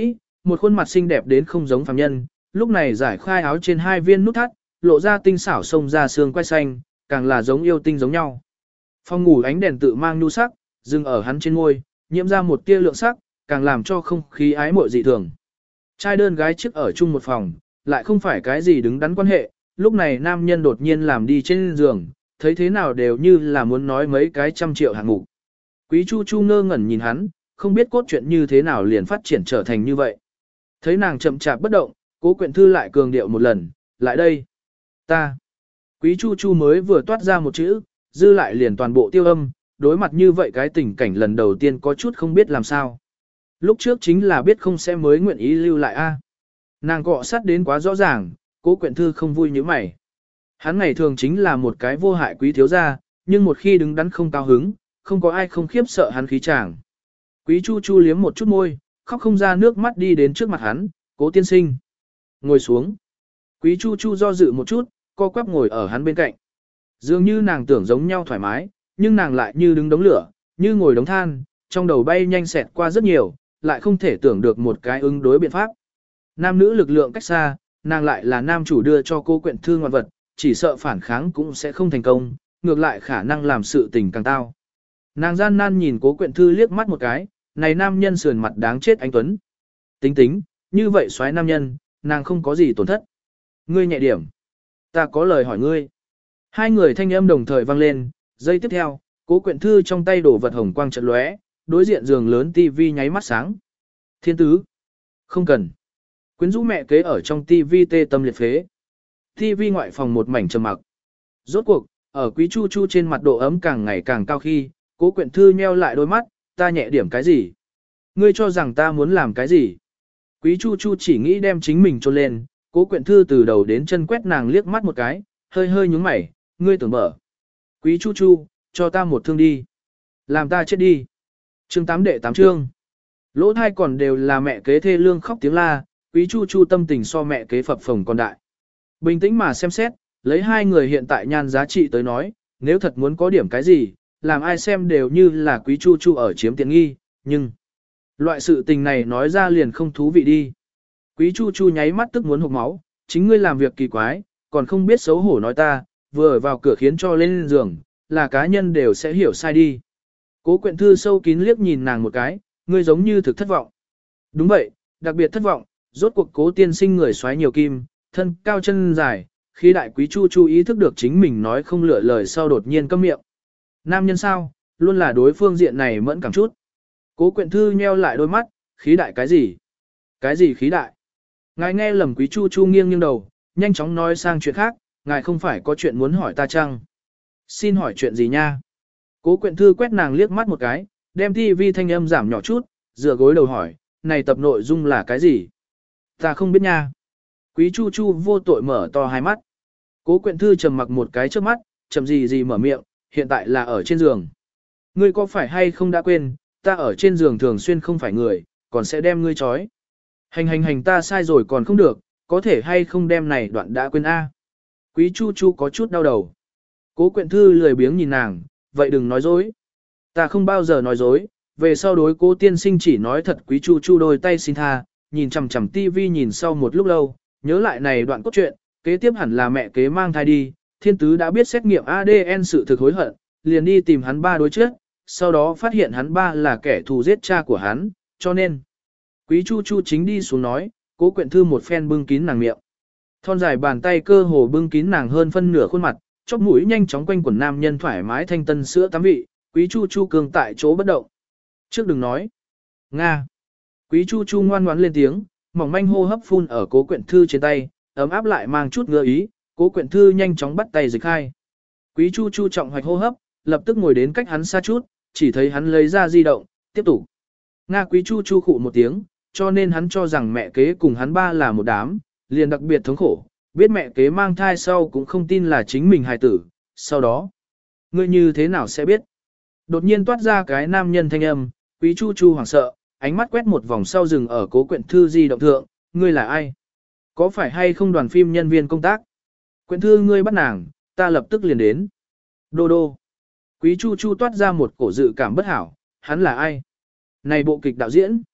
một khuôn mặt xinh đẹp đến không giống phàm nhân, lúc này giải khai áo trên hai viên nút thắt, lộ ra tinh xảo xông ra xương quai xanh, càng là giống yêu tinh giống nhau. Phòng ngủ ánh đèn tự mang nhu sắc, dừng ở hắn trên ngôi, nhiễm ra một tia lượng sắc, càng làm cho không khí ái muội dị thường. Trai đơn gái chiếc ở chung một phòng, lại không phải cái gì đứng đắn quan hệ, lúc này nam nhân đột nhiên làm đi trên giường, thấy thế nào đều như là muốn nói mấy cái trăm triệu hạng mục. Quý Chu Chu ngơ ngẩn nhìn hắn, không biết cốt truyện như thế nào liền phát triển trở thành như vậy. Thấy nàng chậm chạp bất động, Cố Quyện Thư lại cường điệu một lần, lại đây. Ta. Quý Chu Chu mới vừa toát ra một chữ, dư lại liền toàn bộ tiêu âm, đối mặt như vậy cái tình cảnh lần đầu tiên có chút không biết làm sao. Lúc trước chính là biết không sẽ mới nguyện ý lưu lại a. Nàng cọ sát đến quá rõ ràng, Cố Quyện Thư không vui như mày. Hắn ngày thường chính là một cái vô hại quý thiếu gia, nhưng một khi đứng đắn không cao hứng, không có ai không khiếp sợ hắn khí chàng. Quý Chu Chu liếm một chút môi, khóc không ra nước mắt đi đến trước mặt hắn, Cố tiên sinh. Ngồi xuống. Quý Chu Chu do dự một chút, co quắp ngồi ở hắn bên cạnh. Dường như nàng tưởng giống nhau thoải mái, nhưng nàng lại như đứng đống lửa, như ngồi đống than, trong đầu bay nhanh xẹt qua rất nhiều, lại không thể tưởng được một cái ứng đối biện pháp. Nam nữ lực lượng cách xa, nàng lại là nam chủ đưa cho cô Quyện Thư ngoạn vật, chỉ sợ phản kháng cũng sẽ không thành công, ngược lại khả năng làm sự tình càng tao. Nàng gian nan nhìn Cố Quyện Thư liếc mắt một cái, này nam nhân sườn mặt đáng chết anh Tuấn. Tính, như vậy xoáy nam nhân, nàng không có gì tổn thất. Ngươi nhẹ điểm. Ta có lời hỏi ngươi. Hai người thanh âm đồng thời vang lên, giây tiếp theo, Cố Quyện Thư trong tay đổ vật hồng quang chợt lóe, đối diện giường lớn tivi nháy mắt sáng. Thiên tứ. Không cần. Quyến rũ mẹ kế ở trong tivi tê tâm liệt phế. Tivi ngoại phòng một mảnh trầm mặc. Rốt cuộc, ở Quý Chu Chu trên mặt độ ấm càng ngày càng cao khi, Cố Quyện Thư nheo lại đôi mắt, ta nhẹ điểm cái gì? Ngươi cho rằng ta muốn làm cái gì? Quý Chu Chu chỉ nghĩ đem chính mình trôn lên, Cố Quyện Thư từ đầu đến chân quét nàng liếc mắt một cái, hơi hơi nhúng mày, ngươi tưởng mở. Quý Chu Chu, cho ta một thương đi. Làm ta chết đi. Chương 8 đệ 8 chương. Lỗ thai còn đều là mẹ kế thê lương khóc tiếng la, Quý Chu Chu tâm tình so mẹ kế phập phồng còn đại. Bình tĩnh mà xem xét, lấy hai người hiện tại nhan giá trị tới nói, nếu thật muốn có điểm cái gì, làm ai xem đều như là Quý Chu Chu ở chiếm tiện nghi, nhưng loại sự tình này nói ra liền không thú vị đi. Quý Chu Chu nháy mắt tức muốn hộc máu, chính ngươi làm việc kỳ quái, còn không biết xấu hổ nói ta, vừa ở vào cửa khiến cho lên giường, là cá nhân đều sẽ hiểu sai đi. Cố Quyện Thư sâu kín liếc nhìn nàng một cái, ngươi giống như thực thất vọng. Đúng vậy, đặc biệt thất vọng, rốt cuộc Cố tiên sinh người xoáy nhiều kim, thân cao chân dài, khi đại Quý Chu Chu ý thức được chính mình nói không lựa lời sau đột nhiên câm miệng. Nam nhân sao, luôn là đối phương diện này mẫn cảm chút. Cố Quyện Thư nheo lại đôi mắt, khí đại cái gì? Cái gì khí đại? Ngài nghe lầm Quý Chu Chu nghiêng đầu, nhanh chóng nói sang chuyện khác, ngài không phải có chuyện muốn hỏi ta chăng? Xin hỏi chuyện gì nha? Cố Quyện Thư quét nàng liếc mắt một cái, đem tivi thanh âm giảm nhỏ chút, dựa gối đầu hỏi, này tập nội dung là cái gì? Ta không biết nha. Quý Chu Chu vô tội mở to hai mắt. Cố Quyện Thư trầm mặc một cái trước mắt, chậm gì mở miệng, hiện tại là ở trên giường. Ngươi có phải hay không đã quên, ta ở trên giường thường xuyên không phải người, còn sẽ đem ngươi trói. Hành ta sai rồi còn không được, có thể hay không đem này đoạn đã quên a. Quý Chu Chu có chút đau đầu. Cố Quyện Thư lười biếng nhìn nàng, vậy đừng nói dối. Ta không bao giờ nói dối, về sau đối Cố tiên sinh chỉ nói thật. Quý Chu Chu đôi tay xin tha, nhìn chằm chằm tivi nhìn sau một lúc lâu, nhớ lại này đoạn cốt truyện, kế tiếp hẳn là mẹ kế mang thai đi, thiên tứ đã biết xét nghiệm ADN sự thực hối hận, liền đi tìm hắn ba đối trước, sau đó phát hiện hắn ba là kẻ thù giết cha của hắn, cho nên. Quý Chu Chu chính đi xuống nói, Cố Quyện Thư một phen bưng kín nàng miệng. Thon dài bàn tay cơ hồ bưng kín nàng hơn phân nửa khuôn mặt, chóp mũi nhanh chóng quanh quần nam nhân thoải mái thanh tân sữa tắm vị, Quý Chu Chu cường tại chỗ bất động. Trước đừng nói. Nga. Quý Chu Chu ngoan ngoãn lên tiếng, mỏng manh hô hấp phun ở Cố Quyện Thư trên tay, ấm áp lại mang chút ngứa ý, Cố Quyện Thư nhanh chóng bắt tay dịch khai. Quý Chu Chu trọng hoạch hô hấp, lập tức ngồi đến cách hắn xa chút, chỉ thấy hắn lấy ra di động, tiếp tục. Nga. Quý Chu Chu khụ một tiếng, cho nên hắn cho rằng mẹ kế cùng hắn ba là một đám, liền đặc biệt thống khổ, biết mẹ kế mang thai sau cũng không tin là chính mình hài tử, sau đó. Ngươi như thế nào sẽ biết? Đột nhiên toát ra cái nam nhân thanh âm, Quý Chu Chu hoảng sợ, ánh mắt quét một vòng sau rừng ở Cố Quyện Thư di động thượng, ngươi là ai? Có phải hay không đoàn phim nhân viên công tác? Quyện Thư ngươi bắt nàng, ta lập tức liền đến. Đô đô. Quý Chu Chu toát ra một cổ dự cảm bất hảo, hắn là ai? Này bộ kịch đạo diễn.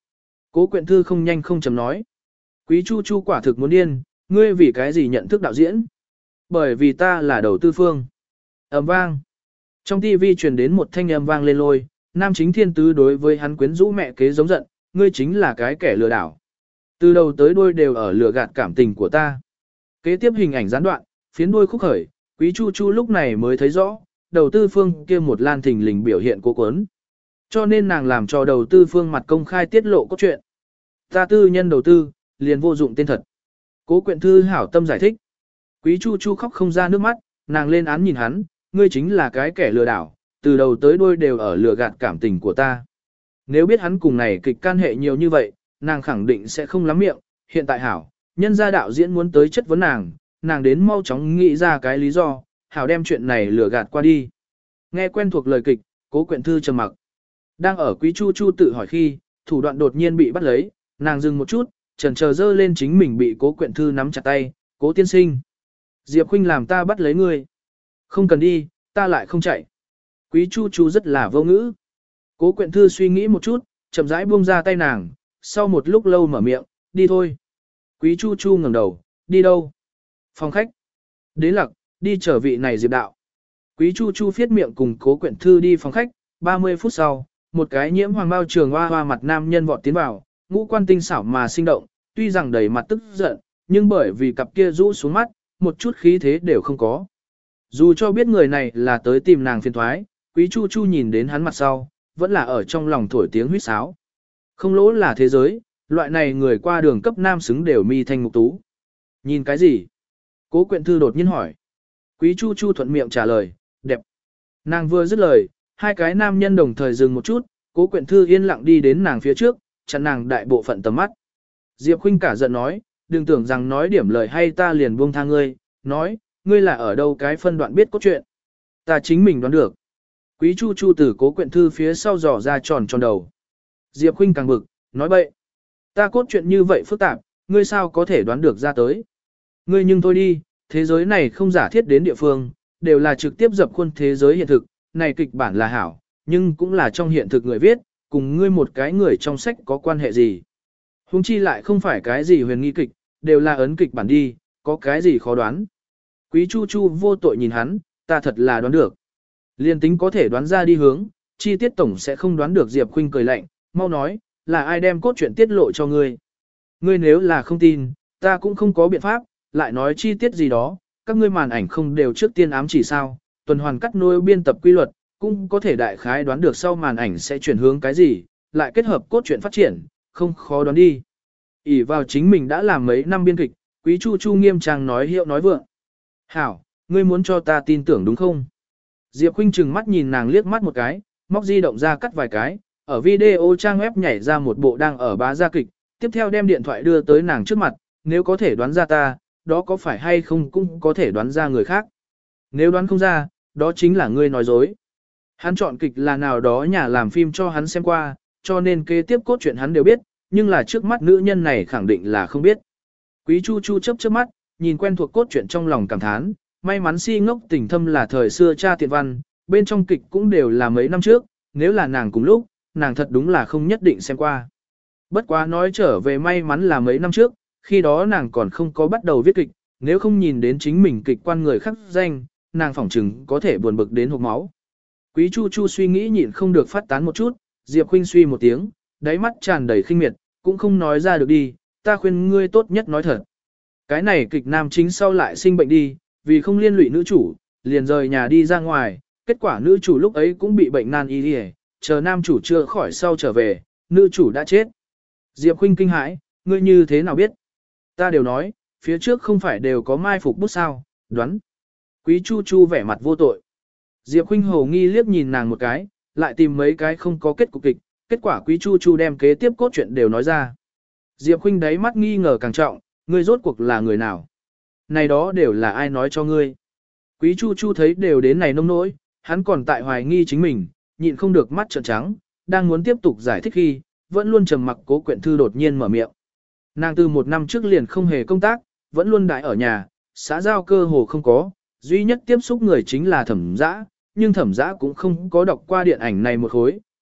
Cố Quyện Thư không nhanh không chậm nói. Quý Chu Chu quả thực muốn điên, ngươi vì cái gì nhận thức đạo diễn? Bởi vì ta là đầu tư phương. Ầm vang. Trong TV truyền đến một thanh âm vang lên lôi, nam chính thiên tứ đối với hắn quyến rũ mẹ kế giống giận, ngươi chính là cái kẻ lừa đảo. Từ đầu tới đuôi đều ở lừa gạt cảm tình của ta. Kế tiếp hình ảnh gián đoạn, phiến đuôi khúc khởi, Quý Chu Chu lúc này mới thấy rõ, đầu tư phương kia một lan thình lình biểu hiện cố quấn. Cho nên nàng làm cho đầu tư phương mặt công khai tiết lộ cốt truyện. Ta tư nhân đầu tư, liền vô dụng tên thật. Cố Quyện Thư hảo tâm giải thích. Quý Chu Chu khóc không ra nước mắt, nàng lên án nhìn hắn, ngươi chính là cái kẻ lừa đảo, từ đầu tới đuôi đều ở lừa gạt cảm tình của ta. Nếu biết hắn cùng này kịch can hệ nhiều như vậy, nàng khẳng định sẽ không lắm miệng, hiện tại hảo, nhân gia đạo diễn muốn tới chất vấn nàng, nàng đến mau chóng nghĩ ra cái lý do, hảo đem chuyện này lừa gạt qua đi. Nghe quen thuộc lời kịch, Cố Quyện Thư trầm mặc. Đang ở Quý Chu Chu tự hỏi khi, thủ đoạn đột nhiên bị bắt lấy, nàng dừng một chút, chần chờ dơ lên chính mình bị Cố Quyện Thư nắm chặt tay, Cố tiên sinh. Diệp Khuynh làm ta bắt lấy ngươi. Không cần đi, ta lại không chạy. Quý Chu Chu rất là vô ngữ. Cố Quyện Thư suy nghĩ một chút, chậm rãi buông ra tay nàng, sau một lúc lâu mở miệng, đi thôi. Quý Chu Chu ngẩng đầu, đi đâu? Phòng khách. Đế lặc, đi trở vị này Diệp đạo. Quý Chu Chu phiết miệng cùng Cố Quyện Thư đi phòng khách, 30 phút sau, một cái nhiễm hoàng bao trường hoa hoa mặt nam nhân vọt tiến vào, ngũ quan tinh xảo mà sinh động, tuy rằng đầy mặt tức giận, nhưng bởi vì cặp kia rũ xuống mắt, một chút khí thế đều không có. Dù cho biết người này là tới tìm nàng phiền thoái, Quý Chu Chu nhìn đến hắn mặt sau, vẫn là ở trong lòng thổi tiếng huýt sáo. Không lỗ là thế giới, loại này người qua đường cấp nam xứng đều mi thanh mục tú. Nhìn cái gì? Cố Quyện Thư đột nhiên hỏi. Quý Chu Chu thuận miệng trả lời, đẹp. Nàng vừa dứt lời, hai cái nam nhân đồng thời dừng một chút, Cố Quyện Thư yên lặng đi đến nàng phía trước, chặn nàng đại bộ phận tầm mắt. Diệp Khuynh cả giận nói, đừng tưởng rằng nói điểm lời hay ta liền buông tha ngươi, nói, ngươi là ở đâu cái phân đoạn biết cốt truyện. Ta chính mình đoán được. Quý Chu Chu từ Cố Quyện Thư phía sau dò ra tròn tròn đầu. Diệp Khuynh càng bực, nói bậy. Ta cốt truyện như vậy phức tạp, ngươi sao có thể đoán được ra tới. Ngươi nhưng thôi đi, thế giới này không giả thiết đến địa phương, đều là trực tiếp dập khuôn thế giới hiện thực, này kịch bản là hảo, nhưng cũng là trong hiện thực người viết, cùng ngươi một cái người trong sách có quan hệ gì. Huống chi lại không phải cái gì huyền nghi kịch, đều là ấn kịch bản đi, có cái gì khó đoán. Quý Chu Chu vô tội nhìn hắn, ta thật là đoán được. Liên tính có thể đoán ra đi hướng, chi tiết tổng sẽ không đoán được. Diệp Khuynh cười lạnh, mau nói, là ai đem cốt truyện tiết lộ cho ngươi. Ngươi nếu là không tin, ta cũng không có biện pháp, lại nói chi tiết gì đó, các ngươi màn ảnh không đều trước tiên ám chỉ sao, tuần hoàn cắt nối biên tập quy luật, cũng có thể đại khái đoán được sau màn ảnh sẽ chuyển hướng cái gì, lại kết hợp cốt truyện phát triển, không khó đoán đi. ỷ vào chính mình đã làm mấy năm biên kịch, Quý Chu Chu nghiêm trang nói hiệu nói vượng. Hảo, ngươi muốn cho ta tin tưởng đúng không? Diệp Khuynh trừng mắt nhìn nàng liếc mắt một cái, móc di động ra cắt vài cái, ở video trang web nhảy ra một bộ đang ở bá gia kịch, tiếp theo đem điện thoại đưa tới nàng trước mặt, nếu có thể đoán ra ta, đó có phải hay không cũng có thể đoán ra người khác. Nếu đoán không ra, đó chính là ngươi nói dối. Hắn chọn kịch là nào đó nhà làm phim cho hắn xem qua, cho nên kế tiếp cốt truyện hắn đều biết, nhưng là trước mắt nữ nhân này khẳng định là không biết. Quý Chu Chu chớp chớp mắt, nhìn quen thuộc cốt truyện trong lòng cảm thán, may mắn Si Ngốc Tình Thâm là thời xưa cha tiện văn, bên trong kịch cũng đều là mấy năm trước, nếu là nàng cùng lúc, nàng thật đúng là không nhất định xem qua. Bất quá nói trở về may mắn là mấy năm trước, khi đó nàng còn không có bắt đầu viết kịch, nếu không nhìn đến chính mình kịch quan người khác danh, nàng phỏng chừng có thể buồn bực đến hộc máu. Quý Chu Chu suy nghĩ nhịn không được phát tán một chút, Diệp Khuynh suy một tiếng, đáy mắt tràn đầy khinh miệt, cũng không nói ra được đi, ta khuyên ngươi tốt nhất nói thật. Cái này kịch nam chính sau lại sinh bệnh đi, vì không liên lụy nữ chủ, liền rời nhà đi ra ngoài, kết quả nữ chủ lúc ấy cũng bị bệnh nan y đi, chờ nam chủ chưa khỏi sau trở về, nữ chủ đã chết. Diệp Khuynh kinh hãi, ngươi như thế nào biết? Ta đều nói, phía trước không phải đều có mai phục bút sao, đoán. Quý Chu Chu vẻ mặt vô tội. Diệp Khuynh hồ nghi liếc nhìn nàng một cái, lại tìm mấy cái không có kết cục kịch, kết quả Quý Chu Chu đem kế tiếp cốt truyện đều nói ra. Diệp Khuynh đáy mắt nghi ngờ càng trọng, ngươi rốt cuộc là người nào? Này đó đều là ai nói cho ngươi? Quý Chu Chu thấy đều đến này nông nỗi, hắn còn tại hoài nghi chính mình, nhịn không được mắt trợn trắng, đang muốn tiếp tục giải thích khi, vẫn luôn trầm mặc Cố Quyện Thư đột nhiên mở miệng. Nàng từ một năm trước liền không hề công tác, vẫn luôn đãi ở nhà, xã giao cơ hồ không có, duy nhất tiếp xúc người chính là Thẩm Dã, nhưng Thẩm Dã cũng không có đọc qua điện ảnh này một khối,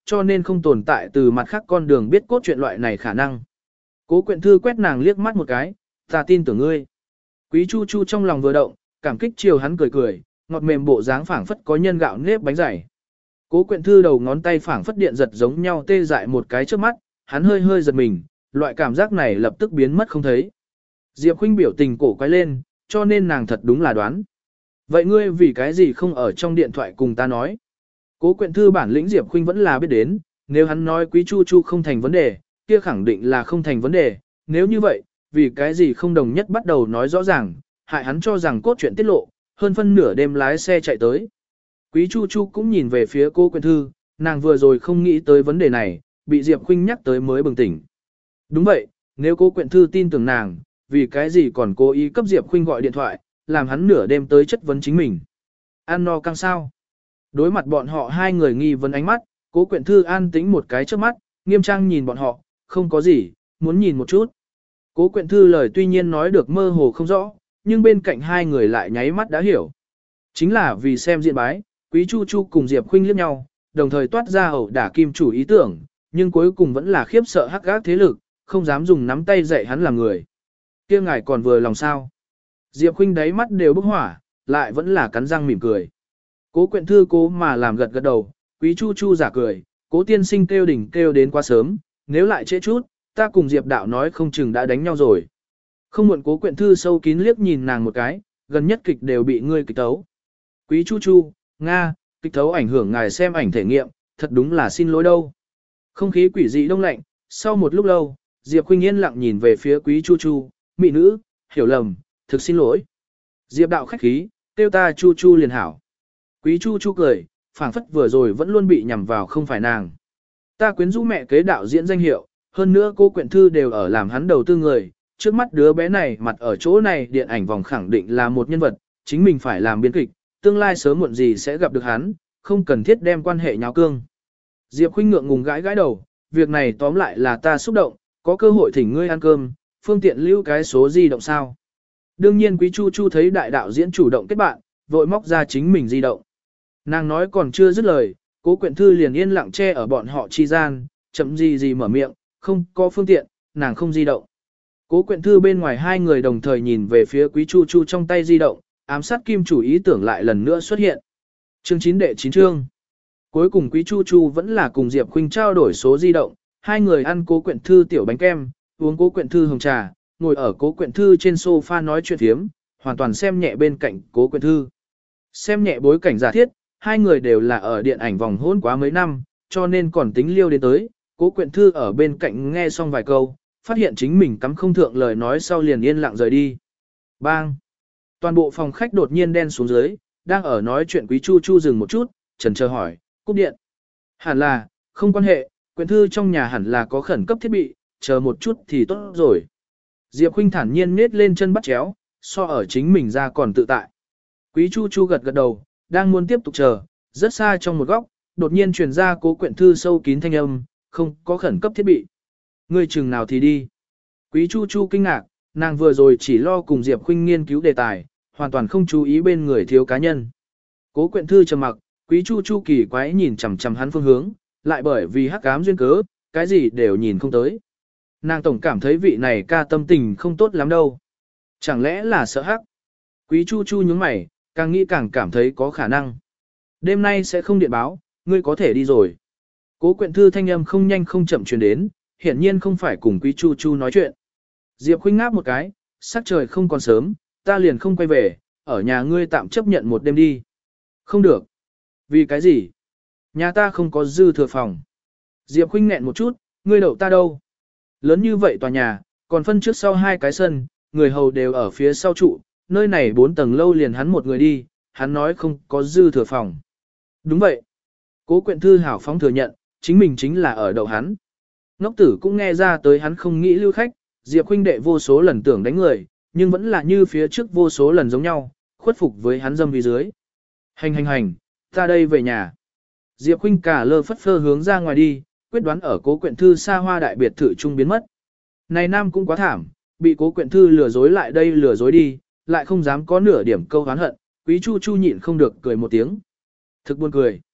cho nên không tồn tại từ mặt khác con đường biết cốt truyện loại này khả năng. Cố Quyện Thư quét nàng liếc mắt một cái, ta tin tưởng ngươi. Quý Chu Chu trong lòng vừa động, cảm kích chiều hắn cười cười, ngọt mềm bộ dáng phảng phất có nhân gạo nếp bánh dày. Cố Quyện Thư đầu ngón tay phảng phất điện giật giống nhau tê dại một cái trước mắt, hắn hơi hơi giật mình, loại cảm giác này lập tức biến mất không thấy. Diệp Khuynh biểu tình cổ quay lên, cho nên nàng thật đúng là đoán. Vậy ngươi vì cái gì không ở trong điện thoại cùng ta nói? Cố Quyện Thư bản lĩnh Diệp Khuynh vẫn là biết đến, nếu hắn nói Quý Chu Chu không thành vấn đề, kia khẳng định là không thành vấn đề, nếu như vậy, vì cái gì không đồng nhất bắt đầu nói rõ ràng, hại hắn cho rằng cốt truyện tiết lộ, hơn phân nửa đêm lái xe chạy tới. Quý Chu Chu cũng nhìn về phía Cố Quyện Thư, nàng vừa rồi không nghĩ tới vấn đề này, bị Diệp Khuynh nhắc tới mới bừng tỉnh. Đúng vậy, nếu Cố Quyện Thư tin tưởng nàng, vì cái gì còn cố ý cấp Diệp Khuynh gọi điện thoại, làm hắn nửa đêm tới chất vấn chính mình. Ăn no căng sao? Đối mặt bọn họ hai người nghi vấn ánh mắt, Cố Quyện Thư an tĩnh một cái trước mắt, nghiêm trang nhìn bọn họ, không có gì, muốn nhìn một chút. Cố Quyện Thư lời tuy nhiên nói được mơ hồ không rõ, nhưng bên cạnh hai người lại nháy mắt đã hiểu. Chính là vì xem diện bái, Quý Chu Chu cùng Diệp Khuynh liếc nhau, đồng thời toát ra ẩu đả kim chủ ý tưởng, nhưng cuối cùng vẫn là khiếp sợ hắc gác thế lực, không dám dùng nắm tay dạy hắn làm người. Kia ngài còn vừa lòng sao? Diệp Khuynh đáy mắt đều bốc hỏa, lại vẫn là cắn răng mỉm cười. Cố Quyện Thư cố mà làm gật gật đầu, Quý Chu Chu giả cười, Cố tiên sinh kêu đỉnh kêu đến quá sớm, nếu lại trễ chút, ta cùng Diệp đạo nói không chừng đã đánh nhau rồi. Không muộn. Cố Quyện Thư sâu kín liếc nhìn nàng một cái, gần nhất kịch đều bị ngươi kịch tấu. Quý Chu Chu, Nga, kịch tấu ảnh hưởng ngài xem ảnh thể nghiệm, thật đúng là xin lỗi đâu. Không khí quỷ dị đông lạnh, sau một lúc lâu, Diệp Khuynh yên lặng nhìn về phía Quý Chu Chu, mỹ nữ, hiểu lầm, thực xin lỗi. Diệp đạo khách khí, tiêu ta Chu Chu liền hảo. Quý Chu Chu cười, phảng phất vừa rồi vẫn luôn bị nhằm vào không phải nàng. Ta quyến rũ mẹ kế đạo diễn danh hiệu, hơn nữa Cố Quyện Thư đều ở làm hắn đầu tư người, trước mắt đứa bé này mặt ở chỗ này điện ảnh vòng khẳng định là một nhân vật, chính mình phải làm biên kịch, tương lai sớm muộn gì sẽ gặp được hắn, không cần thiết đem quan hệ nháo cương. Diệp Khuynh ngượng ngùng gãi gãi đầu, việc này tóm lại là ta xúc động, có cơ hội thỉnh ngươi ăn cơm, phương tiện lưu cái số di động sao. Đương nhiên Quý Chu Chu thấy đại đạo diễn chủ động kết bạn, vội móc ra chính mình di động. Nàng nói còn chưa dứt lời, Cố Quyện Thư liền yên lặng che ở bọn họ chi gian, chậm gì mở miệng, không có phương tiện, nàng không di động. Cố Quyện Thư bên ngoài hai người đồng thời nhìn về phía Quý Chu Chu trong tay di động, ám sát kim chủ ý tưởng lại lần nữa xuất hiện. Chương 9 đệ 9 chương. Cuối cùng Quý Chu Chu vẫn là cùng Diệp Khuynh trao đổi số di động, hai người ăn Cố Quyện Thư tiểu bánh kem, uống Cố Quyện Thư hồng trà, ngồi ở Cố Quyện Thư trên sofa nói chuyện thiếm, hoàn toàn xem nhẹ bên cạnh Cố Quyện Thư. Xem nhẹ bối cảnh giả thiết, hai người đều là ở điện ảnh vòng hôn quá mấy năm, cho nên còn tính liêu đến tới. Cố Quyện Thư ở bên cạnh nghe xong vài câu, phát hiện chính mình cắm không thượng lời nói sau liền yên lặng rời đi. Bang! Toàn bộ phòng khách đột nhiên đen xuống dưới, đang ở nói chuyện Quý Chu Chu dừng một chút, chần chờ hỏi, cúp điện. Hẳn là, không quan hệ, Quyện Thư trong nhà hẳn là có khẩn cấp thiết bị, chờ một chút thì tốt rồi. Diệp Khuynh thản nhiên nết lên chân bắt chéo, so ở chính mình ra còn tự tại. Quý Chu Chu gật gật đầu, đang muốn tiếp tục chờ, rất xa trong một góc, đột nhiên truyền ra Cố Quyện Thư sâu kín thanh âm, không có khẩn cấp thiết bị. Ngươi chừng nào thì đi. Quý Chu Chu kinh ngạc, nàng vừa rồi chỉ lo cùng Diệp Khuynh nghiên cứu đề tài, hoàn toàn không chú ý bên người thiếu cá nhân. Cố Quyện Thư trầm mặc, Quý Chu Chu kỳ quái nhìn chằm chằm hắn phương hướng, lại bởi vì hắc ám duyên cớ, cái gì đều nhìn không tới. Nàng tổng cảm thấy vị này ca tâm tình không tốt lắm đâu. Chẳng lẽ là sợ hắc? Quý Chu Chu nhướng mày, càng nghĩ càng cảm thấy có khả năng. Đêm nay sẽ không điện báo, ngươi có thể đi rồi. Cố Quyện Thư thanh âm không nhanh không chậm truyền đến, hiển nhiên không phải cùng Quý Chu Chu nói chuyện. Diệp Khuynh ngáp một cái, sắc trời không còn sớm, ta liền không quay về, ở nhà ngươi tạm chấp nhận một đêm đi. Không được. Vì cái gì? Nhà ta không có dư thừa phòng. Diệp Khuynh nghẹn một chút, ngươi đậu ta đâu? Lớn như vậy tòa nhà, còn phân trước sau hai cái sân, người hầu đều ở phía sau trụ, nơi này 4 tầng lâu liền hắn một người đi, hắn nói không có dư thừa phòng. Đúng vậy. Cố Quyện Thư hảo phóng thừa nhận, chính mình chính là ở đậu hắn. Ngốc tử cũng nghe ra tới hắn không nghĩ lưu khách, Diệp Khuynh đệ vô số lần tưởng đánh người, nhưng vẫn là như phía trước vô số lần giống nhau, khuất phục với hắn dâm vì dưới. Hành, ta đây về nhà. Diệp Khuynh cả lơ phất phơ hướng ra ngoài đi, quyết đoán ở Cố Quyện Thư xa hoa đại biệt thự trung biến mất. Này nam cũng quá thảm, bị Cố Quyện Thư lừa dối lại đây lừa dối đi, lại không dám có nửa điểm câu oán hận, Quý Chu Chu nhịn không được cười một tiếng. Thực buồn cười.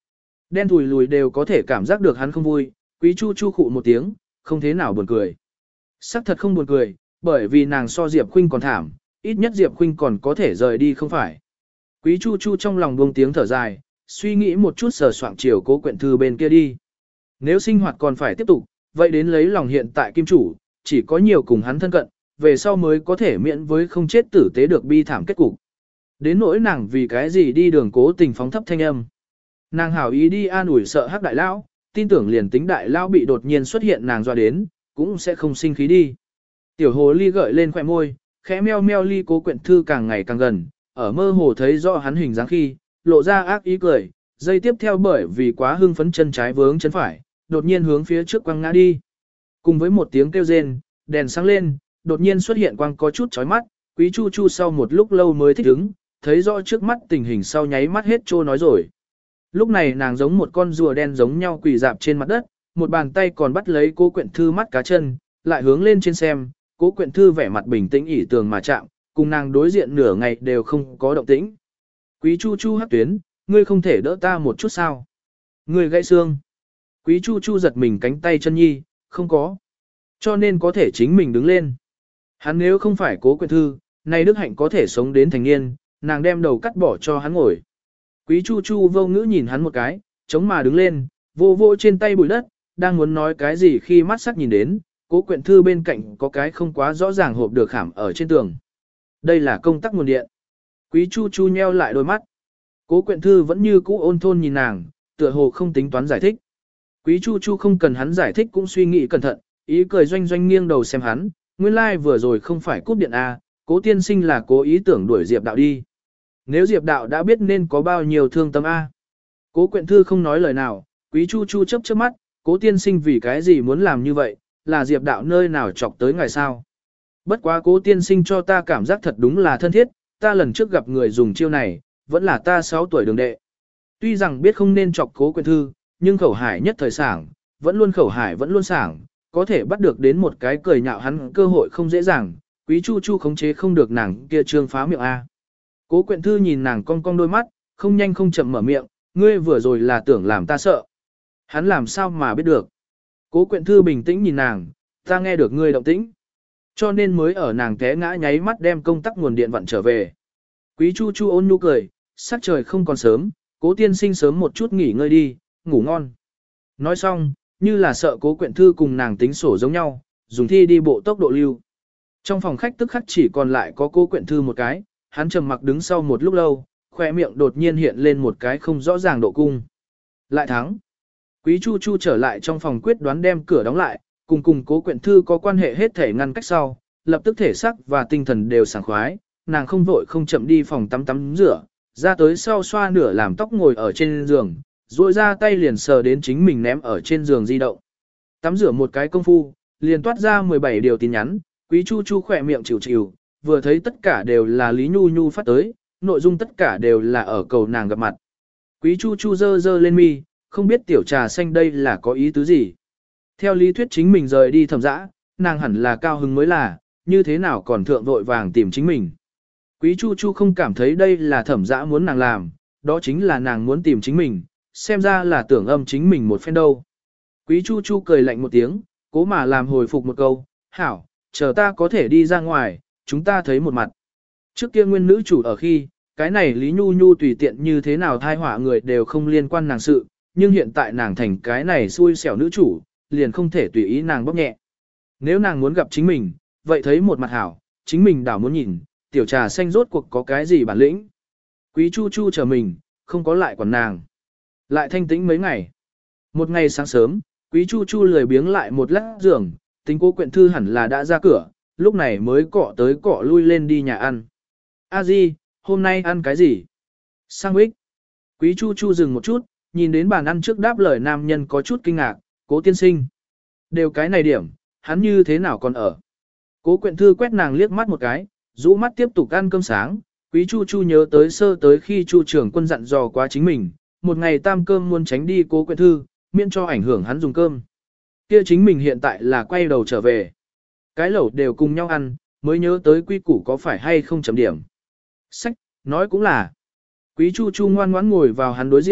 Đen thùi lùi đều có thể cảm giác được hắn không vui, Quý Chu Chu khụ một tiếng, không thế nào buồn cười. Sắc thật không buồn cười, bởi vì nàng so Diệp Khuynh còn thảm, ít nhất Diệp Khuynh còn có thể rời đi không phải. Quý Chu Chu trong lòng buông tiếng thở dài, suy nghĩ một chút sờ soạng chiều Cố Quyện Thư bên kia đi. Nếu sinh hoạt còn phải tiếp tục, vậy đến lấy lòng hiện tại kim chủ, chỉ có nhiều cùng hắn thân cận, về sau mới có thể miễn với không chết tử tế được bi thảm kết cục. Đến nỗi nàng vì cái gì đi đường cố tình phóng thấp thanh âm. Nàng hảo ý đi an ủi sợ hắc đại lão, tin tưởng liền tính đại lão bị đột nhiên xuất hiện nàng dọa đến, cũng sẽ không sinh khí đi. Tiểu hồ ly gợi lên khỏe môi, khẽ meo meo ly Cố Quyện Thư càng ngày càng gần, ở mơ hồ thấy rõ hắn hình dáng khi, lộ ra ác ý cười, dây tiếp theo bởi vì quá hưng phấn chân trái vướng chân phải, đột nhiên hướng phía trước quăng ngã đi. Cùng với một tiếng kêu rên, đèn sáng lên, đột nhiên xuất hiện quang có chút chói mắt, Quý Chu Chu sau một lúc lâu mới thích ứng, thấy rõ trước mắt tình hình sau nháy mắt hết trô nói rồi. Lúc này nàng giống một con rùa đen giống nhau quỳ dạp trên mặt đất, một bàn tay còn bắt lấy Cố Quyện Thư mắt cá chân, lại hướng lên trên xem, Cố Quyện Thư vẻ mặt bình tĩnh ỉ tường mà chạm, cùng nàng đối diện nửa ngày đều không có động tĩnh. Quý Chu Chu hắc tuyến, ngươi không thể đỡ ta một chút sao? Ngươi gãy xương. Quý Chu Chu giật mình cánh tay chân nhi, không có. Cho nên có thể chính mình đứng lên. Hắn nếu không phải Cố Quyện Thư, nay Đức Hạnh có thể sống đến thành niên, nàng đem đầu cắt bỏ cho hắn ngồi. Quý Chu Chu vô ngữ nhìn hắn một cái, chống mà đứng lên, vô vô trên tay bụi đất, đang muốn nói cái gì khi mắt sắc nhìn đến, Cố Quyện Thư bên cạnh có cái không quá rõ ràng hộp được khảm ở trên tường. Đây là công tắc nguồn điện. Quý Chu Chu nheo lại đôi mắt. Cố Quyện Thư vẫn như cũ ôn thôn nhìn nàng, tựa hồ không tính toán giải thích. Quý Chu Chu không cần hắn giải thích cũng suy nghĩ cẩn thận, ý cười doanh doanh nghiêng đầu xem hắn, nguyên lai like vừa rồi không phải cúp điện A, Cố tiên sinh là cố ý tưởng đuổi Diệp Đạo đi. Nếu Diệp Đạo đã biết nên có bao nhiêu thương tâm A. Cố Quyện Thư không nói lời nào, Quý Chu Chu chớp chớp mắt, Cố tiên sinh vì cái gì muốn làm như vậy, là Diệp Đạo nơi nào chọc tới ngài sao. Bất quá Cố tiên sinh cho ta cảm giác thật đúng là thân thiết, ta lần trước gặp người dùng chiêu này, vẫn là ta 6 tuổi đường đệ. Tuy rằng biết không nên chọc Cố Quyện Thư, nhưng khẩu hải nhất thời sảng, vẫn luôn khẩu hải vẫn luôn sảng, có thể bắt được đến một cái cười nhạo hắn cơ hội không dễ dàng, Quý Chu Chu khống chế không được nàng kia trương phá miệng A. Cố Quyện Thư nhìn nàng cong cong đôi mắt, không nhanh không chậm mở miệng, ngươi vừa rồi là tưởng làm ta sợ. Hắn làm sao mà biết được. Cố Quyện Thư bình tĩnh nhìn nàng, ta nghe được ngươi động tĩnh. Cho nên mới ở nàng té ngã nháy mắt đem công tắc nguồn điện vặn trở về. Quý Chu Chu ôn nhu cười, sắc trời không còn sớm, Cố tiên sinh sớm một chút nghỉ ngơi đi, ngủ ngon. Nói xong, như là sợ Cố Quyện Thư cùng nàng tính sổ giống nhau, dùng thi đi bộ tốc độ lưu. Trong phòng khách tức khắc chỉ còn lại có Cố Quyện Thư một cái, hắn trầm mặc đứng sau một lúc lâu, khoe miệng đột nhiên hiện lên một cái không rõ ràng độ cung. Lại thắng. Quý Chu Chu trở lại trong phòng quyết đoán đem cửa đóng lại, cùng Cố Quyện Thư có quan hệ hết thể ngăn cách sau, lập tức thể xác và tinh thần đều sảng khoái, nàng không vội không chậm đi phòng tắm rửa, ra tới sau xoa nửa làm tóc ngồi ở trên giường, duỗi ra tay liền sờ đến chính mình ném ở trên giường di động. Tắm rửa một cái công phu, liền toát ra 17 điều tin nhắn, Quý Chu Chu khỏe miệng chịu chịu, vừa thấy tất cả đều là Lý Nhu Nhu phát tới, nội dung tất cả đều là ở cầu nàng gặp mặt. Quý Chu Chu dơ dơ lên mi, không biết tiểu trà xanh đây là có ý tứ gì. Theo lý thuyết chính mình rời đi Thẩm Dã, nàng hẳn là cao hứng mới là, như thế nào còn thượng vội vàng tìm chính mình. Quý Chu Chu không cảm thấy đây là Thẩm Dã muốn nàng làm, đó chính là nàng muốn tìm chính mình, xem ra là tưởng âm chính mình một phen đâu. Quý Chu Chu cười lạnh một tiếng, cố mà làm hồi phục một câu, hảo, chờ ta có thể đi ra ngoài, chúng ta thấy một mặt. Trước kia nguyên nữ chủ ở khi, cái này Lý Nhu Nhu tùy tiện như thế nào thai họa người đều không liên quan nàng sự, nhưng hiện tại nàng thành cái này xui xẻo nữ chủ, liền không thể tùy ý nàng bóp nhẹ. Nếu nàng muốn gặp chính mình, vậy thấy một mặt hảo, chính mình đảo muốn nhìn, tiểu trà xanh rốt cuộc có cái gì bản lĩnh. Quý Chu Chu chờ mình, không có lại quản nàng. Lại thanh tĩnh mấy ngày. Một ngày sáng sớm, Quý Chu Chu lười biếng lại một lát giường, tính Cố Quyện Thư hẳn là đã ra cửa, lúc này mới cọ tới cọ lui lên đi nhà ăn. A Di, hôm nay ăn cái gì? Sandwich. Quý Chu Chu dừng một chút, nhìn đến bàn ăn trước đáp lời nam nhân có chút kinh ngạc, Cố tiên sinh. Đều cái này điểm, hắn như thế nào còn ở? Cố Quyện Thư quét nàng liếc mắt một cái, rũ mắt tiếp tục ăn cơm sáng. Quý Chu Chu nhớ tới sơ tới khi Chu trưởng quân dặn dò quá chính mình, một ngày tam cơm muốn tránh đi Cố Quyện Thư, miễn cho ảnh hưởng hắn dùng cơm. Kia chính mình hiện tại là quay đầu trở về. Cái lẩu đều cùng nhau ăn, mới nhớ tới quy củ có phải hay không chấm điểm. Sách, nói cũng là. Quý Chu Chu ngoan ngoãn ngồi vào hắn đối diện,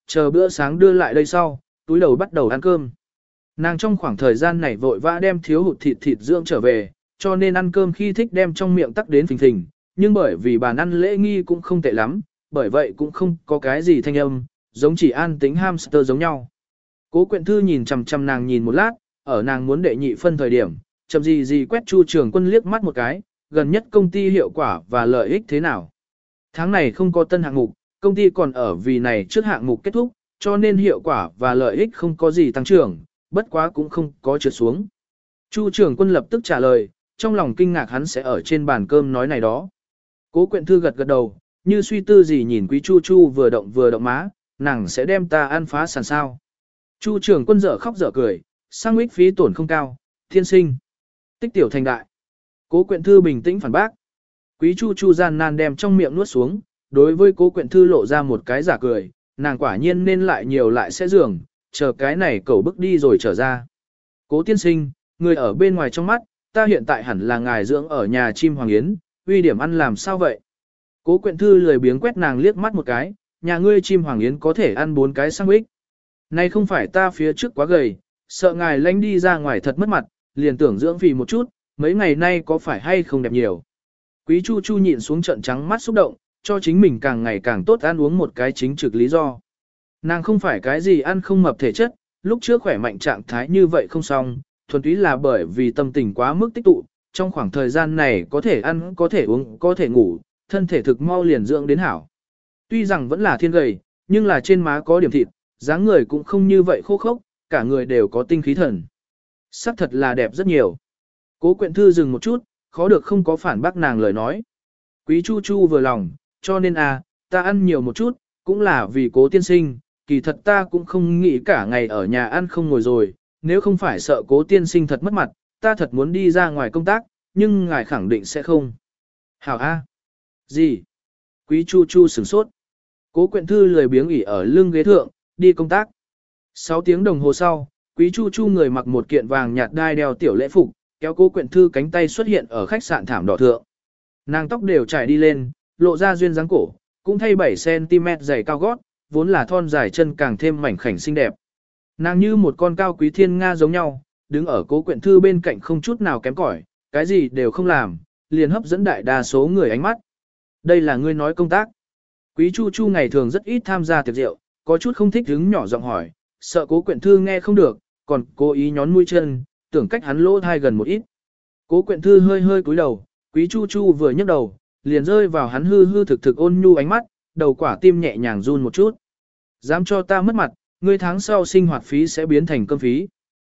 chờ bữa sáng đưa lại đây sau, túi đầu bắt đầu ăn cơm. Nàng trong khoảng thời gian này vội vã đem thiếu hụt thịt dưỡng trở về, cho nên ăn cơm khi thích đem trong miệng tắc đến phình phình, nhưng bởi vì bàn ăn lễ nghi cũng không tệ lắm, bởi vậy cũng không có cái gì thanh âm, giống chỉ an tính hamster giống nhau. Cố Quyện Thư nhìn chằm chằm nàng nhìn một lát, ở nàng muốn đệ nhị phân thời điểm, chậm gì quét Chu Trường Quân liếc mắt một cái, gần nhất công ty hiệu quả và lợi ích thế nào. Tháng này không có tân hạng mục, công ty còn ở vì này trước hạng mục kết thúc, cho nên hiệu quả và lợi ích không có gì tăng trưởng, bất quá cũng không có trượt xuống. Chu Trường Quân lập tức trả lời, trong lòng kinh ngạc hắn sẽ ở trên bàn cơm nói này đó. Cố Quyện Thư gật gật đầu, như suy tư gì nhìn Quý Chu Chu vừa động má, nàng sẽ đem ta ăn phá sản sao. Chu Trường Quân dở khóc dở cười, sang ích phí tổn không cao, thiên sinh. Tích tiểu thành đại. Cố Quyện Thư bình tĩnh phản bác. Quý Chu Chu gian nan đem trong miệng nuốt xuống, đối với Cố Quyện Thư lộ ra một cái giả cười, nàng quả nhiên nên lại nhiều lại sẽ dường, chờ cái này cẩu bước đi rồi trở ra. Cố tiên sinh, người ở bên ngoài trong mắt, ta hiện tại hẳn là ngài dưỡng ở nhà chim Hoàng Yến, uy điểm ăn làm sao vậy? Cố Quyện Thư lười biếng quét nàng liếc mắt một cái, nhà ngươi chim Hoàng Yến có thể ăn 4 cái sandwich. Này không phải ta phía trước quá gầy, sợ ngài lánh đi ra ngoài thật mất mặt, liền tưởng dưỡng phì một chút, mấy ngày nay có phải hay không đẹp nhiều. Quý Chu Chu nhịn xuống trận trắng mắt xúc động, cho chính mình càng ngày càng tốt ăn uống một cái chính trực lý do. Nàng không phải cái gì ăn không mập thể chất, lúc trước khỏe mạnh trạng thái như vậy không xong, thuần túy là bởi vì tâm tình quá mức tích tụ, trong khoảng thời gian này có thể ăn, có thể uống, có thể ngủ, thân thể thực mau liền dưỡng đến hảo. Tuy rằng vẫn là thiên gầy, nhưng là trên má có điểm thịt, dáng người cũng không như vậy khô khốc, cả người đều có tinh khí thần. Sắc thật là đẹp rất nhiều. Cố Quyện Thư dừng một chút, khó được không có phản bác nàng lời nói. Quý Chu Chu vừa lòng, cho nên ta ăn nhiều một chút, cũng là vì Cố tiên sinh, kỳ thật ta cũng không nghĩ cả ngày ở nhà ăn không ngồi rồi, nếu không phải sợ Cố tiên sinh thật mất mặt, ta thật muốn đi ra ngoài công tác, nhưng ngài khẳng định sẽ không. Hảo A. Gì? Quý Chu Chu sửng sốt. Cố Quyện Thư lười biếng ỉ ở lưng ghế thượng, đi công tác. 6 tiếng đồng hồ sau, Quý Chu Chu người mặc một kiện vàng nhạt đai đeo tiểu lễ phục, kéo Cố Quyện Thư cánh tay xuất hiện ở khách sạn thảm đỏ thượng. Nàng tóc đều trải đi lên, lộ ra duyên dáng cổ, cũng thay 7cm giày cao gót, vốn là thon dài chân càng thêm mảnh khảnh xinh đẹp. Nàng như một con cao quý thiên nga giống nhau, đứng ở Cố Quyện Thư bên cạnh không chút nào kém cỏi, cái gì đều không làm, liền hấp dẫn đại đa số người ánh mắt. Đây là ngươi nói công tác. Quý Chu Chu ngày thường rất ít tham gia tiệc rượu, có chút không thích hứng nhỏ giọng hỏi, sợ Cố Quyện Thư nghe không được, còn cố ý nhón mũi chân, tưởng cách hắn lỗ thai gần một ít. Cố Quyện Thư hơi hơi cúi đầu, Quý Chu Chu vừa nhấc đầu, liền rơi vào hắn hư thực ôn nhu ánh mắt, đầu quả tim nhẹ nhàng run một chút. Dám cho ta mất mặt, ngươi tháng sau sinh hoạt phí sẽ biến thành cơm phí.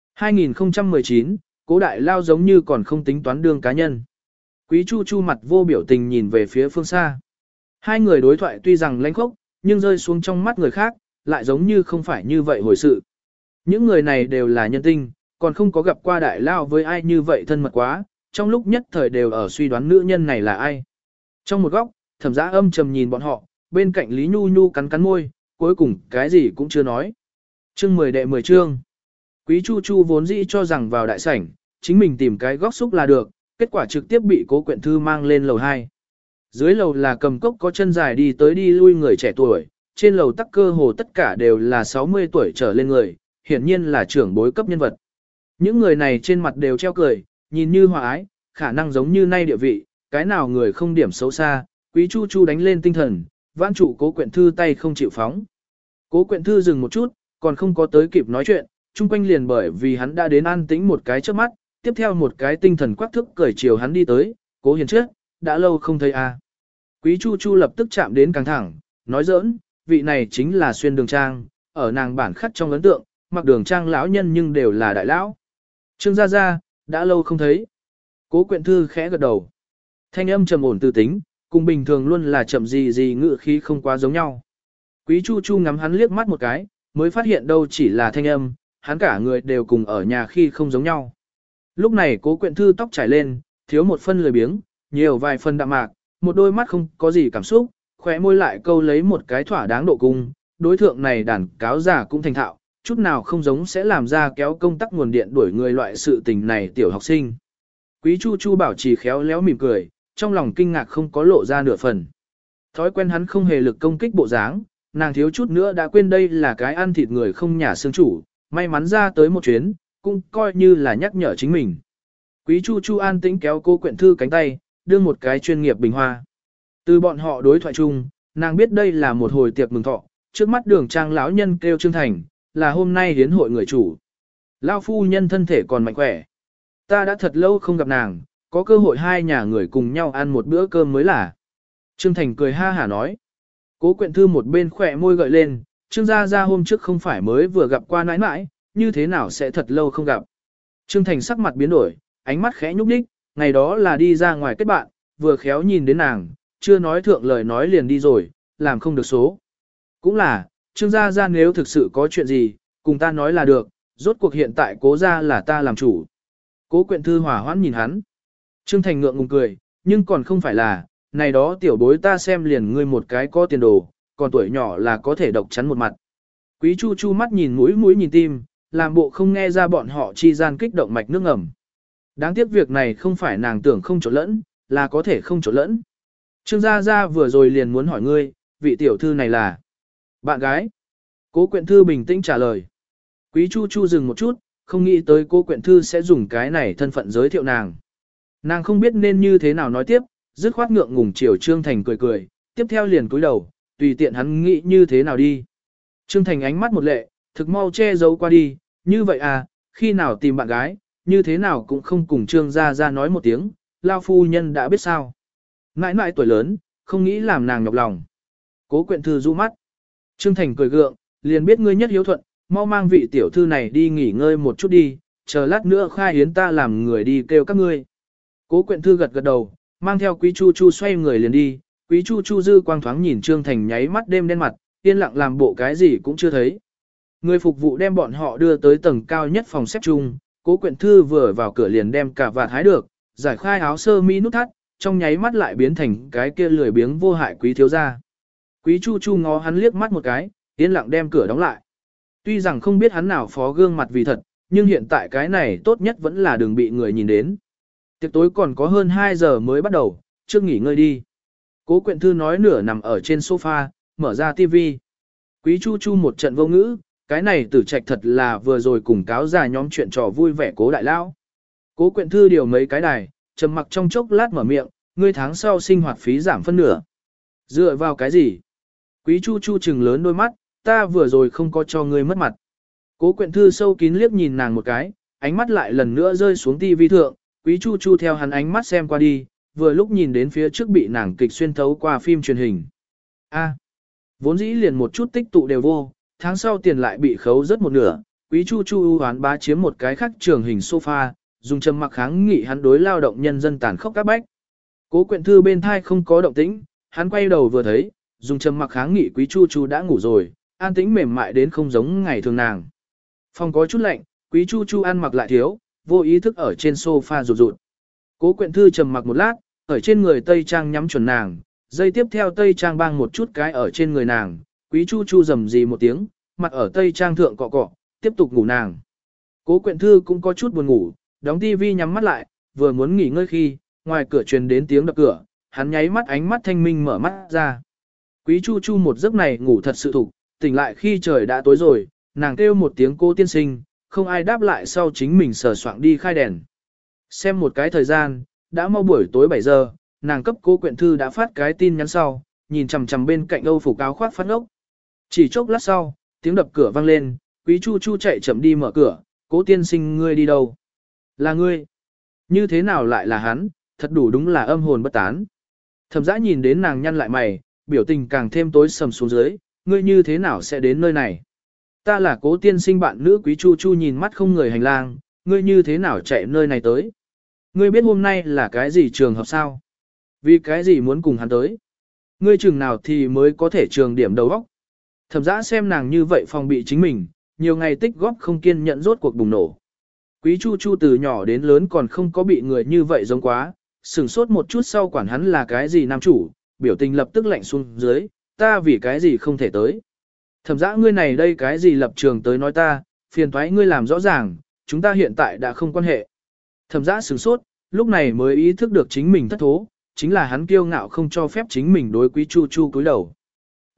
2019, Cố Đại Lao giống như còn không tính toán đương cá nhân. Quý Chu Chu mặt vô biểu tình nhìn về phía phương xa. Hai người đối thoại tuy rằng lãnh khốc, nhưng rơi xuống trong mắt người khác, lại giống như không phải như vậy hồi sự. Những người này đều là nhân tinh, còn không có gặp qua Đại Lao với ai như vậy thân mật quá, trong lúc nhất thời đều ở suy đoán nữ nhân này là ai. Trong một góc, Thẩm Giá âm trầm nhìn bọn họ, bên cạnh Lý Nhu Nhu cắn môi, cuối cùng cái gì cũng chưa nói. Chương 10 đệ 10 chương. Quý Chu Chu vốn dĩ cho rằng vào đại sảnh, chính mình tìm cái góc xúc là được, kết quả trực tiếp bị Cố Quyện Thư mang lên lầu 2. Dưới lầu là cầm cốc có chân dài đi tới đi lui người trẻ tuổi, trên lầu tắc cơ hồ tất cả đều là 60 tuổi trở lên người, hiển nhiên là trưởng bối cấp nhân vật. Những người này trên mặt đều treo cười, nhìn như hòa ái, khả năng giống như nay địa vị, cái nào người không điểm xấu xa, Quý Chu Chu đánh lên tinh thần, vãn trụ Cố Quyện Thư tay không chịu phóng. Cố Quyện Thư dừng một chút, còn không có tới kịp nói chuyện, chung quanh liền bởi vì hắn đã đến an tĩnh một cái trước mắt, tiếp theo một cái tinh thần quắc thức cởi chiều hắn đi tới, Cố Hiền trước, đã lâu không thấy à. Quý Chu Chu lập tức chạm đến càng thẳng, nói giỡn, vị này chính là Xuyên Đường Trang, ở nàng bản khắc trong ấn tượng, mặc Đường Trang lão nhân nhưng đều là đại lão. Trương Gia Gia, đã lâu không thấy. Cố Quyện Thư khẽ gật đầu. Thanh âm trầm ổn tư tính, cùng bình thường luôn là chậm gì ngự khí không quá giống nhau. Quý Chu Chu ngắm hắn liếc mắt một cái, mới phát hiện đâu chỉ là thanh âm, hắn cả người đều cùng ở nhà khi không giống nhau. Lúc này Cố Quyện Thư tóc trải lên, thiếu một phân lười biếng, nhiều vài phần đạm mạc, một đôi mắt không có gì cảm xúc, khóe môi lại câu lấy một cái thỏa đáng độ cung, đối thượng này đàn cáo giả cũng thành thạo, chút nào không giống sẽ làm ra kéo công tắc nguồn điện đuổi người loại sự tình này tiểu học sinh. Quý Chu Chu bảo trì khéo léo mỉm cười, trong lòng kinh ngạc không có lộ ra nửa phần. Thói quen hắn không hề lực công kích bộ dáng, nàng thiếu chút nữa đã quên đây là cái ăn thịt người không nhà xương chủ, may mắn ra tới một chuyến, cũng coi như là nhắc nhở chính mình. Quý Chu Chu an tĩnh kéo Cố Quyện Thư cánh tay, đưa một cái chuyên nghiệp bình hoa. Từ bọn họ đối thoại chung, nàng biết đây là một hồi tiệc mừng thọ, trước mắt Đường Trang lão nhân kêu Trương Thành, là hôm nay hiến hội người chủ. Lão phu nhân thân thể còn mạnh khỏe. Ta đã thật lâu không gặp nàng, có cơ hội hai nhà người cùng nhau ăn một bữa cơm mới là. Trương Thành cười ha hả nói. Cố Quyện Thư một bên khỏe môi gợi lên, Trương gia gia hôm trước không phải mới vừa gặp qua nãi nãi, như thế nào sẽ thật lâu không gặp. Trương Thành sắc mặt biến đổi, ánh mắt khẽ nhúc nhích, ngày đó là đi ra ngoài kết bạn, vừa khéo nhìn đến nàng, chưa nói thượng lời nói liền đi rồi, làm không được số. Cũng là, Trương gia gia nếu thực sự có chuyện gì, cùng ta nói là được, rốt cuộc hiện tại Cố gia là ta làm chủ. Cố Quyện Thư hỏa hoãn nhìn hắn. Trương Thành ngượng ngùng cười, nhưng còn không phải là, này đó tiểu bối ta xem liền ngươi một cái có tiền đồ, còn tuổi nhỏ là có thể độc chắn một mặt. Quý Chu Chu mắt nhìn mũi nhìn tim, làm bộ không nghe ra bọn họ chi gian kích động mạch nước ngầm. Đáng tiếc việc này không phải nàng tưởng không trộn lẫn, là có thể không trộn lẫn. Trương Gia Gia vừa rồi liền muốn hỏi ngươi, vị tiểu thư này là bạn gái. Cố Quyện Thư bình tĩnh trả lời. Quý Chu Chu dừng một chút, không nghĩ tới Cố Quyện Thư sẽ dùng cái này thân phận giới thiệu nàng. Nàng không biết nên như thế nào nói tiếp, dứt khoát ngượng ngùng chiều Trương Thành cười, tiếp theo liền cúi đầu, tùy tiện hắn nghĩ như thế nào đi. Trương Thành ánh mắt một lệ, thực mau che giấu qua đi, như vậy à, khi nào tìm bạn gái, như thế nào cũng không cùng Trương Gia Gia nói một tiếng, lao phu nhân đã biết sao. Mãi mãi tuổi lớn, không nghĩ làm nàng nhọc lòng. Cố Quyện Thư du mắt. Trương Thành cười gượng, liền biết ngươi nhất hiếu thuận, mau mang vị tiểu thư này đi nghỉ ngơi một chút đi, chờ lát nữa khai hiến ta làm người đi kêu các ngươi. Cố Quyện Thư gật đầu, mang theo Quý Chu Chu xoay người liền đi, Quý Chu Chu dư quang thoáng nhìn Trương Thành nháy mắt đêm đen mặt, yên lặng làm bộ cái gì cũng chưa thấy. Người phục vụ đem bọn họ đưa tới tầng cao nhất phòng xếp chung, Cố Quyện Thư vừa vào cửa liền đem cả vạt hái được, giải khai áo sơ mi nút thắt, trong nháy mắt lại biến thành cái kia lười biếng vô hại quý thiếu gia. Quý Chu Chu ngó hắn liếc mắt một cái, yên lặng đem cửa đóng lại. Tuy rằng không biết hắn nào phó gương mặt vì thật, nhưng hiện tại cái này tốt nhất vẫn là đừng bị người nhìn đến. Tiệc tối còn có hơn 2 giờ mới bắt đầu, trước nghỉ ngơi đi. Cố Quyện Thư nói nửa nằm ở trên sofa, mở ra tivi. Quý Chu Chu một trận vô ngữ, cái này Tử Trạch thật là vừa rồi cùng cáo già nhóm chuyện trò vui vẻ Cố đại lão. Cố Quyện Thư điều mấy cái đài, trầm mặc trong chốc lát mở miệng, ngươi tháng sau sinh hoạt phí giảm phân nửa. Dựa vào cái gì? Quý Chu Chu trừng lớn đôi mắt, ta vừa rồi không có cho ngươi mất mặt. Cố Quyện Thư sâu kín liếc nhìn nàng một cái, ánh mắt lại lần nữa rơi xuống tivi thượng, Quý Chu Chu theo hắn ánh mắt xem qua đi, vừa lúc nhìn đến phía trước bị nàng kịch xuyên thấu qua phim truyền hình. Vốn dĩ liền một chút tích tụ đều vô, tháng sau tiền lại bị khấu rất một nửa, Quý Chu Chu ưu hoán bá chiếm một cái khác trường hình sofa, dùng trầm mặc kháng nghị hắn đối lao động nhân dân tàn khốc các bách. Cố Quyện Thư bên thai không có động tĩnh, hắn quay đầu vừa thấy, dùng trầm mặc kháng nghị Quý Chu Chu đã ngủ rồi, an tĩnh mềm mại đến không giống ngày thường nàng. Phòng có chút lạnh, Quý Chu Chu ăn mặc lại thiếu, vô ý thức ở trên sofa rụt rụt. Cố Quyện Thư trầm mặc một lát, ở trên người tây trang nhắm chuẩn nàng, dây tiếp theo tây trang bang một chút cái ở trên người nàng, Quý Chu Chu rầm rì một tiếng, mặt ở tây trang thượng cọ cọ, tiếp tục ngủ nàng. Cố Quyện Thư cũng có chút buồn ngủ, đóng tivi nhắm mắt lại, vừa muốn nghỉ ngơi khi, ngoài cửa truyền đến tiếng đập cửa, hắn nháy mắt ánh mắt thanh minh mở mắt ra. Quý Chu Chu một giấc này ngủ thật sự thục, tỉnh lại khi trời đã tối rồi, nàng kêu một tiếng cô tiên sinh, không ai đáp lại sau chính mình sờ soạng đi khai đèn. Xem một cái thời gian, đã mau buổi tối 7 giờ, nàng cấp Cố Quyện Thư đã phát cái tin nhắn sau, nhìn chằm chằm bên cạnh Âu phục áo khoác phát ốc. Chỉ chốc lát sau, tiếng đập cửa vang lên, Quý Chu Chu chạy chậm đi mở cửa, Cố tiên sinh ngươi đi đâu? Là ngươi. Như thế nào lại là hắn, thật đủ đúng là âm hồn bất tán. Thẩm Dã nhìn đến nàng nhăn lại mày, biểu tình càng thêm tối sầm xuống dưới, ngươi như thế nào sẽ đến nơi này? Ta là Cố tiên sinh bạn nữ. Quý Chu Chu nhìn mắt không người hành lang, ngươi như thế nào chạy nơi này tới? Ngươi biết hôm nay là cái gì trường hợp sao? Vì cái gì muốn cùng hắn tới? Ngươi chừng nào thì mới có thể trường điểm đầu óc? Thẩm Dã xem nàng như vậy phòng bị chính mình, nhiều ngày tích góp không kiên nhẫn rốt cuộc bùng nổ. Quý Chu Chu từ nhỏ đến lớn còn không có bị người như vậy giống quá, sửng sốt một chút sau quản hắn là cái gì nam chủ, biểu tình lập tức lạnh xuống dưới, ta vì cái gì không thể tới. Thẩm Dã ngươi này đây cái gì lập trường tới nói ta, phiền toái ngươi làm rõ ràng, chúng ta hiện tại đã không quan hệ. Thẩm Dã sửng sốt, lúc này mới ý thức được chính mình thất thố, chính là hắn kiêu ngạo không cho phép chính mình đối Quý Chu Chu cúi đầu.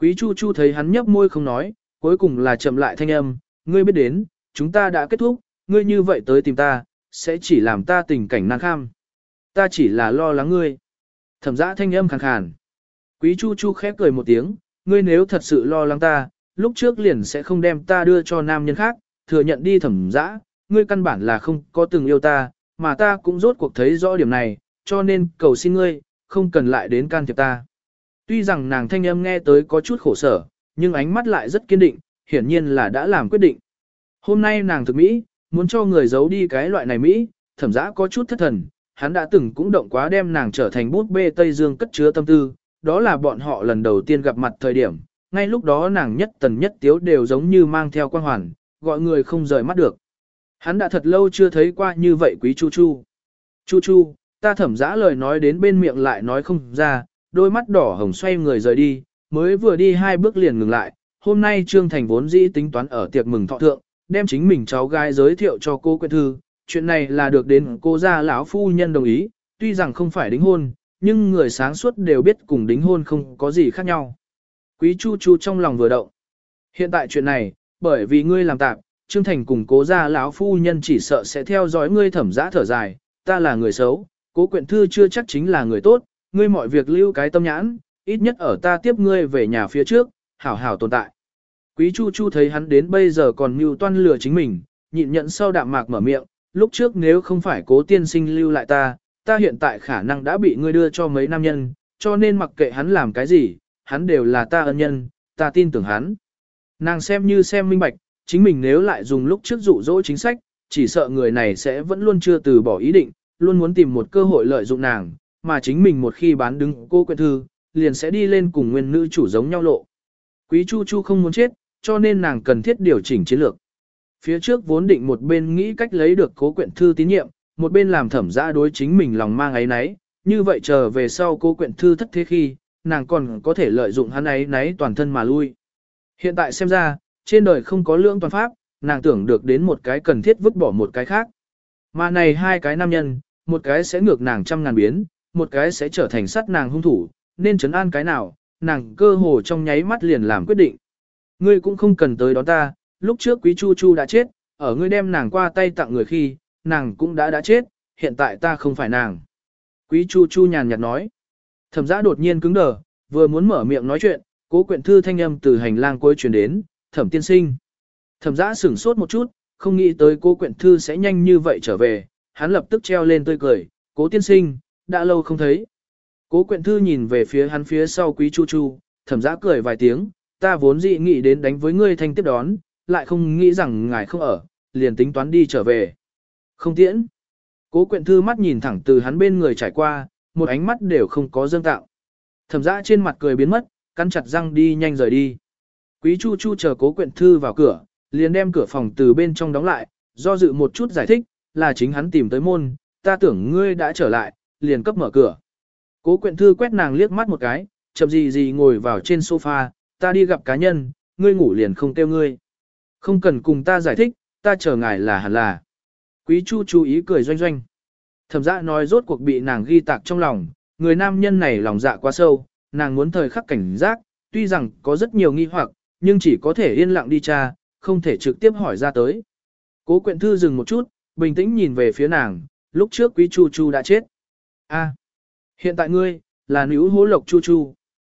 Quý Chu Chu thấy hắn nhấp môi không nói, cuối cùng là chậm lại thanh âm, ngươi biết đến, chúng ta đã kết thúc, ngươi như vậy tới tìm ta, sẽ chỉ làm ta tình cảnh nan kham. Ta chỉ là lo lắng ngươi. Thẩm Dã thanh âm khàn khàn. Quý Chu Chu khép cười một tiếng, ngươi nếu thật sự lo lắng ta, lúc trước liền sẽ không đem ta đưa cho nam nhân khác, thừa nhận đi Thẩm Dã, ngươi căn bản là không có từng yêu ta, mà ta cũng rốt cuộc thấy rõ điểm này, cho nên cầu xin ngươi, không cần lại đến can thiệp ta. Tuy rằng nàng thanh âm nghe tới có chút khổ sở, nhưng ánh mắt lại rất kiên định, hiển nhiên là đã làm quyết định. Hôm nay nàng thực Mỹ, muốn cho người giấu đi cái loại này Mỹ, Thẩm Dã có chút thất thần, hắn đã từng cũng động quá đem nàng trở thành bút bê Tây Dương cất chứa tâm tư, đó là bọn họ lần đầu tiên gặp mặt thời điểm, ngay lúc đó nàng nhất tần nhất tiếu đều giống như mang theo quan hoàn, gọi người không rời mắt được. Hắn đã thật lâu chưa thấy qua như vậy Quý Chu Chu. Chu Chu, ta Thẩm Dã lời nói đến bên miệng lại nói không ra, đôi mắt đỏ hồng xoay người rời đi, mới vừa đi 2 bước liền ngừng lại. Hôm nay Trương Thành vốn dĩ tính toán ở tiệc mừng thọ thượng, đem chính mình cháu gái giới thiệu cho cô Quyện Thư. Chuyện này là được đến cô gia lão phu nhân đồng ý, tuy rằng không phải đính hôn, nhưng người sáng suốt đều biết cùng đính hôn không có gì khác nhau. Quý Chu Chu trong lòng vừa động. Hiện tại chuyện này, bởi vì ngươi làm tạm, Trương Thành cùng cố gia lão phu nhân chỉ sợ sẽ theo dõi ngươi Thẩm Dã thở dài, ta là người xấu, cố Quyện Thư chưa chắc chính là người tốt, ngươi mọi việc lưu cái tâm nhãn, ít nhất ở ta tiếp ngươi về nhà phía trước, hảo hảo tồn tại. Quý Chu Chu thấy hắn đến bây giờ còn mưu toan lừa chính mình, nhịn nhận sau đạm mạc mở miệng, lúc trước nếu không phải cố tiên sinh lưu lại ta hiện tại khả năng đã bị ngươi đưa cho mấy nam nhân, cho nên mặc kệ hắn làm cái gì, hắn đều là ta ân nhân, ta tin tưởng hắn. Nàng xem như xem minh bạch, chính mình nếu lại dùng lúc trước dụ dỗ chính sách, chỉ sợ người này sẽ vẫn luôn chưa từ bỏ ý định, luôn muốn tìm một cơ hội lợi dụng nàng, mà chính mình một khi bán đứng cô Quyện Thư, liền sẽ đi lên cùng nguyên nữ chủ giống nhau lộ. Quý Chu Chu không muốn chết, cho nên nàng cần thiết điều chỉnh chiến lược. Phía trước vốn định một bên nghĩ cách lấy được cố Quyện Thư tín nhiệm, một bên làm Thẩm Dã đối chính mình lòng mang áy náy, như vậy chờ về sau cố Quyện Thư thất thế khi, nàng còn có thể lợi dụng hắn áy náy toàn thân mà lui. Hiện tại xem ra, trên đời không có lưỡng toàn pháp, nàng tưởng được đến một cái cần thiết vứt bỏ một cái khác. Mà này hai cái nam nhân, một cái sẽ ngược nàng trăm ngàn biến, một cái sẽ trở thành sát nàng hung thủ, nên trấn an cái nào, nàng cơ hồ trong nháy mắt liền làm quyết định. Ngươi cũng không cần tới đón ta, lúc trước Quý Chu Chu đã chết, ở ngươi đem nàng qua tay tặng người khi, nàng cũng đã chết, hiện tại ta không phải nàng. Quý Chu Chu nhàn nhạt nói. Thẩm Dã đột nhiên cứng đờ, vừa muốn mở miệng nói chuyện, cố Quyện Thư thanh âm từ hành lang cuối truyền đến, Thẩm tiên sinh. Thẩm Dã sửng sốt một chút, không nghĩ tới cố Quyện Thư sẽ nhanh như vậy trở về, hắn lập tức treo lên tươi cười, cố tiên sinh, đã lâu không thấy. Cố Quyện Thư nhìn về phía hắn phía sau Quý Chu Chu, Thẩm Dã cười vài tiếng, ta vốn dị nghĩ đến đánh với ngươi thanh tiếp đón, lại không nghĩ rằng ngài không ở, liền tính toán đi trở về. Không tiễn. Cố Quyện Thư mắt nhìn thẳng từ hắn bên người trải qua, một ánh mắt đều không có dâng tạo. Thẩm Dã trên mặt cười biến mất, cắn chặt răng đi nhanh rời đi. Quý Chu Chu chờ Cố Quyện Thư vào cửa, liền đem cửa phòng từ bên trong đóng lại, do dự một chút giải thích, là chính hắn tìm tới môn, ta tưởng ngươi đã trở lại, liền cấp mở cửa. Cố Quyện Thư quét nàng liếc mắt một cái, chậm gì ngồi vào trên sofa, ta đi gặp cá nhân, ngươi ngủ liền không kêu ngươi. Không cần cùng ta giải thích, ta chờ ngài là hẳn là. Quý Chu chú ý cười doanh doanh. Thẩm Dã nói rốt cuộc bị nàng ghi tạc trong lòng, người nam nhân này lòng dạ quá sâu, nàng muốn thời khắc cảnh giác, tuy rằng có rất nhiều nghi hoặc, nhưng chỉ có thể yên lặng đi tra, không thể trực tiếp hỏi ra tới. Cố Quyện Thư dừng một chút, bình tĩnh nhìn về phía nàng, lúc trước Quý Chu Chu đã chết. A, hiện tại ngươi, là nữ hố lộc Chu Chu.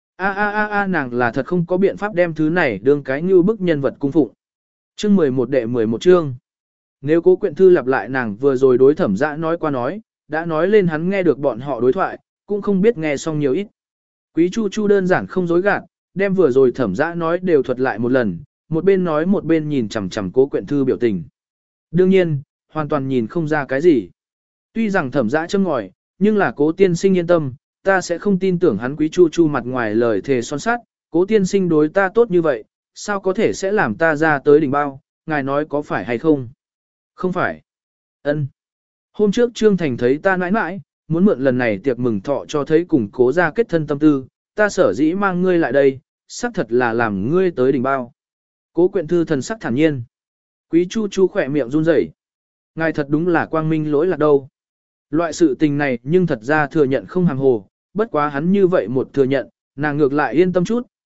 Nàng là thật không có biện pháp đem thứ này đương cái như bức nhân vật cung phụng. Chương 11 đệ 11 chương. Nếu Cố Quyện Thư lặp lại nàng vừa rồi đối Thẩm Dã nói qua nói, đã nói lên hắn nghe được bọn họ đối thoại, cũng không biết nghe xong nhiều ít. Quý Chu Chu đơn giản không dối gạt, đem vừa rồi Thẩm Dã nói đều thuật lại một lần, một bên nói một bên nhìn chằm chằm Cố Quyện Thư biểu tình. Đương nhiên, hoàn toàn nhìn không ra cái gì. Tuy rằng Thẩm Dã châm ngòi, nhưng là Cố tiên sinh yên tâm, ta sẽ không tin tưởng hắn. Quý Chu Chu mặt ngoài lời thề son sắt, Cố tiên sinh đối ta tốt như vậy, sao có thể sẽ làm ta ra tới đỉnh bao, ngài nói có phải hay không? Không phải. Ân. Hôm trước Trương Thành thấy ta nãi nãi, muốn mượn lần này tiệc mừng thọ cho thấy cùng Cố gia kết thân tâm tư, ta sở dĩ mang ngươi lại đây, xác thật là làm ngươi tới đỉnh bao. Cố Quyện Thư thần sắc thản nhiên. Quý Chu Chu khỏe miệng run rẩy. Ngài thật đúng là quang minh lỗi lạc đâu. Loại sự tình này nhưng thật ra thừa nhận không hàm hồ, bất quá hắn như vậy một thừa nhận, nàng ngược lại yên tâm chút,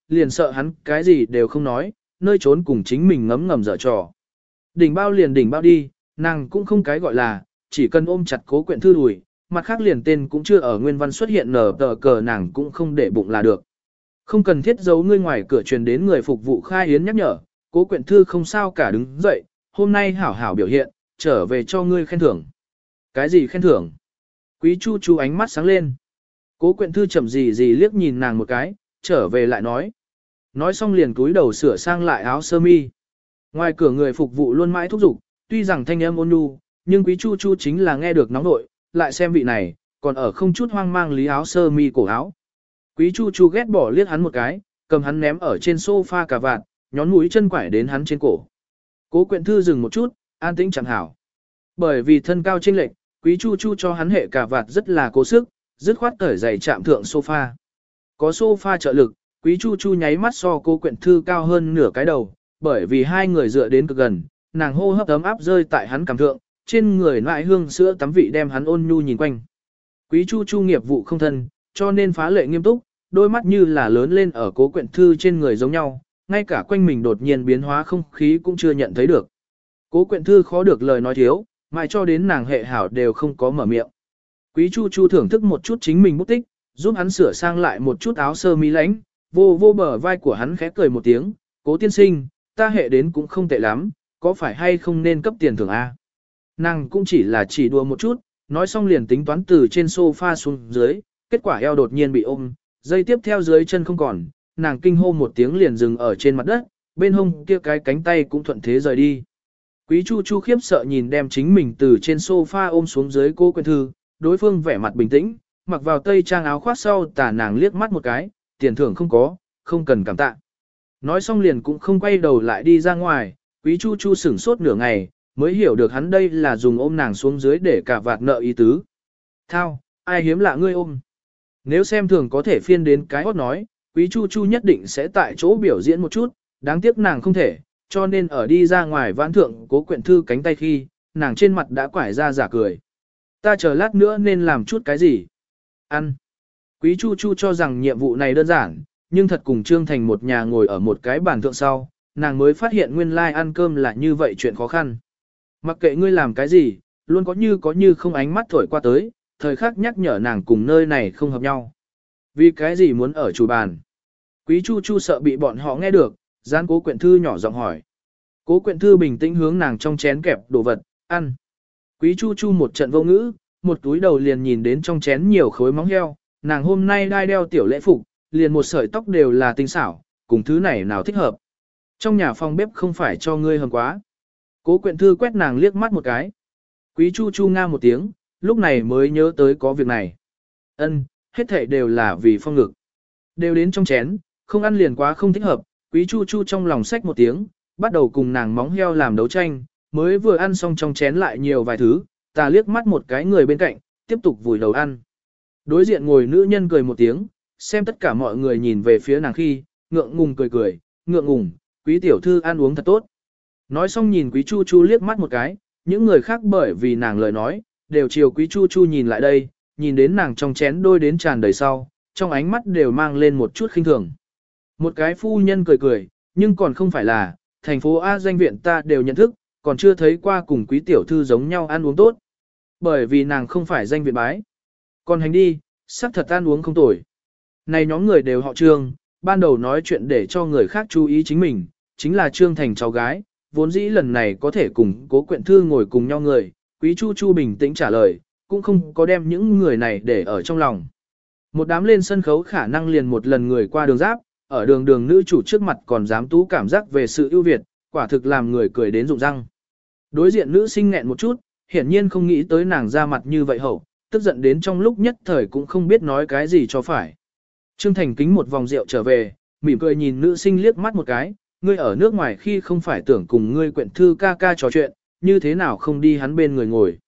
liền sợ hắn cái gì đều không nói, nơi trốn cùng chính mình ngấm ngầm dở trò. Đỉnh bao liền đỉnh bao đi, nàng cũng không cái gọi là, chỉ cần ôm chặt Cố Quyện Thư đùi, mặt khác liền tên cũng chưa ở nguyên văn xuất hiện nở tờ cờ nàng cũng không để bụng là được. Không cần thiết giấu ngươi ngoài cửa truyền đến người phục vụ khai yến nhắc nhở, Cố Quyện Thư không sao cả đứng dậy, hôm nay hảo hảo biểu hiện, trở về cho ngươi khen thưởng. Cái gì khen thưởng? Quý Chu Chu ánh mắt sáng lên. Cố Quyện Thư chậm gì liếc nhìn nàng một cái, trở về lại nói. Nói xong liền cúi đầu sửa sang lại áo sơ mi. Ngoài cửa người phục vụ luôn mãi thúc giục, tuy rằng thanh âm ôn nhu, nhưng Quý Chu Chu chính là nghe được nóng nội, lại xem vị này, còn ở không chút hoang mang lý áo sơ mi cổ áo. Quý Chu Chu ghét bỏ liếc hắn một cái, cầm hắn ném ở trên sofa cà vạt, nhón mũi chân quải đến hắn trên cổ. Cố Quyện Thư dừng một chút, an tĩnh chẳng hảo. Bởi vì thân cao chênh lệch, Quý Chu Chu cho hắn hệ cà vạt rất là cố sức, dứt khoát cởi giày chạm thượng sofa. Có sofa trợ lực, Quý Chu Chu nháy mắt so Cố Quyện Thư cao hơn nửa cái đầu, bởi vì hai người dựa đến cực gần, nàng hô hấp ấm áp rơi tại hắn cằm thượng, trên người nại hương sữa tắm vị đem hắn ôn nhu nhìn quanh. Quý Chu Chu nghiệp vụ không thân, cho nên phá lệ nghiêm túc, đôi mắt như là lớn lên ở Cố Quyện Thư trên người giống nhau, ngay cả quanh mình đột nhiên biến hóa không khí cũng chưa nhận thấy được. Cố Quyện Thư khó được lời nói thiếu, mãi cho đến nàng hệ hảo đều không có mở miệng. Quý Chu Chu thưởng thức một chút chính mình bút tích, giúp hắn sửa sang lại một chút áo sơ mi lãnh, vô bờ vai của hắn khẽ cười một tiếng, Cố tiên sinh, ta hệ đến cũng không tệ lắm, có phải hay không nên cấp tiền thưởng A? Nàng cũng chỉ đùa một chút, nói xong liền tính toán từ trên sofa xuống dưới, kết quả eo đột nhiên bị ôm, dây tiếp theo dưới chân không còn, nàng kinh hô một tiếng liền dừng ở trên mặt đất, bên hông kia cái cánh tay cũng thuận thế rời đi. Quý Chu Chu khiếp sợ nhìn đem chính mình từ trên sofa ôm xuống dưới Cố Quyện Thư, đối phương vẻ mặt bình tĩnh, mặc vào tây trang áo khoác sau tả nàng liếc mắt một cái, tiền thưởng không có, không cần cảm tạ. Nói xong liền cũng không quay đầu lại đi ra ngoài, Quý Chu Chu sửng sốt nửa ngày, mới hiểu được hắn đây là dùng ôm nàng xuống dưới để cả vạt nợ ý tứ. Thao, ai hiếm lạ ngươi ôm. Nếu xem thường có thể phiên đến cái hót nói, Quý Chu Chu nhất định sẽ tại chỗ biểu diễn một chút, đáng tiếc nàng không thể, cho nên ở đi ra ngoài vãn thượng Cố Quyện Thư cánh tay khi, nàng trên mặt đã quải ra giả cười. Ta chờ lát nữa nên làm chút cái gì? Ăn. Quý Chu Chu cho rằng nhiệm vụ này đơn giản, nhưng thật cùng Trương Thành một nhà ngồi ở một cái bàn thượng sau, nàng mới phát hiện nguyên lai ăn cơm là như vậy chuyện khó khăn. Mặc kệ ngươi làm cái gì, luôn có như không ánh mắt thổi qua tới, thời khắc nhắc nhở nàng cùng nơi này không hợp nhau. Vì cái gì muốn ở chủ bàn? Quý Chu Chu sợ bị bọn họ nghe được, gián Cố Quyện Thư nhỏ giọng hỏi. Cố Quyện Thư bình tĩnh hướng nàng trong chén kẹp đồ vật, ăn. Quý Chu Chu một trận vô ngữ, một túi đầu liền nhìn đến trong chén nhiều khối móng heo, nàng hôm nay đai đeo tiểu lễ phục, liền một sợi tóc đều là tinh xảo, cùng thứ này nào thích hợp. Trong nhà phòng bếp không phải cho ngươi hầm quá. Cố Quyện Thư quét nàng liếc mắt một cái. Quý Chu Chu nga một tiếng, lúc này mới nhớ tới có việc này. Ân, hết thảy đều là vì phong ngực. Đều đến trong chén, không ăn liền quá không thích hợp. Quý Chu Chu trong lòng xách một tiếng, bắt đầu cùng nàng móng heo làm đấu tranh, mới vừa ăn xong trong chén lại nhiều vài thứ, ta liếc mắt một cái người bên cạnh, tiếp tục vùi đầu ăn. Đối diện ngồi nữ nhân cười một tiếng, xem tất cả mọi người nhìn về phía nàng khi, ngượng ngùng cười, ngượng ngùng, Quý tiểu thư ăn uống thật tốt. Nói xong nhìn Quý Chu Chu liếc mắt một cái, những người khác bởi vì nàng lời nói, đều chiều Quý Chu Chu nhìn lại đây, nhìn đến nàng trong chén đôi đến tràn đầy sau, trong ánh mắt đều mang lên một chút khinh thường. Một cái phu nhân cười, nhưng còn không phải là, thành phố A danh viện ta đều nhận thức, còn chưa thấy qua cùng Quý tiểu thư giống nhau ăn uống tốt. Bởi vì nàng không phải danh viện bái. Còn hành đi, sắc thật ăn uống không tồi. Này nhóm người đều họ Trương, ban đầu nói chuyện để cho người khác chú ý chính mình, chính là Trương Thành cháu gái, vốn dĩ lần này có thể cùng Cố Quyện Thư ngồi cùng nhau người, Quý Chu Chu bình tĩnh trả lời, cũng không có đem những người này để ở trong lòng. Một đám lên sân khấu khả năng liền một lần người qua đường giáp, ở đường nữ chủ trước mặt còn dám tú cảm giác về sự ưu việt, quả thực làm người cười đến rụng răng. Đối diện nữ sinh nghẹn một chút, hiển nhiên không nghĩ tới nàng ra mặt như vậy hậu, tức giận đến trong lúc nhất thời cũng không biết nói cái gì cho phải. Trương Thành kính một vòng rượu trở về, mỉm cười nhìn nữ sinh liếc mắt một cái, ngươi ở nước ngoài khi không phải tưởng cùng ngươi Quyện Thư ca ca trò chuyện, như thế nào không đi hắn bên người ngồi.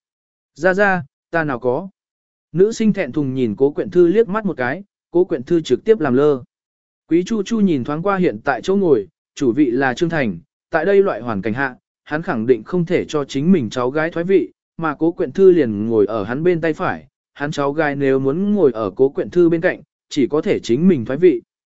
Ra, ta nào có. Nữ sinh thẹn thùng nhìn Cố Quyện Thư liếc mắt một cái, Cố Quyện Thư trực tiếp làm lơ. Quý Chu Chu nhìn thoáng qua hiện tại chỗ ngồi, chủ vị là Trương Thành, tại đây loại hoàn cảnh hạ, hắn khẳng định không thể cho chính mình cháu gái thoái vị, mà Cố Quyện Thư liền ngồi ở hắn bên tay phải, hắn cháu gái nếu muốn ngồi ở Cố Quyện Thư bên cạnh, chỉ có thể chính mình thoái vị.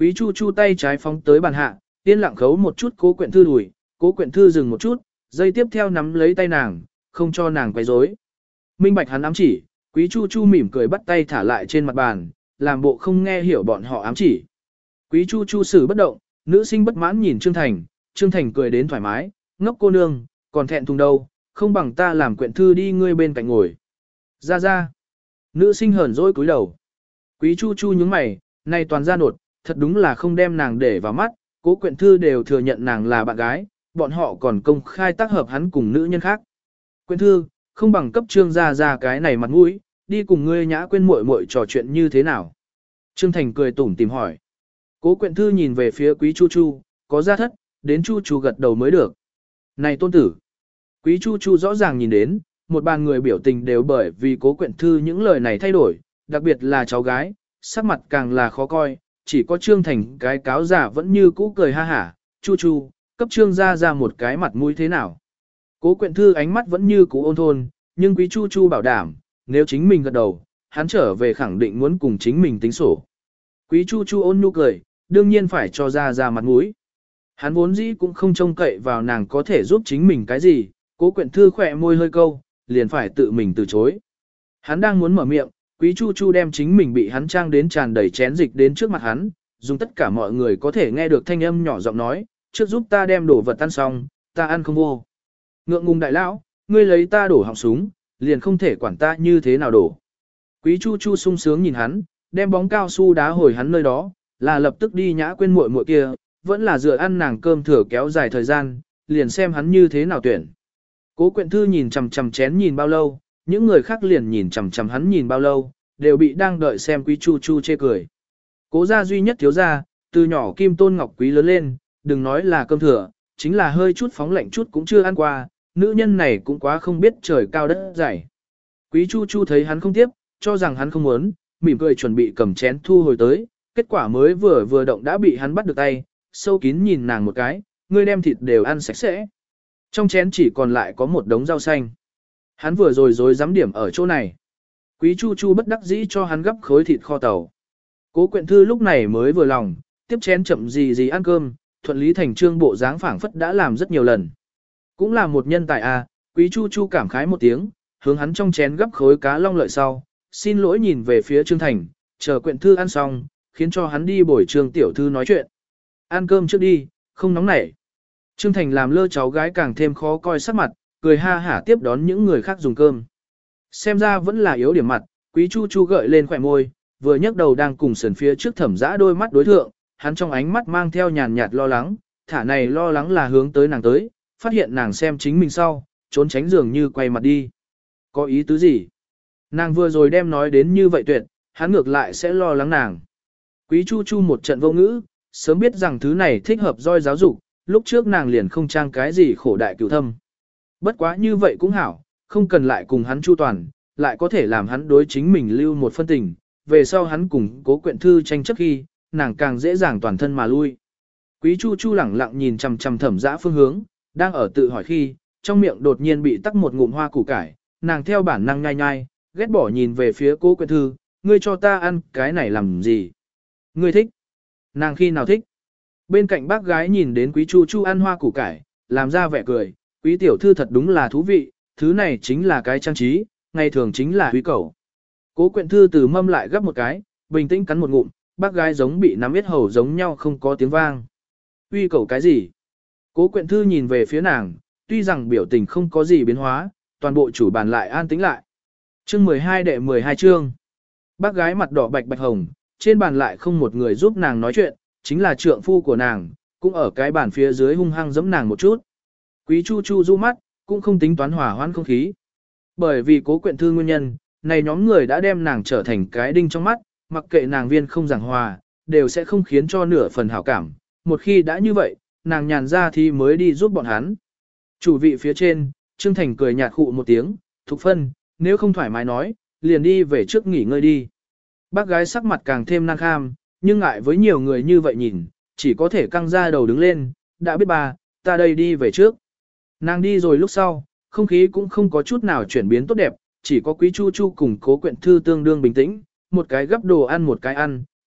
Quý Chu Chu tay trái phóng tới bàn hạ, yên lặng khấu một chút Cố Quyện Thư đùi, Cố Quyện Thư dừng một chút, giây tiếp theo nắm lấy tay nàng, không cho nàng quấy rối. Minh bạch hắn ám chỉ, Quý Chu Chu mỉm cười bắt tay thả lại trên mặt bàn, làm bộ không nghe hiểu bọn họ ám chỉ. Quý Chu Chu xử bất động, nữ sinh bất mãn nhìn Trương Thành, Trương Thành cười đến thoải mái, ngốc cô nương, còn thẹn thùng đâu, không bằng ta làm Quyện Thư đi ngươi bên cạnh ngồi. Ra ra. Nữ sinh hờn dỗi cúi đầu. Quý Chu Chu nhướng mày, này toàn ra nột, thật đúng là không đem nàng để vào mắt, Cố Quyện Thư đều thừa nhận nàng là bạn gái, bọn họ còn công khai tác hợp hắn cùng nữ nhân khác. Quyện Thư, không bằng cấp Trương gia ra cái này mặt mũi, đi cùng ngươi Nhã Quyên muội muội trò chuyện như thế nào. Trương Thành cười tủm tìm hỏi. Cố Quyện Thư nhìn về phía Quý Chu Chu, có ra thất, đến Chu Chu gật đầu mới được. Này tôn tử. Quý Chu Chu rõ ràng nhìn đến, một bàn người biểu tình đều bởi vì Cố Quyện Thư những lời này thay đổi, đặc biệt là cháu gái, sắc mặt càng là khó coi, chỉ có Trương Thành cái cáo giả vẫn như cũ cười ha hả, Chu Chu, cấp Trương gia ra một cái mặt mũi thế nào. Cố Quyện Thư ánh mắt vẫn như cũ ôn thôn, nhưng Quý Chu Chu bảo đảm, nếu chính mình gật đầu, hắn trở về khẳng định muốn cùng chính mình tính sổ. Quý Chu Chu ôn nhu cười, đương nhiên phải cho ra mặt mũi. Hắn vốn dĩ cũng không trông cậy vào nàng có thể giúp chính mình cái gì, Cố Quyện Thư khỏe môi hơi câu, liền phải tự mình từ chối. Hắn đang muốn mở miệng, Quý Chu Chu đem chính mình bị hắn trang đến tràn đầy chén dịch đến trước mặt hắn, dùng tất cả mọi người có thể nghe được thanh âm nhỏ giọng nói, trước giúp ta đem đổ vật ăn xong, ta ăn không vô. Ngượng ngùng đại lão, ngươi lấy ta đổ họng súng, liền không thể quản ta như thế nào đổ. Quý Chu Chu sung sướng nhìn hắn, đem bóng cao su đá hồi hắn nơi đó, là lập tức đi Nhã Quyên muội muội kia, vẫn là dựa ăn nàng cơm thừa kéo dài thời gian, liền xem hắn như thế nào tuyển. Cố Quyện Thư nhìn chằm chằm chén nhìn bao lâu, những người khác liền nhìn chằm chằm hắn nhìn bao lâu, đều bị đang đợi xem Quý Chu Chu chê cười. Cố gia duy nhất thiếu gia, từ nhỏ kim tôn ngọc quý lớn lên, đừng nói là cơm thừa, chính là hơi chút phóng lạnh chút cũng chưa ăn qua, nữ nhân này cũng quá không biết trời cao đất dày. Quý Chu Chu thấy hắn không tiếp, cho rằng hắn không muốn, mỉm cười chuẩn bị cầm chén thu hồi tới, kết quả mới vừa động đã bị hắn bắt được tay, sâu kín nhìn nàng một cái, ngươi đem thịt đều ăn sạch sẽ. Trong chén chỉ còn lại có một đống rau xanh. Hắn vừa rồi dối dám điểm ở chỗ này. Quý Chu Chu bất đắc dĩ cho hắn gấp khối thịt kho tàu. Cố Quyện Thư lúc này mới vừa lòng, tiếp chén chậm gì ăn cơm, thuận lý thành trương bộ dáng phảng phất đã làm rất nhiều lần. Cũng là một nhân tài à, Quý Chu Chu cảm khái một tiếng, hướng hắn trong chén gấp khối cá long lợi sau, xin lỗi nhìn về phía Trương Thành, chờ Quyện Thư ăn xong, khiến cho hắn đi bồi Trương tiểu thư nói chuyện. Ăn cơm trước đi, không nóng nảy. Trương Thành làm lơ cháu gái càng thêm khó coi sắc mặt, cười ha hả tiếp đón những người khác dùng cơm. Xem ra vẫn là yếu điểm mặt, Quý Chu Chu gợi lên khỏe môi, vừa nhấc đầu đang cùng sườn phía trước Thẩm Dã đôi mắt đối thượng, hắn trong ánh mắt mang theo nhàn nhạt lo lắng, thả này lo lắng là hướng tới nàng tới, phát hiện nàng xem chính mình sau, trốn tránh dường như quay mặt đi. Có ý tứ gì? Nàng vừa rồi đem nói đến như vậy tuyệt, hắn ngược lại sẽ lo lắng nàng. Quý Chu Chu một trận vô ngữ, sớm biết rằng thứ này thích hợp roi giáo dục, lúc trước nàng liền không trang cái gì khổ đại cửu thâm. Bất quá như vậy cũng hảo, không cần lại cùng hắn chu toàn, lại có thể làm hắn đối chính mình lưu một phân tình, về sau hắn cùng Cố Quyện Thư tranh chấp khi, nàng càng dễ dàng toàn thân mà lui. Quý Chu Chu lẳng lặng nhìn chằm chằm Thẩm Dã phương hướng, đang ở tự hỏi khi, trong miệng đột nhiên bị tắc một ngụm hoa củ cải, nàng theo bản năng nhai nhai, ghét bỏ nhìn về phía Cố Quyện Thư, ngươi cho ta ăn cái này làm gì? Ngươi thích? Nàng khi nào thích? Bên cạnh bác gái nhìn đến Quý Chu Chu ăn hoa củ cải, làm ra vẻ cười, Quý tiểu thư thật đúng là thú vị, thứ này chính là cái trang trí, ngày thường chính là huy cẩu. Cố Quyện Thư từ mâm lại gấp một cái, bình tĩnh cắn một ngụm, bác gái giống bị nắm yết hầu giống nhau không có tiếng vang. Huy cẩu cái gì? Cố Quyện Thư nhìn về phía nàng, tuy rằng biểu tình không có gì biến hóa, toàn bộ chủ bàn lại an tĩnh lại. Chương 12 đệ 12 chương. Bác gái mặt đỏ bạch bạch hồng, trên bàn lại không một người giúp nàng nói chuyện, chính là trượng phu của nàng, cũng ở cái bàn phía dưới hung hăng giẫm nàng một chút. Quý Chu Chu du mắt, cũng không tính toán hòa hoãn không khí. Bởi vì Cố Quyện Thư nguyên nhân, này nhóm người đã đem nàng trở thành cái đinh trong mắt, mặc kệ nàng viên không giảng hòa, đều sẽ không khiến cho nửa phần hảo cảm. Một khi đã như vậy, nàng nhàn ra thì mới đi giúp bọn hắn. Chủ vị phía trên, Trương Thành cười nhạt khụ một tiếng, Thục Phân, nếu không thoải mái nói, liền đi về trước nghỉ ngơi đi. Bác gái sắc mặt càng thêm năng kham, nhưng ngại với nhiều người như vậy nhìn, chỉ có thể căng ra đầu đứng lên, đã biết bà, ta đây đi về trước. Nàng đi rồi lúc sau, không khí cũng không có chút nào chuyển biến tốt đẹp, chỉ có Quý Chu Chu cùng Cố Quyện Thư tương đương bình tĩnh, một cái gấp đồ ăn một cái ăn,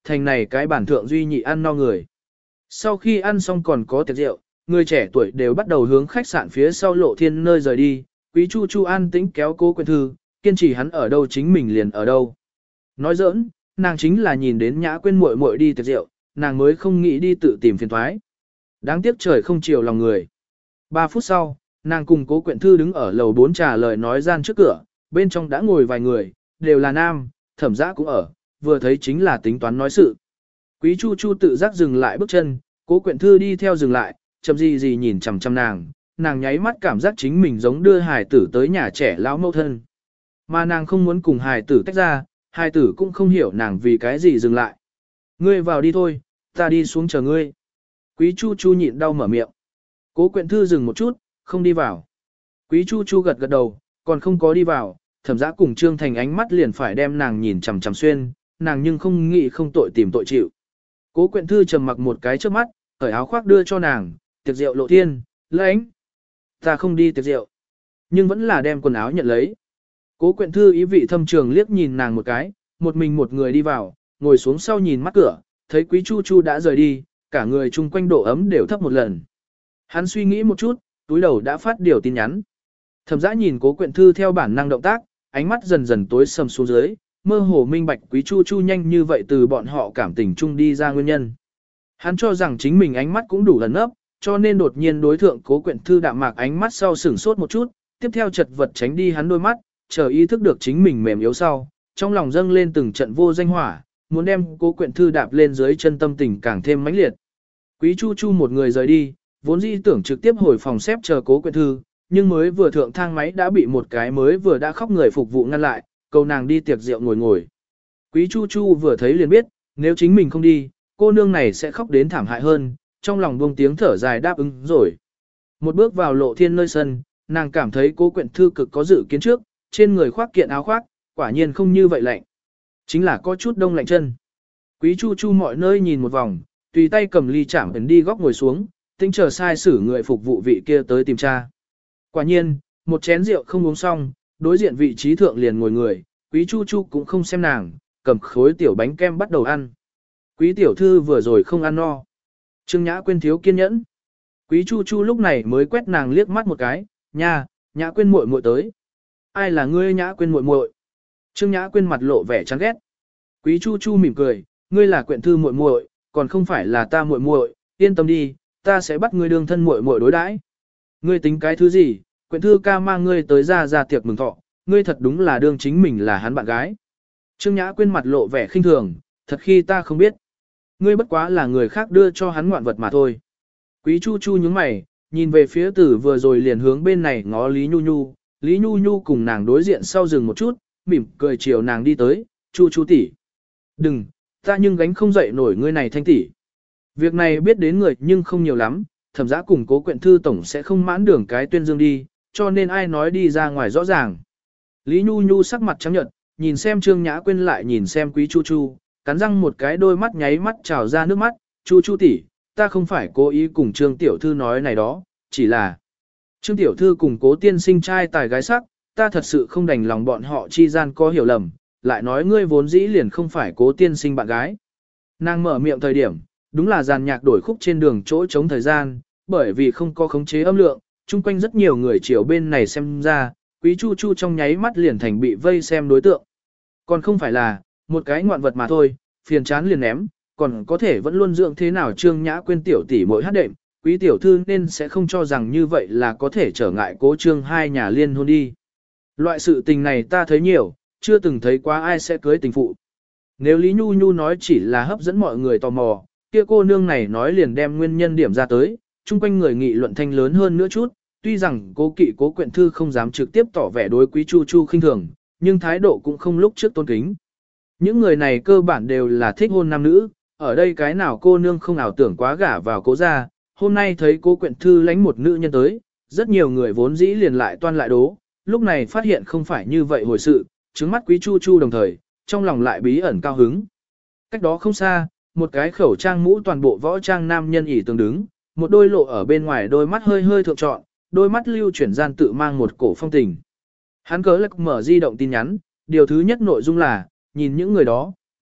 thành này cái bản thượng duy nhị ăn no người. Sau khi ăn xong còn có tiệc rượu, người trẻ tuổi đều bắt đầu hướng khách sạn phía sau Lộ Thiên nơi rời đi, Quý Chu Chu an tĩnh kéo Cố Quyện Thư, kiên trì hắn ở đâu chính mình liền ở đâu. Nói giỡn, nàng chính là nhìn đến Nhã Quyên muội muội đi tiệc rượu, nàng mới không nghĩ đi tự tìm phiền toái. Đáng tiếc trời không chiều lòng người. 3 phút sau, nàng cùng Cố Quyện Thư đứng ở lầu 4 trả lời nói gian trước cửa, bên trong đã ngồi vài người, đều là nam, Thẩm Dã cũng ở, vừa thấy chính là tính toán nói sự. Quý Chu Chu tự giác dừng lại bước chân, Cố Quyện Thư đi theo dừng lại, chậm gì nhìn chằm chằm nàng nháy mắt cảm giác chính mình giống đưa hài tử tới nhà trẻ lão mẫu thân. Mà nàng không muốn cùng hài tử tách ra, hài tử cũng không hiểu nàng vì cái gì dừng lại. Ngươi vào đi thôi, ta đi xuống chờ ngươi. Quý Chu Chu nhịn đau mở miệng. Cố Quyện Thư dừng một chút, không đi vào. Quý Chu Chu gật gật đầu, còn không có đi vào, Thẩm Dã cùng Trương Thành ánh mắt liền phải đem nàng nhìn chằm chằm xuyên, nàng nhưng không nghĩ không tội tìm tội chịu. Cố Quyện Thư trầm mặc một cái trước mắt, cởi áo khoác đưa cho nàng, tiệc rượu Lộ Thiên, lãnh. Ta không đi tiệc rượu, nhưng vẫn là đem quần áo nhận lấy. Cố Quyện Thư ý vị thâm trường liếc nhìn nàng một cái, một mình một người đi vào, ngồi xuống sau nhìn mắt cửa, thấy Quý Chu Chu đã rời đi, cả người chung quanh độ ấm đều thấp một lần. Hắn suy nghĩ một chút, túi đầu đã phát điều tin nhắn. Thẩm Dã nhìn Cố Quyện Thư theo bản năng động tác, ánh mắt dần dần tối sầm xuống dưới, mơ hồ minh bạch Quý Chu Chu nhanh như vậy từ bọn họ cảm tình chung đi ra nguyên nhân. Hắn cho rằng chính mình ánh mắt cũng đủ lần ấp, cho nên đột nhiên đối thượng Cố Quyện Thư đạm mạc ánh mắt sau sửng sốt một chút, tiếp theo chật vật tránh đi hắn đôi mắt, chờ ý thức được chính mình mềm yếu sau, trong lòng dâng lên từng trận vô danh hỏa, muốn đem Cố Quyện Thư đạp lên dưới chân tâm tình càng thêm mãnh liệt. Quý Chu Chu một người rời đi, vốn dĩ tưởng trực tiếp hồi phòng xếp chờ Cố Quyện Thư, nhưng mới vừa thượng thang máy đã bị một cái mới vừa đã khóc người phục vụ ngăn lại, cầu nàng đi tiệc rượu ngồi. Quý Chu Chu vừa thấy liền biết, nếu chính mình không đi, cô nương này sẽ khóc đến thảm hại hơn, trong lòng buông tiếng thở dài đáp ứng rồi. Một bước vào Lộ Thiên nơi sân, nàng cảm thấy Cố Quyện Thư cực có dự kiến trước, trên người khoác kiện áo khoác, quả nhiên không như vậy lạnh. Chính là có chút đông lạnh chân. Quý Chu Chu mọi nơi nhìn một vòng, tùy tay cầm ly chạm ấn đi góc ngồi xuống, tính chờ sai sử người phục vụ vị kia tới tìm tra. Quả nhiên, một chén rượu không uống xong, đối diện vị trí thượng liền ngồi người, Quý Chu Chu cũng không xem nàng, cầm khối tiểu bánh kem bắt đầu ăn. Quý tiểu thư vừa rồi không ăn no. Trương Nhã Quyên thiếu kiên nhẫn. Quý Chu Chu lúc này mới quét nàng liếc mắt một cái, nha, Nhã Quyên muội muội tới. Ai là ngươi Nhã Quyên muội muội? Trương Nhã Quyên mặt lộ vẻ chán ghét. Quý Chu Chu mỉm cười, ngươi là Quyện Thư muội muội, còn không phải là ta muội muội, yên tâm đi, ta sẽ bắt ngươi đương thân muội muội đối đãi. Ngươi tính cái thứ gì? Quyện Thư ca mang ngươi tới ra tiệc mừng thọ, ngươi thật đúng là đương chính mình là hắn bạn gái. Trương Nhã Quyên mặt lộ vẻ khinh thường, thật khi ta không biết. Ngươi bất quá là người khác đưa cho hắn ngoạn vật mà thôi. Quý Chu Chu nhướng mày, nhìn về phía tử vừa rồi liền hướng bên này ngó Lý Nhu Nhu. Lý Nhu Nhu cùng nàng đối diện sau dừng một chút, mỉm cười chiều nàng đi tới, Chu Chu tỷ. Đừng, ta nhưng gánh không dậy nổi ngươi này thanh tỷ. Việc này biết đến người nhưng không nhiều lắm, Thẩm Dã cùng Cố Quyện Thư tổng sẽ không mãn đường cái tuyên dương đi, cho nên ai nói đi ra ngoài rõ ràng. Lý Nhu Nhu sắc mặt trắng nhợt, nhìn xem Trương Nhã Quyên lại nhìn xem Quý Chu Chu, cắn răng một cái đôi mắt nháy mắt trào ra nước mắt, Chu Chu tỷ, ta không phải cố ý cùng Trương Tiểu Thư nói này đó, chỉ là Trương Tiểu Thư cùng Cố tiên sinh trai tài gái sắc, ta thật sự không đành lòng bọn họ chi gian có hiểu lầm, lại nói ngươi vốn dĩ liền không phải Cố tiên sinh bạn gái. Nàng mở miệng thời điểm, đúng là dàn nhạc đổi khúc trên đường chỗ chống thời gian, bởi vì không có khống chế âm lượng, chung quanh rất nhiều người chiều bên này xem ra, Quý Chu Chu trong nháy mắt liền thành bị vây xem đối tượng. Còn không phải là, một cái ngoạn vật mà thôi, phiền chán liền ném, còn có thể vẫn luôn dưỡng thế nào Trương Nhã Quyên tiểu tỷ mỗi hát đệm, Quý tiểu thư nên sẽ không cho rằng như vậy là có thể trở ngại Cố Trương hai nhà liên hôn đi. Loại sự tình này ta thấy nhiều, chưa từng thấy quá ai sẽ cưới tình phụ. Nếu Lý Nhu Nhu nói chỉ là hấp dẫn mọi người tò mò, kia cô nương này nói liền đem nguyên nhân điểm ra tới, chung quanh người nghị luận thanh lớn hơn nữa chút, tuy rằng Cố Kỵ Cố Quyện Thư không dám trực tiếp tỏ vẻ đối Quý Chu Chu khinh thường, nhưng thái độ cũng không lúc trước tôn kính. Những người này cơ bản đều là thích hôn nam nữ, ở đây cái nào cô nương không ảo tưởng quá gả vào Cố gia, hôm nay thấy Cố Quyện Thư lánh một nữ nhân tới, rất nhiều người vốn dĩ liền lại toan lại đố, lúc này phát hiện không phải như vậy hồi sự, trứng mắt Quý Chu Chu đồng thời, trong lòng lại bí ẩn cao hứng. Cách đó không xa, một cái khẩu trang mũ toàn bộ võ trang nam nhân ỉ tường đứng, một đôi lộ ở bên ngoài đôi mắt hơi hơi thượng trọn, đôi mắt lưu chuyển gian tự mang một cổ phong tình. Hắn cớ lạc mở di động tin nhắn, điều thứ nhất nội dung là, nhìn những người đó,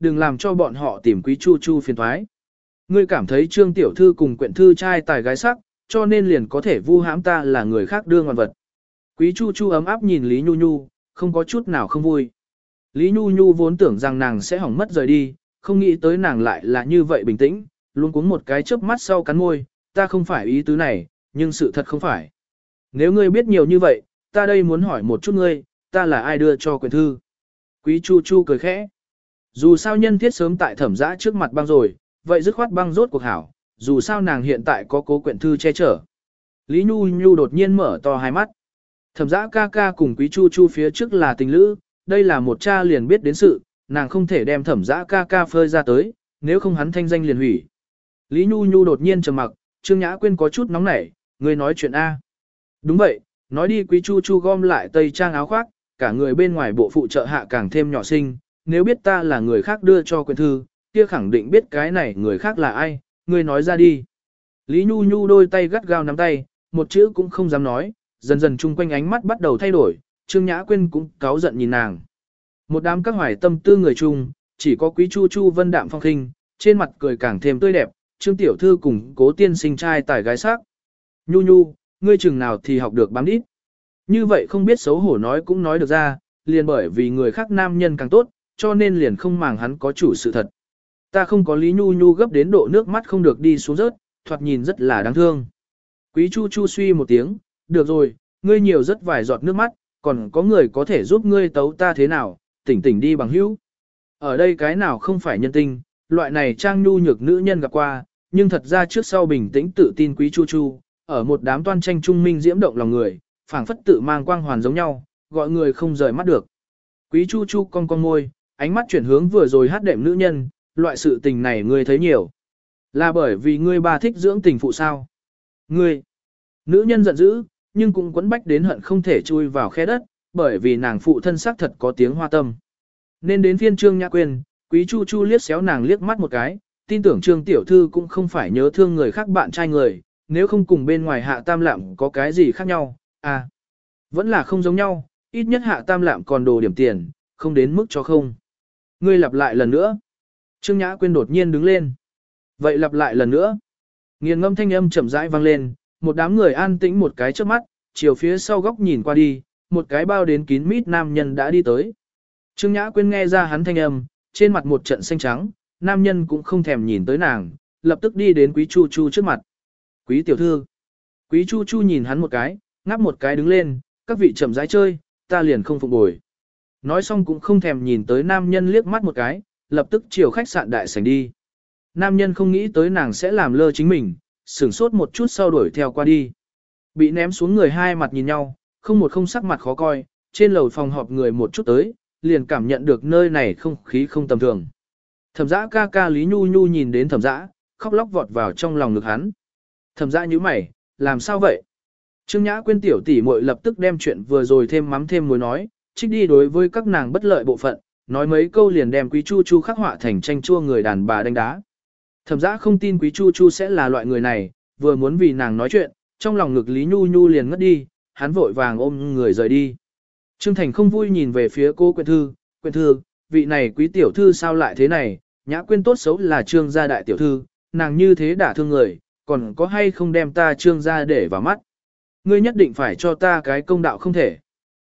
đừng làm cho bọn họ tìm Quý Chu Chu phiền toái. Ngươi cảm thấy Trương tiểu thư cùng quyện thư trai tài gái sắc, cho nên liền có thể vu hãm ta là người khác đưa ngoạn vật. Quý Chu Chu ấm áp nhìn Lý Nhu Nhu, không có chút nào không vui. Lý Nhu Nhu vốn tưởng rằng nàng sẽ hỏng mất rời đi, không nghĩ tới nàng lại là như vậy bình tĩnh, luôn cuống một cái chớp mắt sau cắn môi, ta không phải ý tứ này, nhưng sự thật không phải. Nếu ngươi biết nhiều như vậy, ta đây muốn hỏi một chút ngươi, ta là ai đưa cho quyển thư? Quý Chu Chu cười khẽ. Dù sao nhân thiết sớm tại Thẩm Dã trước mặt băng rồi, vậy dứt khoát băng rốt cuộc hảo, dù sao nàng hiện tại có Cố quyển thư che chở. Lý Nhu Nhu đột nhiên mở to hai mắt. Thẩm Dã ca ca cùng Quý Chu Chu phía trước là tình lữ, đây là một cha liền biết đến sự, nàng không thể đem Thẩm Dã ca ca phơi ra tới, nếu không hắn thanh danh liền hủy. Lý Nhu Nhu đột nhiên trầm mặc, Trương Nhã Quyên có chút nóng nảy, ngươi nói chuyện A. Đúng vậy, nói đi. Quý Chu Chu gom lại tây trang áo khoác, cả người bên ngoài bộ phụ trợ hạ càng thêm nhỏ xinh, nếu biết ta là người khác đưa cho quyển thư, kia khẳng định biết cái này người khác là ai, ngươi nói ra đi. Lý Nhu Nhu đôi tay gắt gao nắm tay, một chữ cũng không dám nói, dần dần chung quanh ánh mắt bắt đầu thay đổi, Trương Nhã Quyên cũng cáu giận nhìn nàng. Một đám các hoài tâm tư người chung, chỉ có Quý Chu Chu vân đạm phong khinh, trên mặt cười càng thêm tươi đẹp, Trương tiểu thư cùng Cố tiên sinh trai tài gái sắc. Nhu Nhu, ngươi chừng nào thì học được bám đít. Như vậy không biết xấu hổ nói cũng nói được ra, liền bởi vì người khác nam nhân càng tốt, cho nên liền không màng hắn có chủ sự thật. Ta không có. Lý Nhu Nhu gấp đến độ nước mắt không được đi xuống rớt, thoạt nhìn rất là đáng thương. Quý Chu Chu suy một tiếng, được rồi, ngươi nhiều rất vài giọt nước mắt, còn có người có thể giúp ngươi tấu ta thế nào, tỉnh tỉnh đi bằng hữu. Ở đây cái nào không phải nhân tinh, loại này trang nhu nhược nữ nhân gặp qua, nhưng thật ra trước sau bình tĩnh tự tin Quý Chu Chu, ở một đám toan tranh trung minh diễm động lòng người, phảng phất tự mang quang hoàn giống nhau, gọi người không rời mắt được. Quý Chu Chu cong cong môi, ánh mắt chuyển hướng vừa rồi hát đệm nữ nhân, loại sự tình này ngươi thấy nhiều. Là bởi vì ngươi bà thích dưỡng tình phụ sao? Ngươi, nữ nhân giận dữ, nhưng cũng quấn bách đến hận không thể chui vào khe đất, bởi vì nàng phụ thân xác thật có tiếng hoa tâm. Nên đến phiên Trương Nhã Quyên, Quý Chu Chu liếc xéo nàng liếc mắt một cái, tin tưởng Trương tiểu thư cũng không phải nhớ thương người khác bạn trai người, nếu không cùng bên ngoài Hạ Tam Lạm có cái gì khác nhau, à, vẫn là không giống nhau, ít nhất Hạ Tam Lạm còn đồ điểm tiền, không đến mức cho không. Ngươi lặp lại lần nữa. Trương Nhã Quyên đột nhiên đứng lên. Vậy lặp lại lần nữa. Nghiền ngâm thanh âm chậm rãi vang lên, một đám người an tĩnh một cái trước mắt, chiều phía sau góc nhìn qua đi, một cái bao đến kín mít nam nhân đã đi tới. Trương Nhã Quyên nghe ra hắn thanh âm, trên mặt một trận xanh trắng, nam nhân cũng không thèm nhìn tới nàng, lập tức đi đến Quý Chu Chu trước mặt. Quý tiểu thư. Quý Chu Chu nhìn hắn một cái, ngáp một cái đứng lên, các vị chậm rãi chơi, ta liền không phục bồi. Nói xong cũng không thèm nhìn tới nam nhân liếc mắt một cái, lập tức chiều khách sạn đại sảnh đi. Nam nhân không nghĩ tới nàng sẽ làm lơ chính mình, sửng sốt một chút sau đuổi theo qua đi. Bị ném xuống người hai mặt nhìn nhau, không một không sắc mặt khó coi, trên lầu phòng họp người một chút tới, liền cảm nhận được nơi này không khí không tầm thường. Thẩm Dã ca ca Lý Nhu Nhu nhìn đến Thẩm Dã, khóc lóc vọt vào trong lòng ngực hắn. Thẩm Dã nhíu mày, làm sao vậy? Trương Nhã Quyên tiểu tỷ muội lập tức đem chuyện vừa rồi thêm mắm thêm muối nói, trích đi đối với các nàng bất lợi bộ phận, nói mấy câu liền đem Quý Chu Chu khắc họa thành tranh chua người đàn bà đánh đá. Thẩm Dã không tin Quý Chu Chu sẽ là loại người này, vừa muốn vì nàng nói chuyện, trong lòng ngực Lý Nhu Nhu liền ngất đi, hắn vội vàng ôm người rời đi. Trương Thành không vui nhìn về phía cô quyện thư, vị này Quý tiểu thư sao lại thế này, Nhã Quyên tốt xấu là Trương gia đại tiểu thư, nàng như thế đả thương người, còn có hay không đem ta Trương gia để vào mắt. Ngươi nhất định phải cho ta cái công đạo không thể.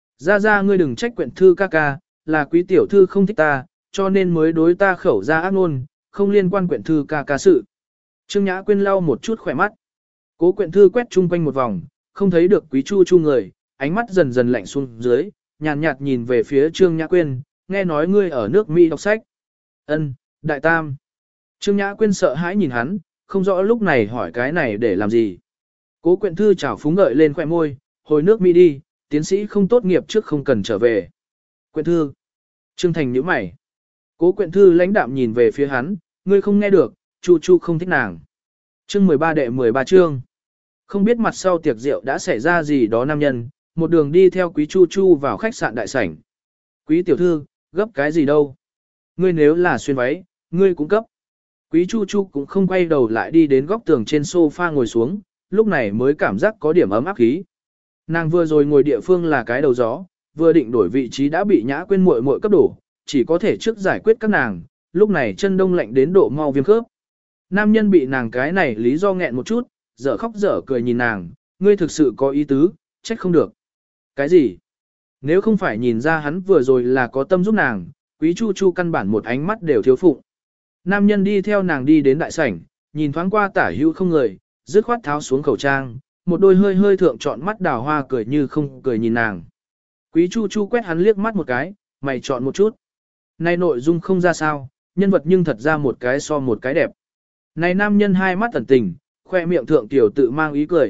Ra ngươi đừng trách quyện thư ca ca, là Quý tiểu thư không thích ta, cho nên mới đối ta khẩu ra ác ngôn, không liên quan quyện thư ca ca sự. Trương Nhã Quyên lau một chút khỏe mắt. Cố quyện thư quét chung quanh một vòng, không thấy được Quý Chu Chu người, ánh mắt dần dần lạnh xuống dưới, nhàn nhạt nhìn về phía Trương Nhã Quyên, nghe nói ngươi ở nước Mỹ đọc sách. Ân, đại tam. Trương Nhã Quyên sợ hãi nhìn hắn, không rõ lúc này hỏi cái này để làm gì. Cố quyện thư chảo phúng ngợi lên khỏe môi, hồi nước Mỹ đi, tiến sĩ không tốt nghiệp trước không cần trở về. Quyện thư. Trương Thành nhíu mày. Cố quyện thư lãnh đạm nhìn về phía hắn, ngươi không nghe được, Chu Chu không thích nàng. Chương 13 đệ 13 chương. Không biết mặt sau tiệc rượu đã xảy ra gì đó nam nhân, một đường đi theo Quý Chu Chu vào khách sạn đại sảnh. Quý tiểu thư, gấp cái gì đâu? Ngươi nếu là xuyên váy, ngươi cũng cấp. Quý Chu Chu cũng không quay đầu lại đi đến góc tường trên sofa ngồi xuống, lúc này mới cảm giác có điểm ấm áp khí. Nàng vừa rồi ngồi địa phương là cái đầu gió, vừa định đổi vị trí đã bị Nhã Quyên muội muội cấp đổ, chỉ có thể trước giải quyết các nàng, lúc này chân đông lạnh đến độ mau viêm khớp. Nam nhân bị nàng cái này lý do nghẹn một chút, dở khóc dở cười nhìn nàng, ngươi thực sự có ý tứ, trách không được. Cái gì? Nếu không phải nhìn ra hắn vừa rồi là có tâm giúp nàng, Quý Chu Chu căn bản một ánh mắt đều thiếu phụng. Nam nhân đi theo nàng đi đến đại sảnh, nhìn thoáng qua tả hữu không người, dứt khoát tháo xuống khẩu trang, một đôi hơi hơi thượng trọn mắt đào hoa cười như không cười nhìn nàng. Quý Chu Chu quét hắn liếc mắt một cái, mày chọn một chút. Này nội dung không ra sao, nhân vật nhưng thật ra một cái so một cái đẹp. Này nam nhân hai mắt ẩn tình, khoe miệng thượng tiểu tự mang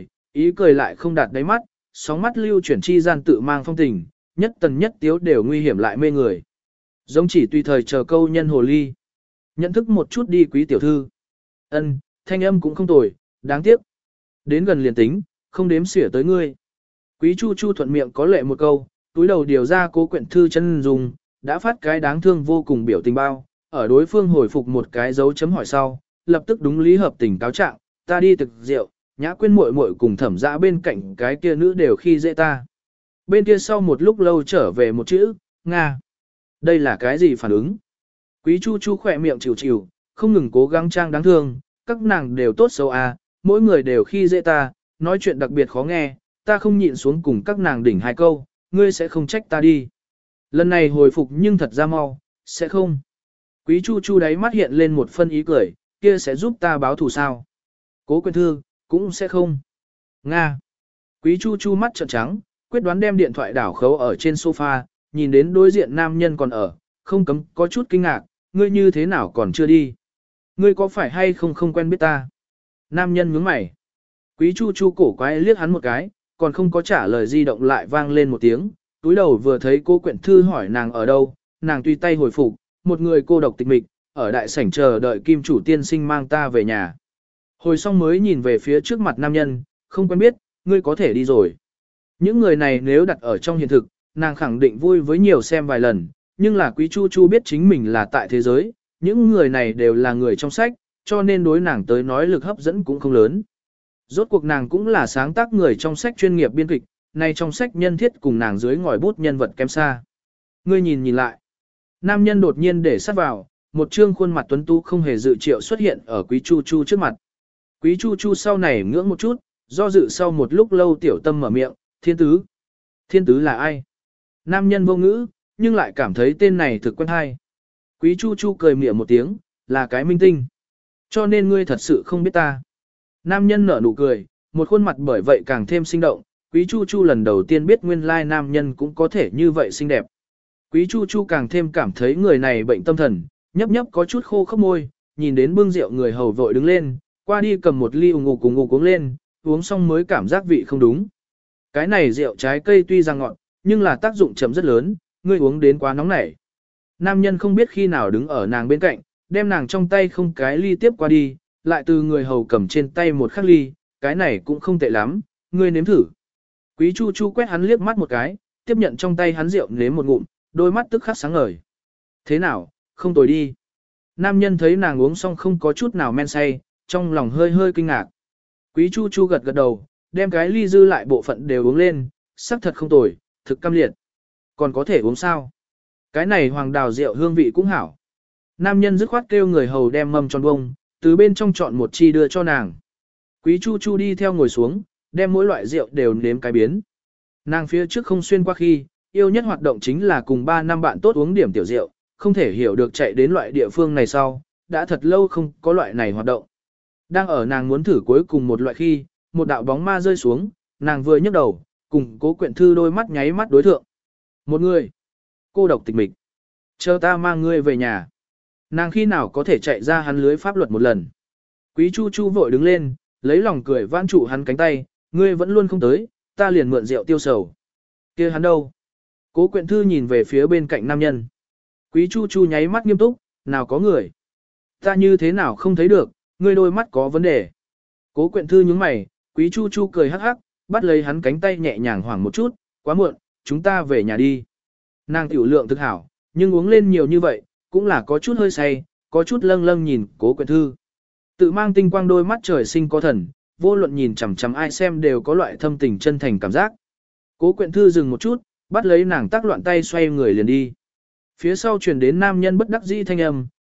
ý cười lại không đạt đáy mắt, sóng mắt lưu chuyển chi gian tự mang phong tình, nhất tần nhất tiếu đều nguy hiểm lại mê người. Giống chỉ tùy thời chờ câu nhân hồ ly. Nhận thức một chút đi quý tiểu thư. Ân, thanh âm cũng không tồi, đáng tiếc. Đến gần liền tính, không đếm xỉa tới ngươi. Quý Chu Chu thuận miệng có lệ một câu, túi đầu điều ra Cố Quyện Thư chân dùng, đã phát cái đáng thương vô cùng biểu tình bao, ở đối phương hồi phục một cái dấu chấm hỏi sau, lập tức đúng lý hợp tình cáo trạng, ta đi thực rượu, Nhã Quyên muội muội cùng Thẩm Dã bên cạnh cái kia nữ đều khi dễ ta. Bên kia sau một lúc lâu trở về một chữ, Nga. Đây là cái gì phản ứng? Quý Chu Chu khỏe miệng chịu chịu, không ngừng cố gắng trang đáng thương, các nàng đều tốt xấu à, mỗi người đều khi dễ ta, nói chuyện đặc biệt khó nghe, ta không nhịn xuống cùng các nàng đỉnh hai câu, ngươi sẽ không trách ta đi. Lần này hồi phục nhưng thật ra mau, sẽ không. Quý Chu Chu đáy mắt hiện lên một phân ý cười, kia sẽ giúp ta báo thù sao? Cố Quyện Thư, cũng sẽ không. Nga. Quý Chu Chu mắt trợn trắng, quyết đoán đem điện thoại đảo khấu ở trên sofa, nhìn đến đối diện nam nhân còn ở, không cấm có chút kinh ngạc, ngươi như thế nào còn chưa đi? Ngươi có phải hay không quen biết ta? Nam nhân nhướng mày. Quý Chu Chu cổ quái liếc hắn một cái, còn không có trả lời di động lại vang lên một tiếng, túi đầu vừa thấy Cố Quyện Thư hỏi nàng ở đâu, nàng tùy tay hồi phục, một người cô độc tịch mịch, ở đại sảnh chờ đợi kim chủ tiên sinh mang ta về nhà. Hồi xong mới nhìn về phía trước mặt nam nhân, không quen biết, ngươi có thể đi rồi. Những người này nếu đặt ở trong hiện thực, nàng khẳng định vui với nhiều xem vài lần, nhưng là Quý Chu Chu biết chính mình là tại thế giới, những người này đều là người trong sách, cho nên đối nàng tới nói lực hấp dẫn cũng không lớn. Rốt cuộc nàng cũng là sáng tác người trong sách chuyên nghiệp biên kịch, nay trong sách nhân thiết cùng nàng dưới ngòi bút nhân vật kém xa. Ngươi nhìn lại. Nam nhân đột nhiên để sát vào, một trương khuôn mặt tuấn tú không hề dự triệu xuất hiện ở Quý Chu Chu trước mặt. Quý Chu Chu sau này ngưỡng một chút, do dự sau một lúc lâu tiểu tâm mở miệng, Thiên Tứ. Thiên Tứ là ai? Nam nhân vô ngữ, nhưng lại cảm thấy tên này thực quen hay. Quý Chu Chu cười mỉa một tiếng, là cái minh tinh. Cho nên ngươi thật sự không biết ta. Nam nhân nở nụ cười, một khuôn mặt bởi vậy càng thêm sinh động. Quý Chu Chu lần đầu tiên biết nguyên lai nam nhân cũng có thể như vậy xinh đẹp. Quý Chu Chu càng thêm cảm thấy người này bệnh tâm thần, nhấp nhấp có chút khô khốc môi, nhìn đến bưng rượu người hầu vội đứng lên, qua đi cầm một ly ủng ngục uống lên, uống xong mới cảm giác vị không đúng. Cái này rượu trái cây tuy rằng ngọt, nhưng là tác dụng chậm rất lớn, ngươi uống đến quá nóng nảy. Nam nhân không biết khi nào đứng ở nàng bên cạnh, đem nàng trong tay không cái ly tiếp qua đi, lại từ người hầu cầm trên tay một khắc ly, cái này cũng không tệ lắm, ngươi nếm thử. Quý Chu Chu quét hắn liếc mắt một cái, tiếp nhận trong tay hắn rượu nếm một ngụm, đôi mắt tức khắc sáng ngời. Thế nào, không tồi đi. Nam nhân thấy nàng uống xong không có chút nào men say, trong lòng hơi hơi kinh ngạc. Quý Chu Chu gật gật đầu, đem cái ly dư lại bộ phận đều uống lên, sắc thật không tồi, thực cam liệt. Còn có thể uống sao? Cái này hoàng đào rượu hương vị cũng hảo. Nam nhân dứt khoát kêu người hầu đem mâm tròn bông, từ bên trong chọn một chi đưa cho nàng. Quý Chu Chu đi theo ngồi xuống, đem mỗi loại rượu đều nếm cái biến. Nàng phía trước không xuyên qua khi, yêu nhất hoạt động chính là cùng 3 năm bạn tốt uống điểm tiểu rượu, không thể hiểu được chạy đến loại địa phương này sau, đã thật lâu không có loại này hoạt động. Đang ở nàng muốn thử cuối cùng một loại khi, một đạo bóng ma rơi xuống, nàng vừa nhấc đầu, cùng Cố Quyện Thư đôi mắt nháy mắt đối thượng. Một người, cô độc tịch mịch. Chờ ta mang ngươi về nhà. Nàng khi nào có thể chạy ra hắn lưới pháp luật một lần. Quý Chu Chu vội đứng lên, lấy lòng cười vãn trụ hắn cánh tay, ngươi vẫn luôn không tới, ta liền mượn rượu tiêu sầu. Kia hắn đâu? Cố Quyện Thư nhìn về phía bên cạnh nam nhân. Quý Chu Chu nháy mắt nghiêm túc, nào có người. Ta như thế nào không thấy được, ngươi đôi mắt có vấn đề. Cố Quyện Thư nhướng mày, Quý Chu Chu cười hắc hắc, bắt lấy hắn cánh tay nhẹ nhàng hoảng một chút, quá muộn, chúng ta về nhà đi. Nàng tiểu lượng thực hảo, nhưng uống lên nhiều như vậy, cũng là có chút hơi say, có chút lâng lâng nhìn Cố Quyện Thư. Tự mang tinh quang đôi mắt trời sinh có thần, vô luận nhìn chằm chằm ai xem đều có loại thâm tình chân thành cảm giác. Cố Quyện Thư dừng một chút, bắt lấy nàng tác loạn tay xoay người liền đi. Phía sau truyền đến nam nhân bất đắc dĩ thanh âm,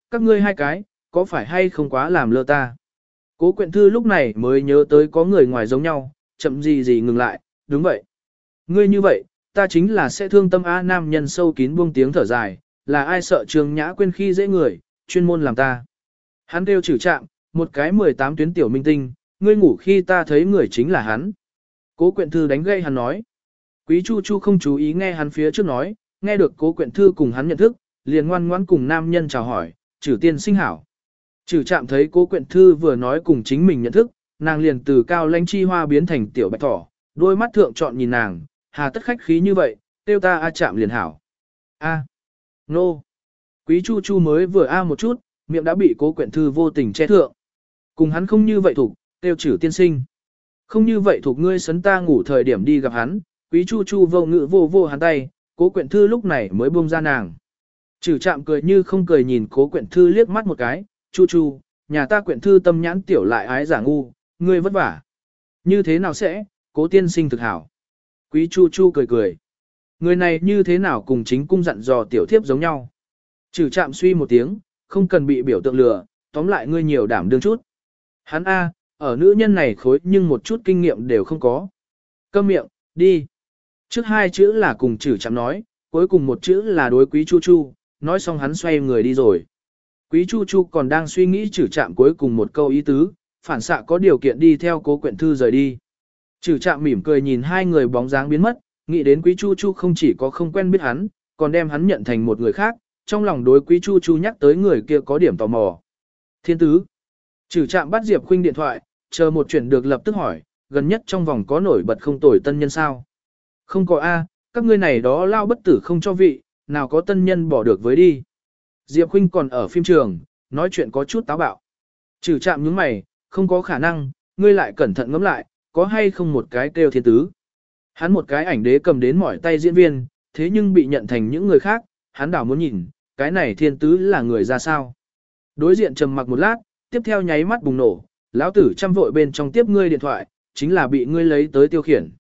các ngươi hai cái, có phải hay không quá làm lơ ta? Cố Quyện Thư lúc này mới nhớ tới có người ngoài giống nhau, chậm gì ngừng lại, đúng vậy. Ngươi như vậy, ta chính là sẽ thương tâm á. Nam nhân sâu kín buông tiếng thở dài, là ai sợ Trương Nhã Quyên khi dễ người, chuyên môn làm ta. Hắn kêu trừ trạm, một cái 18 tuyến tiểu minh tinh, ngươi ngủ khi ta thấy người chính là hắn. Cố Quyện Thư đánh gây hắn nói. Quý Chu Chu không chú ý nghe hắn phía trước nói, nghe được Cố Quyện Thư cùng hắn nhận thức, liền ngoan ngoãn cùng nam nhân chào hỏi, trừ tiên sinh hảo. Trừ trạm thấy Cố Quyện Thư vừa nói cùng chính mình nhận thức, nàng liền từ cao lãnh chi hoa biến thành tiểu bạch thỏ, đôi mắt thượng trọn nhìn nàng, hà tất khách khí như vậy, tiêu ta a chạm liền hảo. A. Nô. Quý Chu Chu mới vừa a một chút, miệng đã bị Cố Quyện Thư vô tình che thượng. Cùng hắn không như vậy thủ, tiêu trừ tiên sinh. Không như vậy thuộc ngươi sấn ta ngủ thời điểm đi gặp hắn, Quý Chu Chu vô ngữ vô hắn tay, Cố Quyện Thư lúc này mới buông ra nàng. Trừ trạm cười như không cười nhìn Cố Quyện Thư liếc mắt một cái, Chu Chu, nhà ta Quyện Thư tâm nhãn tiểu lại ái giả ngu, ngươi vất vả. Như thế nào sẽ, Cố tiên sinh thực hảo. Quý Chu Chu cười. Người này như thế nào cùng chính cung dặn dò tiểu thiếp giống nhau. Trừ trạm suy một tiếng, không cần bị biểu tượng lừa, tóm lại ngươi nhiều đảm đương chút. Hắn A, ở nữ nhân này khối nhưng một chút kinh nghiệm đều không có. Câm miệng, đi. Trước hai chữ là cùng trừ trạm nói, cuối cùng một chữ là đối Quý Chu Chu, nói xong hắn xoay người đi rồi. Quý Chu Chu còn đang suy nghĩ trừ trạm cuối cùng một câu ý tứ, phản xạ có điều kiện đi theo Cố Quyện Thư rời đi. Trừ trạm mỉm cười nhìn hai người bóng dáng biến mất, nghĩ đến Quý Chu Chu không chỉ có không quen biết hắn, còn đem hắn nhận thành một người khác, trong lòng đối Quý Chu Chu nhắc tới người kia có điểm tò mò. Thiên tứ. Trừ trạm bắt Diệp Khuynh điện thoại, chờ một chuyển được lập tức hỏi, gần nhất trong vòng có nổi bật không tồi tân nhân sao? Không có A, các ngươi này đó lao bất tử không cho vị, nào có tân nhân bỏ được với đi. Diệp Khuynh còn ở phim trường, nói chuyện có chút táo bạo. Trừ trạm nhướng mày, không có khả năng, ngươi lại cẩn thận ngẫm lại, có hay không một cái kêu thiên tứ. Hắn một cái ảnh đế cầm đến mỏi tay diễn viên, thế nhưng bị nhận thành những người khác, hắn đảo muốn nhìn, cái này thiên tứ là người ra sao. Đối diện trầm mặc một lát, tiếp theo nháy mắt bùng nổ, lão tử chăm vội bên trong tiếp ngươi điện thoại, chính là bị ngươi lấy tới tiêu khiển.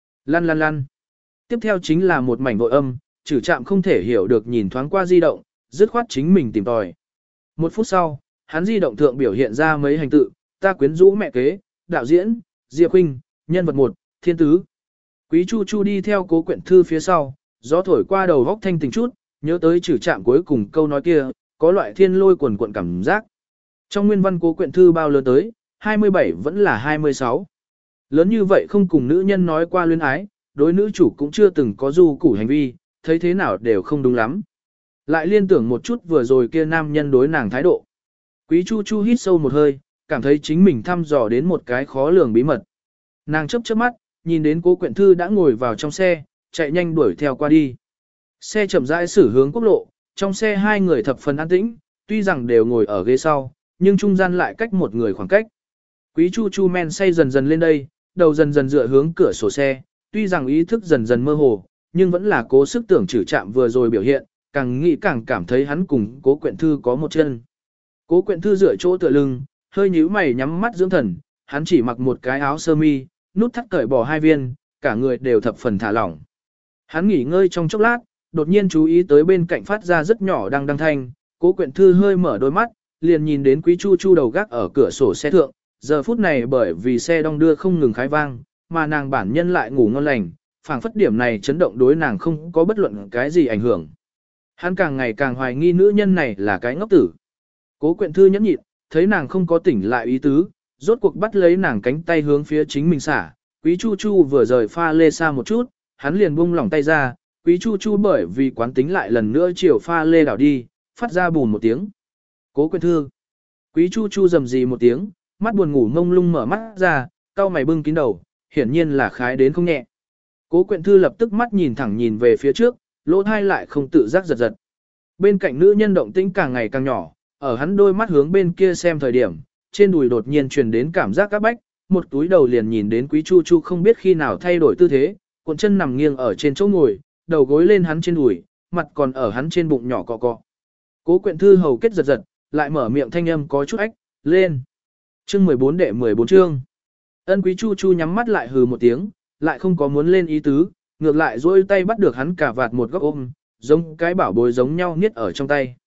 Lăn. Tiếp theo chính là một mảnh vội âm, trừ trạm không thể hiểu được nhìn thoáng qua di động, dứt khoát chính mình tìm tòi. Một phút sau, hắn di động thượng biểu hiện ra mấy hành tự, ta quyến rũ mẹ kế, đạo diễn, Diệp Khuynh, nhân vật 1, thiên tứ. Quý Chu Chu đi theo Cố Quyện Thư phía sau, gió thổi qua đầu góc thanh tình chút, nhớ tới trừ trạm cuối cùng câu nói kia, có loại thiên lôi quần cuộn cảm giác. Trong nguyên văn Cố Quyện Thư bao lớn tới, 27 vẫn là 26. Lớn như vậy không cùng nữ nhân nói qua luyến ái, đối nữ chủ cũng chưa từng có du củ hành vi, thấy thế nào đều không đúng lắm. Lại liên tưởng một chút vừa rồi kia nam nhân đối nàng thái độ. Quý Chu Chu hít sâu một hơi, cảm thấy chính mình thăm dò đến một cái khó lường bí mật. Nàng chớp mắt, nhìn đến Cố Quyện Thư đã ngồi vào trong xe, chạy nhanh đuổi theo qua đi. Xe chậm rãi xử hướng quốc lộ, trong xe hai người thập phần an tĩnh, tuy rằng đều ngồi ở ghế sau, nhưng trung gian lại cách một người khoảng cách. Quý Chu Chu men say dần dần lên đây, đầu dần dần dựa hướng cửa sổ xe, tuy rằng ý thức dần dần mơ hồ, nhưng vẫn là cố sức tưởng trừ trạm vừa rồi biểu hiện, càng nghĩ càng cảm thấy hắn cùng Cố Quyện Thư có một chân. Cố Quyện Thư dựa chỗ tựa lưng, hơi nhíu mày nhắm mắt dưỡng thần, hắn chỉ mặc một cái áo sơ mi, nút thắt cởi bỏ hai viên, cả người đều thập phần thả lỏng. Hắn nghỉ ngơi trong chốc lát, đột nhiên chú ý tới bên cạnh phát ra rất nhỏ đang thanh, Cố Quyện Thư hơi mở đôi mắt, liền nhìn đến Quý Chu Chu đầu gác ở cửa sổ xe thượng, giờ phút này bởi vì xe đong đưa không ngừng khái vang, mà nàng bản nhân lại ngủ ngon lành, phảng phất điểm này chấn động đối nàng không có bất luận cái gì ảnh hưởng. Hắn càng ngày càng hoài nghi nữ nhân này là cái ngốc tử. Cố Quyện Thư nhẫn nhịn, thấy nàng không có tỉnh lại ý tứ, rốt cuộc bắt lấy nàng cánh tay hướng phía chính mình xả. Quý Chu Chu vừa rời pha lê xa một chút, hắn liền buông lỏng tay ra, Quý Chu Chu bởi vì quán tính lại lần nữa chiều pha lê đảo đi, phát ra bùn một tiếng. Cố Quyện Thư. Quý Chu Chu rầm rì một tiếng, mắt buồn ngủ ngông lung mở mắt ra, cau mày bưng kín đầu, hiển nhiên là khái đến không nhẹ. Cố Quyện Thư lập tức mắt nhìn thẳng nhìn về phía trước, lỗ thai lại không tự giác giật giật. Bên cạnh nữ nhân động tĩnh càng ngày càng nhỏ, ở hắn đôi mắt hướng bên kia xem thời điểm, trên đùi đột nhiên truyền đến cảm giác các bách, một túi đầu liền nhìn đến Quý Chu Chu không biết khi nào thay đổi tư thế, cuộn chân nằm nghiêng ở trên chỗ ngồi, đầu gối lên hắn trên đùi, mặt còn ở hắn trên bụng nhỏ cọ cọ. Cố Quyện Thư hầu kết giật giật, lại mở miệng thanh âm có chút ách, lên. Chương 14 đệ 14 chương. Ân Quý Chu Chu nhắm mắt lại hừ một tiếng, lại không có muốn lên ý tứ, ngược lại duỗi tay bắt được hắn cả vạt một góc ôm, giống cái bảo bối giống nhau niết ở trong tay.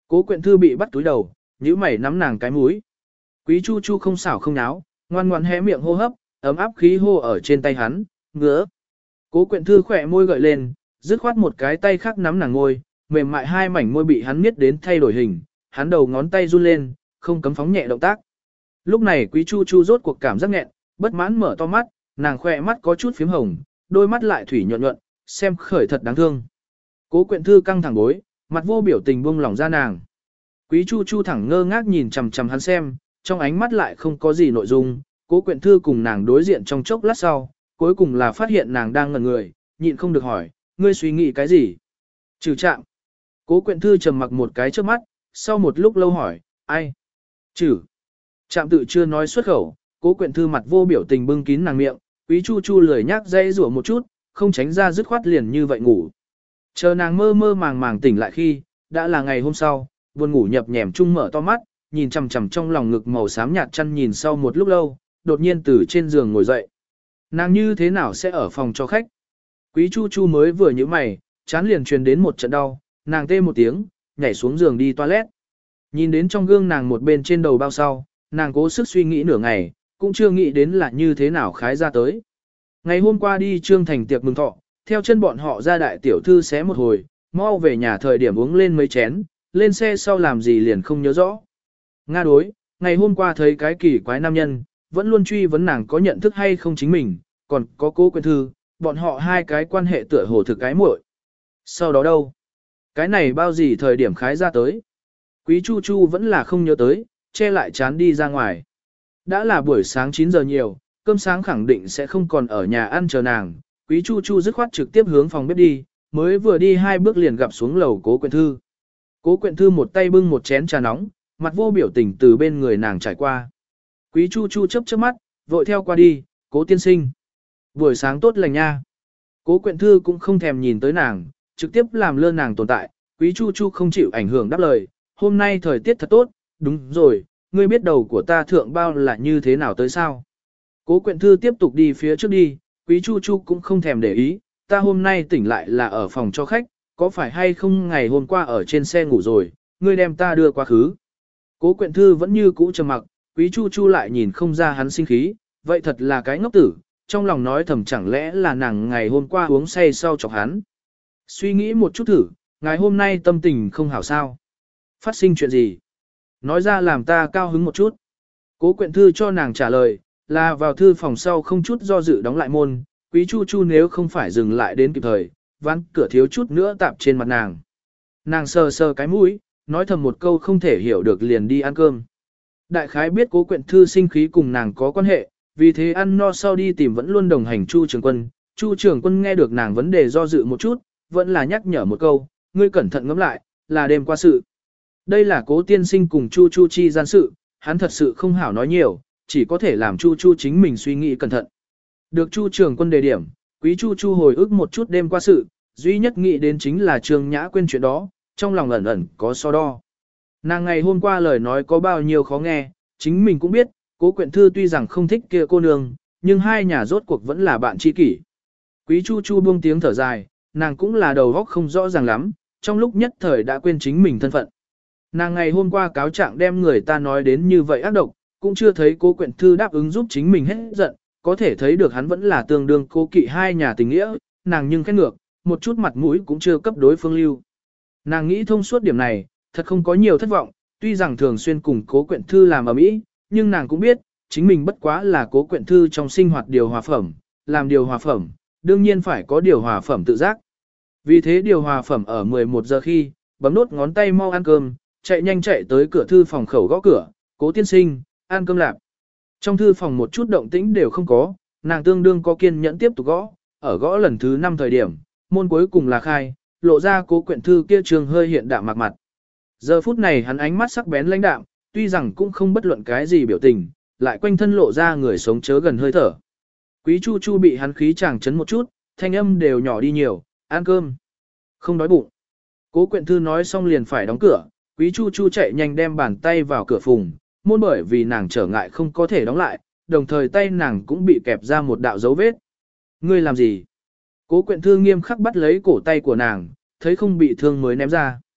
Cố Quyện Thư bị bắt túi đầu, nhíu mày nắm nàng cái mũi. Quý Chu Chu không xảo không náo, ngoan ngoãn hé miệng hô hấp, ấm áp khí hô ở trên tay hắn, ngứa. Cố Quyện Thư khỏe môi gợi lên, dứt khoát một cái tay khác nắm nàng ngôi, mềm mại hai mảnh môi bị hắn miết đến thay đổi hình, hắn đầu ngón tay run lên, không cấm phóng nhẹ động tác. Lúc này Quý Chu Chu rốt cuộc cảm giác nghẹn, bất mãn mở to mắt, nàng khỏe mắt có chút phím hồng, đôi mắt lại thủy nhuận nhuận, xem khởi thật đáng thương. Cố Quyện Thư căng thẳng bối, mặt vô biểu tình buông lỏng ra nàng. Quý Chu Chu thẳng ngơ ngác nhìn chằm chằm hắn xem, trong ánh mắt lại không có gì nội dung. Cố Quyện Thư cùng nàng đối diện trong chốc lát sau, cuối cùng là phát hiện nàng đang ngẩn người, nhịn không được hỏi, ngươi suy nghĩ cái gì? Trừ Trạm. Cố Quyện Thư trầm mặc một cái trước mắt, sau một lúc lâu hỏi, ai? Trừ Trạm tự chưa nói xuất khẩu, Cố Quyện Thư mặt vô biểu tình bưng kín nàng miệng, Quý Chu Chu lười nhác dây rủa một chút, không tránh ra dứt khoát liền như vậy ngủ. Chờ nàng mơ mơ màng màng tỉnh lại khi, đã là ngày hôm sau, buồn ngủ nhập nhèm chung mở to mắt, nhìn chằm chằm trong lòng ngực màu xám nhạt chăn nhìn sau một lúc lâu, đột nhiên từ trên giường ngồi dậy. Nàng như thế nào sẽ ở phòng cho khách? Quý Chu Chu mới vừa nhíu mày, chán liền truyền đến một trận đau, nàng tê một tiếng, nhảy xuống giường đi toilet. Nhìn đến trong gương nàng một bên trên đầu bao sau, nàng cố sức suy nghĩ nửa ngày, cũng chưa nghĩ đến là như thế nào khái ra tới. Ngày hôm qua đi Trương Thành tiệc mừng thọ, theo chân bọn họ ra đại tiểu thư xé một hồi, mau về nhà thời điểm uống lên mấy chén, lên xe sau làm gì liền không nhớ rõ. Nga đối, ngày hôm qua thấy cái kỳ quái nam nhân, vẫn luôn truy vấn nàng có nhận thức hay không chính mình, còn có Cố Quyện Thư, bọn họ hai cái quan hệ tựa hồ thực cái muội. Sau đó đâu? Cái này bao gì thời điểm khái ra tới? Quý Chu Chu vẫn là không nhớ tới, che lại chán đi ra ngoài. Đã là buổi sáng 9 giờ nhiều, cơm sáng khẳng định sẽ không còn ở nhà ăn chờ nàng. Quý Chu Chu dứt khoát trực tiếp hướng phòng bếp đi, mới vừa đi 2 bước liền gặp xuống lầu Cố Quyện Thư. Cố Quyện Thư một tay bưng một chén trà nóng, mặt vô biểu tình từ bên người nàng trải qua. Quý Chu Chu chớp chớp mắt, vội theo qua đi, Cố tiên sinh. Buổi sáng tốt lành nha. Cố Quyện Thư cũng không thèm nhìn tới nàng, trực tiếp làm lơ nàng tồn tại. Quý Chu Chu không chịu ảnh hưởng đáp lời, hôm nay thời tiết thật tốt, đúng rồi, ngươi biết đầu của ta thượng bao là như thế nào tới sao? Cố Quyện Thư tiếp tục đi phía trước đi, Quý Chu Chu cũng không thèm để ý, ta hôm nay tỉnh lại là ở phòng cho khách, có phải hay không ngày hôm qua ở trên xe ngủ rồi, ngươi đem ta đưa quá khứ. Cố Quyện Thư vẫn như cũ trầm mặc, Quý Chu Chu lại nhìn không ra hắn sinh khí, vậy thật là cái ngốc tử, trong lòng nói thầm chẳng lẽ là nàng ngày hôm qua uống say sau chọc hắn. Suy nghĩ một chút thử, ngày hôm nay tâm tình không hảo sao. Phát sinh chuyện gì? Nói ra làm ta cao hứng một chút. Cố Quyện Thư cho nàng trả lời, là vào thư phòng sau không chút do dự đóng lại môn, Quý Chu Chu nếu không phải dừng lại đến kịp thời, ván cửa thiếu chút nữa tạp trên mặt nàng. Nàng sờ sờ cái mũi, nói thầm một câu không thể hiểu được liền đi ăn cơm. Đại khái biết Cố Quyện Thư sinh khí cùng nàng có quan hệ, vì thế ăn no sau đi tìm vẫn luôn đồng hành Chu Trường Quân. Chu Trường Quân nghe được nàng vấn đề do dự một chút, vẫn là nhắc nhở một câu, ngươi cẩn thận ngẫm lại, là đêm qua sự. Đây là Cố tiên sinh cùng Chu Chu chi gian sự, hắn thật sự không hảo nói nhiều, chỉ có thể làm Chu Chu chính mình suy nghĩ cẩn thận. Được Chu Trường Quân đề điểm, Quý Chu Chu hồi ức một chút đêm qua sự, duy nhất nghĩ đến chính là Trương Nhã quên chuyện đó, trong lòng ẩn ẩn có so đo. Nàng ngày hôm qua lời nói có bao nhiêu khó nghe, chính mình cũng biết, Cố Quyện Thư tuy rằng không thích kia cô nương, nhưng hai nhà rốt cuộc vẫn là bạn tri kỷ. Quý Chu Chu buông tiếng thở dài, nàng cũng là đầu óc không rõ ràng lắm, trong lúc nhất thời đã quên chính mình thân phận. Nàng ngày hôm qua cáo trạng đem người ta nói đến như vậy ác độc, cũng chưa thấy Cố Quyện Thư đáp ứng giúp chính mình hết giận, có thể thấy được hắn vẫn là tương đương cố kỵ hai nhà tình nghĩa, nàng nhưng khét ngược, một chút mặt mũi cũng chưa cấp đối phương lưu. Nàng nghĩ thông suốt điểm này, thật không có nhiều thất vọng, tuy rằng thường xuyên cùng Cố Quyện Thư làm ở mỹ, nhưng nàng cũng biết, chính mình bất quá là Cố Quyện Thư trong sinh hoạt điều hòa phẩm, làm điều hòa phẩm, đương nhiên phải có điều hòa phẩm tự giác. Vì thế điều hòa phẩm ở 11 giờ khi, bấm nốt ngón tay mau ăn cơm, chạy nhanh chạy tới cửa thư phòng khẩu gõ cửa, Cố tiên sinh, ăn cơm lạp. Trong thư phòng một chút động tĩnh đều không có, nàng tương đương có kiên nhẫn tiếp tục gõ, ở gõ lần thứ 5 thời điểm, môn cuối cùng là khai, lộ ra Cố Quyện Thư kia trường hơi hiện đạm mặt mặt. Giờ phút này hắn ánh mắt sắc bén lãnh đạm, tuy rằng cũng không bất luận cái gì biểu tình, lại quanh thân lộ ra người sống chớ gần hơi thở. Quý Chu Chu bị hắn khí chàng chấn một chút, thanh âm đều nhỏ đi nhiều, ăn cơm. Không đói bụng. Cố Quyện Thư nói xong liền phải đóng cửa, Quý Chu Chu chạy nhanh đem bàn tay vào cửa phùng, môn bởi vì nàng trở ngại không có thể đóng lại, đồng thời tay nàng cũng bị kẹp ra một đạo dấu vết. Ngươi làm gì? Cố Quyện Thư nghiêm khắc bắt lấy cổ tay của nàng, thấy không bị thương mới ném ra.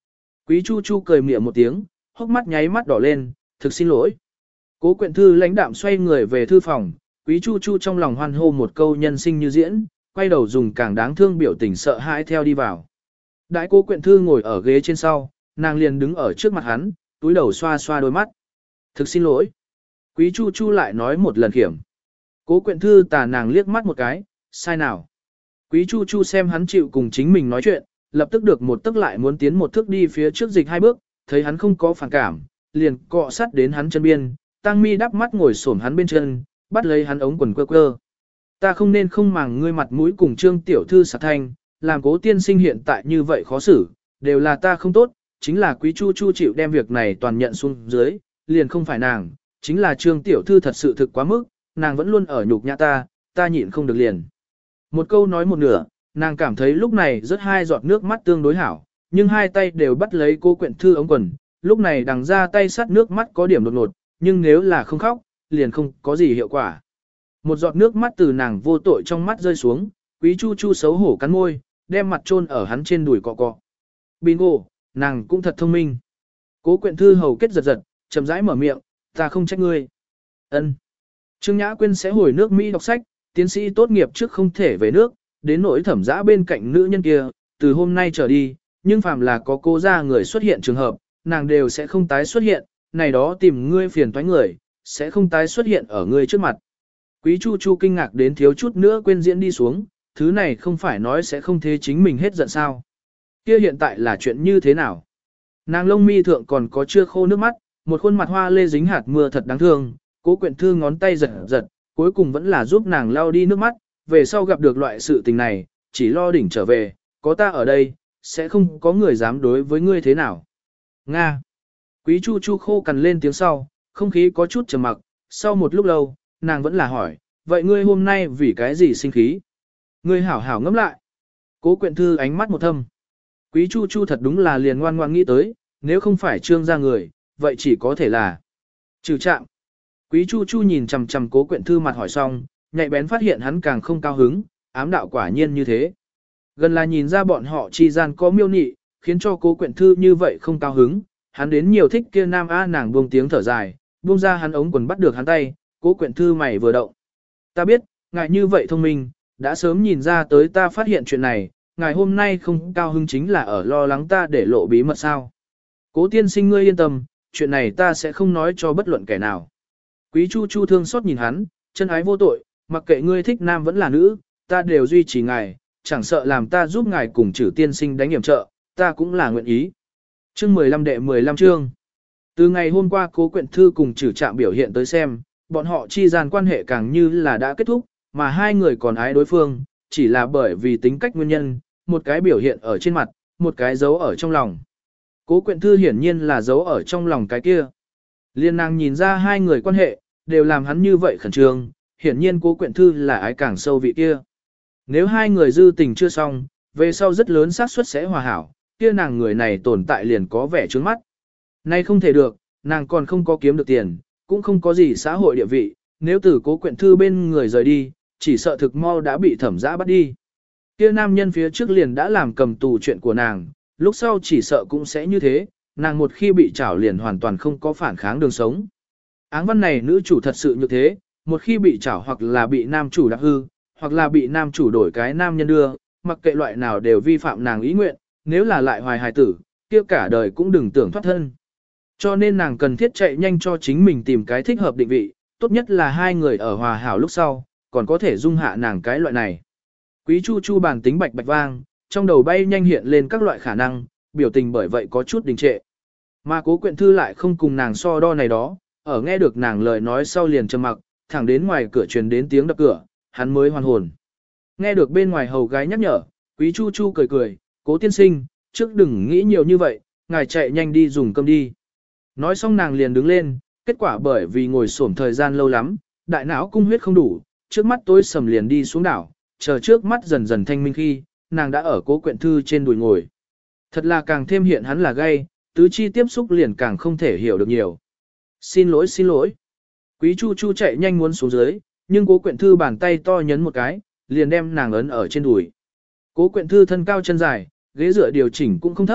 Quý Chu Chu cười mỉa một tiếng, hốc mắt nháy mắt đỏ lên, thực xin lỗi. Cố Quyện Thư lãnh đạm xoay người về thư phòng, Quý Chu Chu trong lòng hoan hô một câu nhân sinh như diễn, quay đầu dùng càng đáng thương biểu tình sợ hãi theo đi vào. Đãi Cố Quyện Thư ngồi ở ghế trên sau, nàng liền đứng ở trước mặt hắn, túi đầu xoa xoa đôi mắt. Thực xin lỗi. Quý Chu Chu lại nói một lần khiểm. Cố Quyện Thư tà nàng liếc mắt một cái, sai nào. Quý Chu Chu xem hắn chịu cùng chính mình nói chuyện, lập tức được một tức lại muốn tiến một thước đi phía trước dịch hai bước, thấy hắn không có phản cảm, liền cọ sát đến hắn chân biên, Tăng Mi đắp mắt ngồi xổm hắn bên chân, bắt lấy hắn ống quần quơ quơ. Ta không nên không màng ngươi mặt mũi cùng Trương tiểu thư sạc thanh, làm Cố tiên sinh hiện tại như vậy khó xử, đều là ta không tốt, chính là Quý Chu Chu chịu đem việc này toàn nhận xuống dưới, liền không phải nàng, chính là Trương tiểu thư thật sự thực quá mức, nàng vẫn luôn ở nhục nhã ta nhịn không được liền. Một câu nói một nửa, nàng cảm thấy lúc này rất hai giọt nước mắt tương đối hảo, nhưng hai tay đều bắt lấy Cố Quyện Thư ống quần, lúc này đằng ra tay sát nước mắt có điểm đột ngột, nhưng nếu là không khóc, liền không có gì hiệu quả. Một giọt nước mắt từ nàng vô tội trong mắt rơi xuống, Quý Chu Chu xấu hổ cắn môi, đem mặt chôn ở hắn trên đùi cọ cọ. Bingo, nàng cũng thật thông minh. Cố Quyện Thư hầu kết giật giật, chậm rãi mở miệng, ta không trách ngươi. Ân. Trương Nhã Quyên sẽ hồi nước Mỹ đọc sách, tiến sĩ tốt nghiệp trước không thể về nước, đến nỗi Thẩm Dã bên cạnh nữ nhân kia, từ hôm nay trở đi, nhưng phàm là có cô ra người xuất hiện trường hợp, nàng đều sẽ không tái xuất hiện, này đó tìm ngươi phiền toái người, sẽ không tái xuất hiện ở ngươi trước mặt. Quý Chu Chu kinh ngạc đến thiếu chút nữa quên diễn đi xuống, thứ này không phải nói sẽ không thế chính mình hết giận sao. Kia hiện tại là chuyện như thế nào? Nàng lông mi thượng còn có chưa khô nước mắt, một khuôn mặt hoa lê dính hạt mưa thật đáng thương, Cố Quyện Thư ngón tay giật giật, cuối cùng vẫn là giúp nàng lau đi nước mắt, về sau gặp được loại sự tình này, chỉ lo đỉnh trở về, có ta ở đây, sẽ không có người dám đối với ngươi thế nào. Nga. Quý Chu Chu khô cằn lên tiếng sau, không khí có chút trầm mặc, sau một lúc lâu, nàng vẫn là hỏi, vậy ngươi hôm nay vì cái gì sinh khí? Ngươi hảo hảo ngẫm lại. Cố Quyện Thư ánh mắt một thâm. Quý Chu Chu thật đúng là liền ngoan ngoan nghĩ tới, nếu không phải Trương gia người, vậy chỉ có thể là trừ Trạm. Quý Chu Chu nhìn chằm chằm Cố Quyện Thư mặt hỏi xong, nhạy bén phát hiện hắn càng không cao hứng, ám đạo quả nhiên như thế. Gần là nhìn ra bọn họ chi gian có miêu nị, khiến cho Cố Quyện Thư như vậy không cao hứng, hắn đến nhiều thích kia nam a nàng buông tiếng thở dài, buông ra hắn ống quần bắt được hắn tay, Cố Quyện Thư mày vừa động. Ta biết, ngài như vậy thông minh, đã sớm nhìn ra tới ta phát hiện chuyện này, ngài hôm nay không cao hứng chính là ở lo lắng ta để lộ bí mật sao. Cố tiên sinh ngươi yên tâm, chuyện này ta sẽ không nói cho bất luận kẻ nào. Quý Chu Chu thương xót nhìn hắn, chân ái vô tội, mặc kệ ngươi thích nam vẫn là nữ, ta đều duy trì ngài, chẳng sợ làm ta giúp ngài cùng Trử tiên sinh đánh hiểm trợ, ta cũng là nguyện ý. Chương 15 đệ 15 chương. Từ ngày hôm qua Cố Quyện Thư cùng Trử Trạm biểu hiện tới xem, bọn họ chi gian quan hệ càng như là đã kết thúc, mà hai người còn ái đối phương, chỉ là bởi vì tính cách nguyên nhân, một cái biểu hiện ở trên mặt, một cái giấu ở trong lòng. Cố Quyện Thư hiển nhiên là giấu ở trong lòng cái kia. Liên nàng nhìn ra hai người quan hệ, đều làm hắn như vậy khẩn trương, hiển nhiên Cố Quyện Thư là ái càng sâu vị kia. Nếu hai người dư tình chưa xong, về sau rất lớn xác suất sẽ hòa hảo, kia nàng người này tồn tại liền có vẻ trướng mắt. Nay không thể được, nàng còn không có kiếm được tiền, cũng không có gì xã hội địa vị, nếu từ Cố Quyện Thư bên người rời đi, chỉ sợ thực mau đã bị Thẩm Dã bắt đi. Kia nam nhân phía trước liền đã làm cầm tù chuyện của nàng, lúc sau chỉ sợ cũng sẽ như thế, nàng một khi bị trảo liền hoàn toàn không có phản kháng đường sống. Áng văn này nữ chủ thật sự như thế, một khi bị trảo hoặc là bị nam chủ đạp hư, hoặc là bị nam chủ đổi cái nam nhân đưa, mặc kệ loại nào đều vi phạm nàng ý nguyện, nếu là lại hoài hài tử, kia cả đời cũng đừng tưởng thoát thân. Cho nên nàng cần thiết chạy nhanh cho chính mình tìm cái thích hợp định vị, tốt nhất là hai người ở hòa hảo lúc sau, còn có thể dung hạ nàng cái loại này. Quý Chu Chu bản tính bạch bạch vang, trong đầu bay nhanh hiện lên các loại khả năng, biểu tình bởi vậy có chút đình trệ. Mà Cố Quyện Thư lại không cùng nàng so đo này đó, ở nghe được nàng lời nói sau liền trầm mặc, thẳng đến ngoài cửa truyền đến tiếng đập cửa, hắn mới hoàn hồn. Nghe được bên ngoài hầu gái nhắc nhở, Quý Chu Chu cười cười, Cố tiên sinh, trước đừng nghĩ nhiều như vậy, ngài chạy nhanh đi dùng cơm đi. Nói xong nàng liền đứng lên, kết quả bởi vì ngồi xổm thời gian lâu lắm, đại não cung huyết không đủ, trước mắt tối sầm liền đi xuống đảo, chờ trước mắt dần dần thanh minh khi, nàng đã ở Cố Quyện Thư trên đùi ngồi. Thật là càng thêm hiện hắn là gay, tứ chi tiếp xúc liền càng không thể hiểu được nhiều. Xin lỗi xin lỗi. Quý Chu Chu chạy nhanh muốn xuống dưới, nhưng Cố Quyện Thư bàn tay to nhấn một cái, liền đem nàng ấn ở trên đùi. Cố Quyện Thư thân cao chân dài, ghế dựa điều chỉnh cũng không thấp,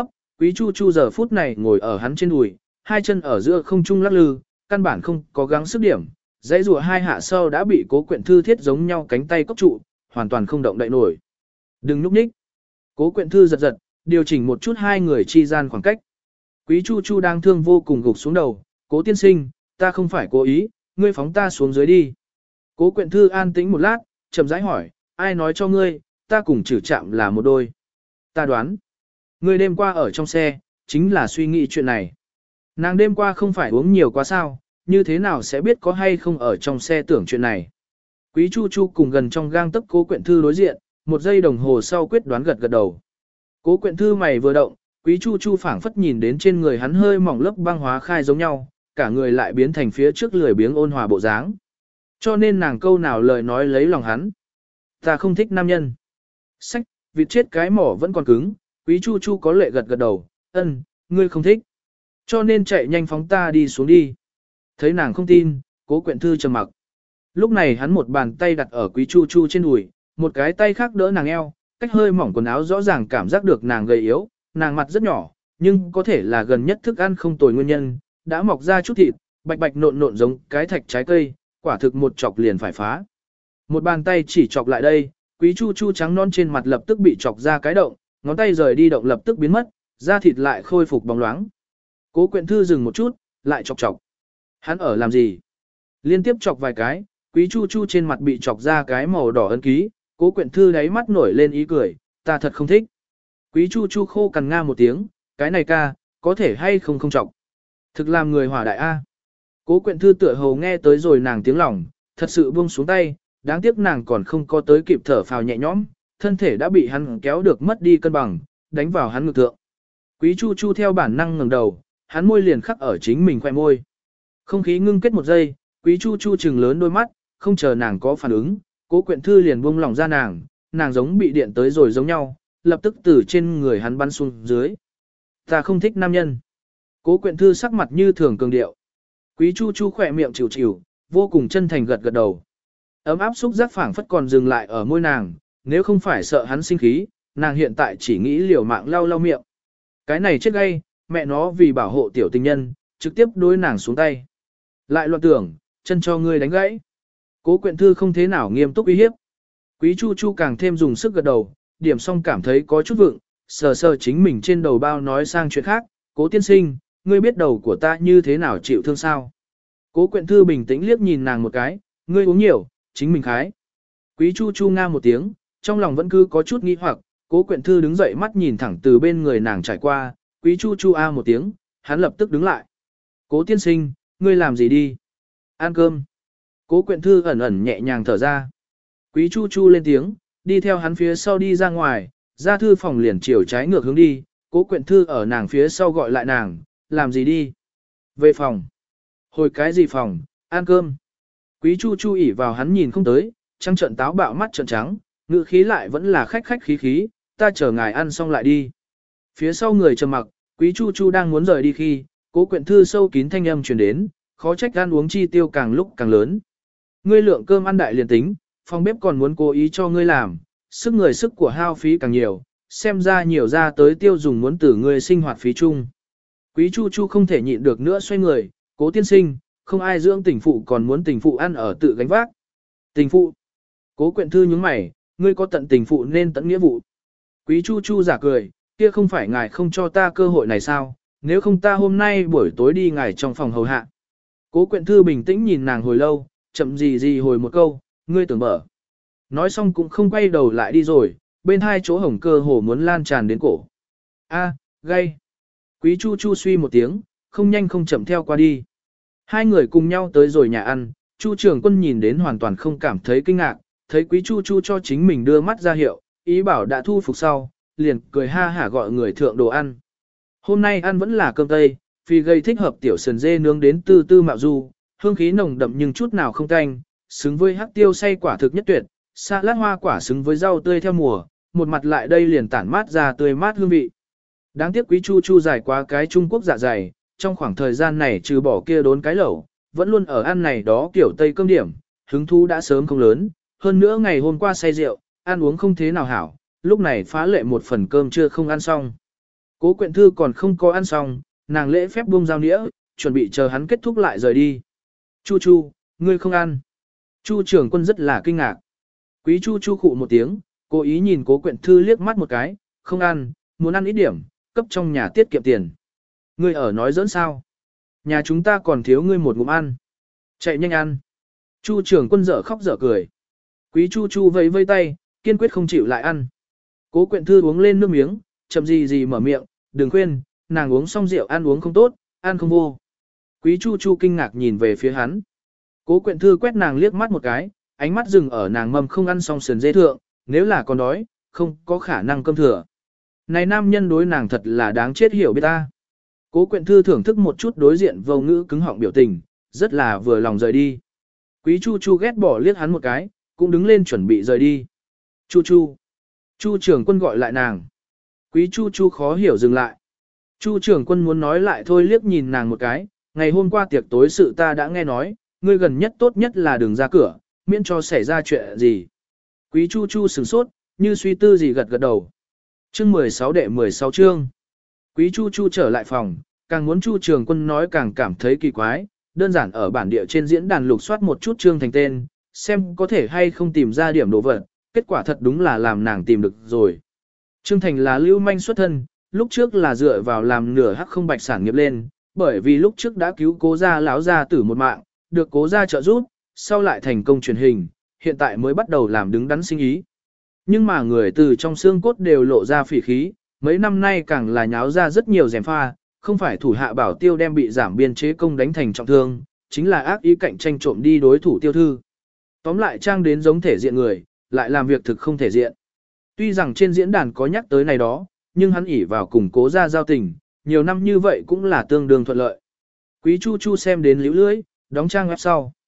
Quý Chu Chu giờ phút này ngồi ở hắn trên đùi, hai chân ở giữa không trung lắc lư, căn bản không có gắng sức điểm, dãy rùa hai hạ sau đã bị Cố Quyện Thư thiết giống nhau cánh tay cốc trụ, hoàn toàn không động đậy nổi. Đừng núp nhích. Cố Quyện Thư giật giật, điều chỉnh một chút hai người chi gian khoảng cách. Quý Chu Chu đang thương vô cùng gục xuống đầu, Cố tiên sinh, ta không phải cố ý, ngươi phóng ta xuống dưới đi. Cố Quyện Thư an tĩnh một lát, chậm rãi hỏi, ai nói cho ngươi, ta cùng Trử Trạm là một đôi. Ta đoán, ngươi đêm qua ở trong xe, chính là suy nghĩ chuyện này. Nàng đêm qua không phải uống nhiều quá sao, như thế nào sẽ biết có hay không ở trong xe tưởng chuyện này. Quý Chu Chu cùng gần trong gang tấc Cố Quyện Thư đối diện, một giây đồng hồ sau quyết đoán gật gật đầu. Cố Quyện Thư mày vừa động, Quý Chu Chu phảng phất nhìn đến trên người hắn hơi mỏng lớp băng hóa khai giống nhau, cả người lại biến thành phía trước lười biếng ôn hòa bộ dáng. Cho nên nàng câu nào lời nói lấy lòng hắn. Ta không thích nam nhân. Sách, vịt chết cái mỏ vẫn còn cứng, Quý Chu Chu có lệ gật gật đầu, ngươi không thích. Cho nên chạy nhanh phóng ta đi xuống đi. Thấy nàng không tin, Cố Quyện Thư trầm mặc. Lúc này hắn một bàn tay đặt ở Quý Chu Chu trên đùi, một cái tay khác đỡ nàng eo, cách hơi mỏng quần áo rõ ràng cảm giác được nàng gầy yếu, nàng mặt rất nhỏ, nhưng có thể là gần nhất thức ăn không tồi nguyên nhân, đã mọc ra chút thịt, bạch bạch nộn nộn giống cái thạch trái cây, quả thực một chọc liền phải phá. Một bàn tay chỉ chọc lại đây, Quý Chu Chu trắng non trên mặt lập tức bị chọc ra cái động, ngón tay rời đi động lập tức biến mất, da thịt lại khôi phục bóng loáng. Cố Quyện Thư dừng một chút, lại chọc chọc. Hắn ở làm gì? Liên tiếp chọc vài cái, Quý Chu Chu trên mặt bị chọc ra cái màu đỏ ấn ký, Cố Quyện Thư đáy mắt nổi lên ý cười, ta thật không thích. Quý Chu Chu khô cằn nga một tiếng, cái này ca, có thể hay không không chọc. Thực làm người hỏa đại A. Cố Quyện Thư tựa hồ nghe tới rồi nàng tiếng lòng, thật sự buông xuống tay, đáng tiếc nàng còn không có tới kịp thở phào nhẹ nhõm, thân thể đã bị hắn kéo được mất đi cân bằng, đánh vào hắn ngực thượng. Quý Chu Chu theo bản năng ngẩng đầu, hắn môi liền khắc ở chính mình khoe môi. Không khí ngưng kết một giây, Quý Chu Chu trừng lớn đôi mắt, không chờ nàng có phản ứng, Cố Quyện Thư liền buông lỏng ra nàng giống bị điện tới rồi giống nhau, lập tức từ trên người hắn bắn xuống dưới. Ta không thích nam nhân. Cố Quyện Thư sắc mặt như thường cường điệu. Quý Chu Chu khỏe miệng chịu chịu, vô cùng chân thành gật gật đầu. Ấm áp xúc giác phảng phất còn dừng lại ở môi nàng, nếu không phải sợ hắn sinh khí, nàng hiện tại chỉ nghĩ liều mạng lau lau miệng. Cái này chết gay, mẹ nó vì bảo hộ tiểu tình nhân, trực tiếp đối nàng xuống tay. Lại loạn tưởng, chân cho ngươi đánh gãy. Cố Quyện Thư không thế nào nghiêm túc uy hiếp. Quý Chu Chu càng thêm dùng sức gật đầu, điểm xong cảm thấy có chút vượng, sờ sờ chính mình trên đầu bao nói sang chuyện khác, Cố tiên sinh, ngươi biết đầu của ta như thế nào chịu thương sao? Cố Quyện Thư bình tĩnh liếc nhìn nàng một cái, ngươi uống nhiều, chính mình khái. Quý Chu Chu nga một tiếng, trong lòng vẫn cứ có chút nghi hoặc, Cố Quyện Thư đứng dậy mắt nhìn thẳng từ bên người nàng trải qua, Quý Chu Chu a một tiếng, hắn lập tức đứng lại. Cố tiên sinh, ngươi làm gì đi? Ăn cơm. Cố Quyện Thư ẩn ẩn nhẹ nhàng thở ra. Quý Chu Chu lên tiếng, đi theo hắn phía sau đi ra ngoài, ra thư phòng liền chiều trái ngược hướng đi, Cố Quyện Thư ở nàng phía sau gọi lại nàng, làm gì đi? Về phòng. Hồi cái gì phòng, ăn cơm. Quý Chu Chu ỉ vào hắn nhìn không tới, trăng trận táo bạo mắt trợn trắng, ngữ khí lại vẫn là khách khách khí khí, ta chờ ngài ăn xong lại đi. Phía sau người trầm mặc, Quý Chu Chu đang muốn rời đi khi, Cố Quyện Thư sâu kín thanh âm truyền đến, khó trách ăn uống chi tiêu càng lúc càng lớn. Ngươi lượng cơm ăn đại liền tính, phòng bếp còn muốn cố ý cho ngươi làm, sức người sức của hao phí càng nhiều, xem ra nhiều ra tới tiêu dùng muốn từ ngươi sinh hoạt phí chung. Quý Chu Chu không thể nhịn được nữa xoay người, Cố tiên sinh, không ai dưỡng tình phụ còn muốn tình phụ ăn ở tự gánh vác. Tình phụ. Cố Quyện Thư nhướng mày, ngươi có tận tình phụ nên tận nghĩa vụ. Quý Chu Chu giả cười, kia không phải ngài không cho ta cơ hội này sao, nếu không ta hôm nay buổi tối đi ngài trong phòng hầu hạ. Cố Quyện Thư bình tĩnh nhìn nàng hồi lâu, chậm gì hồi một câu, ngươi tưởng mở. Nói xong cũng không quay đầu lại đi rồi, bên hai chỗ hồng cơ hồ muốn lan tràn đến cổ. A, gay. Quý Chu Chu suy một tiếng, không nhanh không chậm theo qua đi. Hai người cùng nhau tới rồi nhà ăn, Chu Trường Quân nhìn đến hoàn toàn không cảm thấy kinh ngạc, thấy Quý Chu Chu cho chính mình đưa mắt ra hiệu, ý bảo đã thu phục sau, liền cười ha hả gọi người thượng đồ ăn. Hôm nay ăn vẫn là cơm tây, phi gây thích hợp tiểu sườn dê nướng đến tư tư mạo du, hương khí nồng đậm nhưng chút nào không tanh, xứng với hắc tiêu xay quả thực nhất tuyệt, salad hoa quả xứng với rau tươi theo mùa, một mặt lại đây liền tản mát ra tươi mát hương vị. Đáng tiếc Quý Chu Chu dài quá cái Trung Quốc dạ dày, trong khoảng thời gian này trừ bỏ kia đốn cái lẩu, vẫn luôn ở ăn này đó kiểu Tây cơm điểm, hứng thú đã sớm không lớn, hơn nữa ngày hôm qua say rượu, ăn uống không thế nào hảo, lúc này phá lệ một phần cơm chưa không ăn xong. Cố Quyện Thư còn không có ăn xong, nàng lễ phép buông dao nĩa, chuẩn bị chờ hắn kết thúc lại rời đi. Chu Chu, ngươi không ăn. Chu trưởng quân rất là kinh ngạc. Quý Chu Chu khụ một tiếng, cố ý nhìn Cố Quyện Thư liếc mắt một cái, không ăn, muốn ăn ít điểm, cấp trong nhà tiết kiệm tiền. Ngươi ở nói giỡn sao? Nhà chúng ta còn thiếu ngươi một ngụm ăn. Chạy nhanh ăn. Chu trưởng quân dở khóc dở cười. Quý Chu Chu vẫy vây tay, kiên quyết không chịu lại ăn. Cố Quyện Thư uống lên nước miếng, chậm gì mở miệng, đừng khuyên, nàng uống xong rượu ăn uống không tốt, ăn không vô. Quý Chu Chu kinh ngạc nhìn về phía hắn. Cố Quyện Thư quét nàng liếc mắt một cái, ánh mắt dừng ở nàng mâm không ăn xong sườn dê thượng, nếu là còn đói, không có khả năng cơm thừa. Này nam nhân đối nàng thật là đáng chết hiểu biết ta. Cố Quyện Thư thưởng thức một chút đối diện vô ngữ cứng họng biểu tình, rất là vừa lòng rời đi. Quý Chu Chu ghét bỏ liếc hắn một cái, cũng đứng lên chuẩn bị rời đi. Chu Chu. Chu trưởng quân gọi lại nàng. Quý Chu Chu khó hiểu dừng lại. Chu trưởng quân muốn nói lại thôi liếc nhìn nàng một cái, ngày hôm qua tiệc tối sự ta đã nghe nói, ngươi gần nhất tốt nhất là đừng ra cửa, miễn cho xảy ra chuyện gì. Quý Chu Chu sửng sốt, như suy tư gì gật gật đầu. Chương 16 đệ 16 chương. Quý Chu Chu trở lại phòng, càng muốn Chu trưởng quân nói càng cảm thấy kỳ quái, đơn giản ở bản địa trên diễn đàn lục soát một chút chương thành tên, xem có thể hay không tìm ra điểm đồ vật, kết quả thật đúng là làm nàng tìm được rồi. Trương Thành là lưu manh xuất thân, lúc trước là dựa vào làm nửa hắc không bạch sản nghiệp lên, bởi vì lúc trước đã cứu cố gia lão gia tử một mạng, được cố gia trợ giúp, sau lại thành công truyền hình, hiện tại mới bắt đầu làm đứng đắn sinh ý. Nhưng mà người từ trong xương cốt đều lộ ra phỉ khí, mấy năm nay càng là nháo ra rất nhiều gièm pha, không phải thủ hạ bảo tiêu đem bị giảm biên chế công đánh thành trọng thương, chính là ác ý cạnh tranh trộm đi đối thủ tiêu thư. Tóm lại trang đến giống thể diện người, lại làm việc thực không thể diện. Tuy rằng trên diễn đàn có nhắc tới này đó, nhưng hắn ỷ vào cùng cố gia giao tình, nhiều năm như vậy cũng là tương đương thuận lợi. Quý Chu Chu xem đến liễu lưỡi, đóng trang web sau.